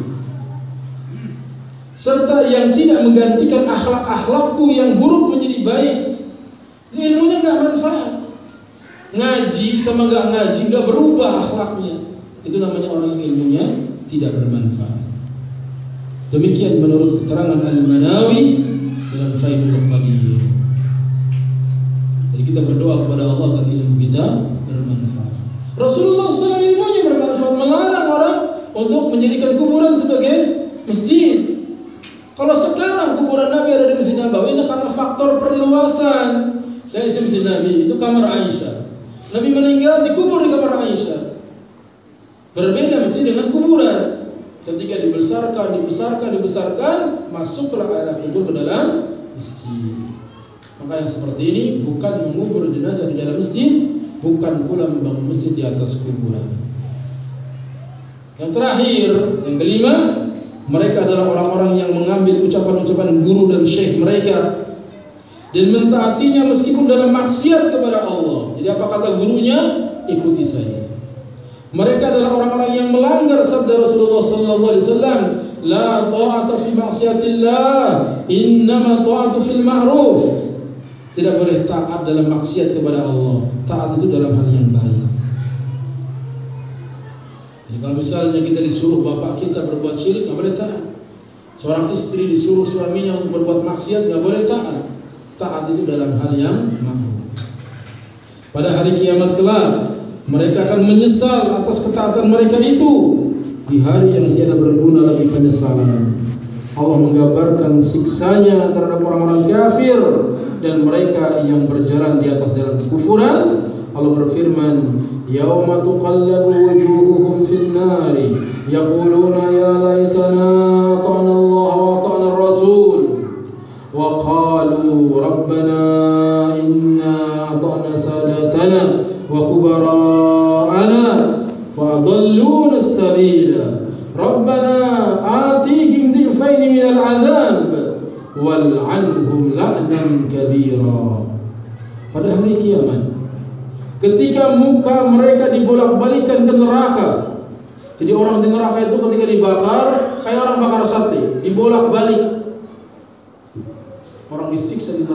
Serta yang tidak menggantikan akhlak-akhlakku yang buruk menjadi baik, ilmunya gak manfaat. Ngaji sama gak ngaji gak berubah akhlaknya. Itu namanya orang yang ilmunya tidak bermanfaat. Demikian menurut keterangan Al-Manawi dalam Faidul Qadir. Jadi kita berdoa kepada Allah agar ilmu kita bermanfaat. Rasulullah SAW ilmunya bermanfaat, melarang orang untuk menjadikan kuburan sebagai masjid. Kalau sekarang kuburan Nabi ada di Masjid Nabawi, ini karena faktor perluasan. Saya isi Masjid Nabi, itu kamar Aisyah. Nabi meninggal dikubur di kamar Aisyah. Berbeda mesti dengan kuburan. Ketika dibesarkan, masuklah anak kubur ke dalam masjid. Maka yang seperti ini bukan mengubur jenazah di dalam masjid, bukan pula membangun masjid di atas kuburan. Yang terakhir, yang kelima, mereka adalah orang-orang yang mengambil ucapan-ucapan guru dan syekh mereka dan mentaatinya meskipun dalam maksiat kepada Allah. Jadi apa kata gurunya? Ikuti saja. Mereka adalah orang-orang yang melanggar sabda Rasulullah sallallahu alaihi wasallam, la ta'ata fi maksiatillah, innama ta'atu fil ma'ruf. Tidak boleh taat dalam maksiat kepada Allah. Taat itu dalam hal yang baik. Jadi kalau misalnya kita disuruh bapak kita berbuat syirik, enggak boleh taat. Seorang istri disuruh suaminya untuk berbuat maksiat, enggak boleh taat. Taat itu dalam hal yang ma'ruf. Pada hari kiamat kelak, mereka akan menyesal atas ketaatan mereka itu di hari yang tiada berguna lagi penyesalan. Allah menggambarkan siksanya terhadap orang-orang kafir dan mereka yang berjalan di atas jalan kekufuran. Allah berfirman, "Yauma tuqallabu wujuhuhum fin nari, yaquluna ya laitana ata'na Allah wa ata'na ar-rasul, wa qalu rabbana inna ata'na sadatana wa kubara'ana wa adalluna as-sabila rabbana atihim dhi'faini minal 'adzab wal'anhum la'nan kabira." Pada hari kiamat, ketika muka mereka dibolak-balikkan ke neraka. Jadi orang di neraka itu ketika dibakar kayak orang bakar sate, dibolak-balik. Orang disiksa di neraka.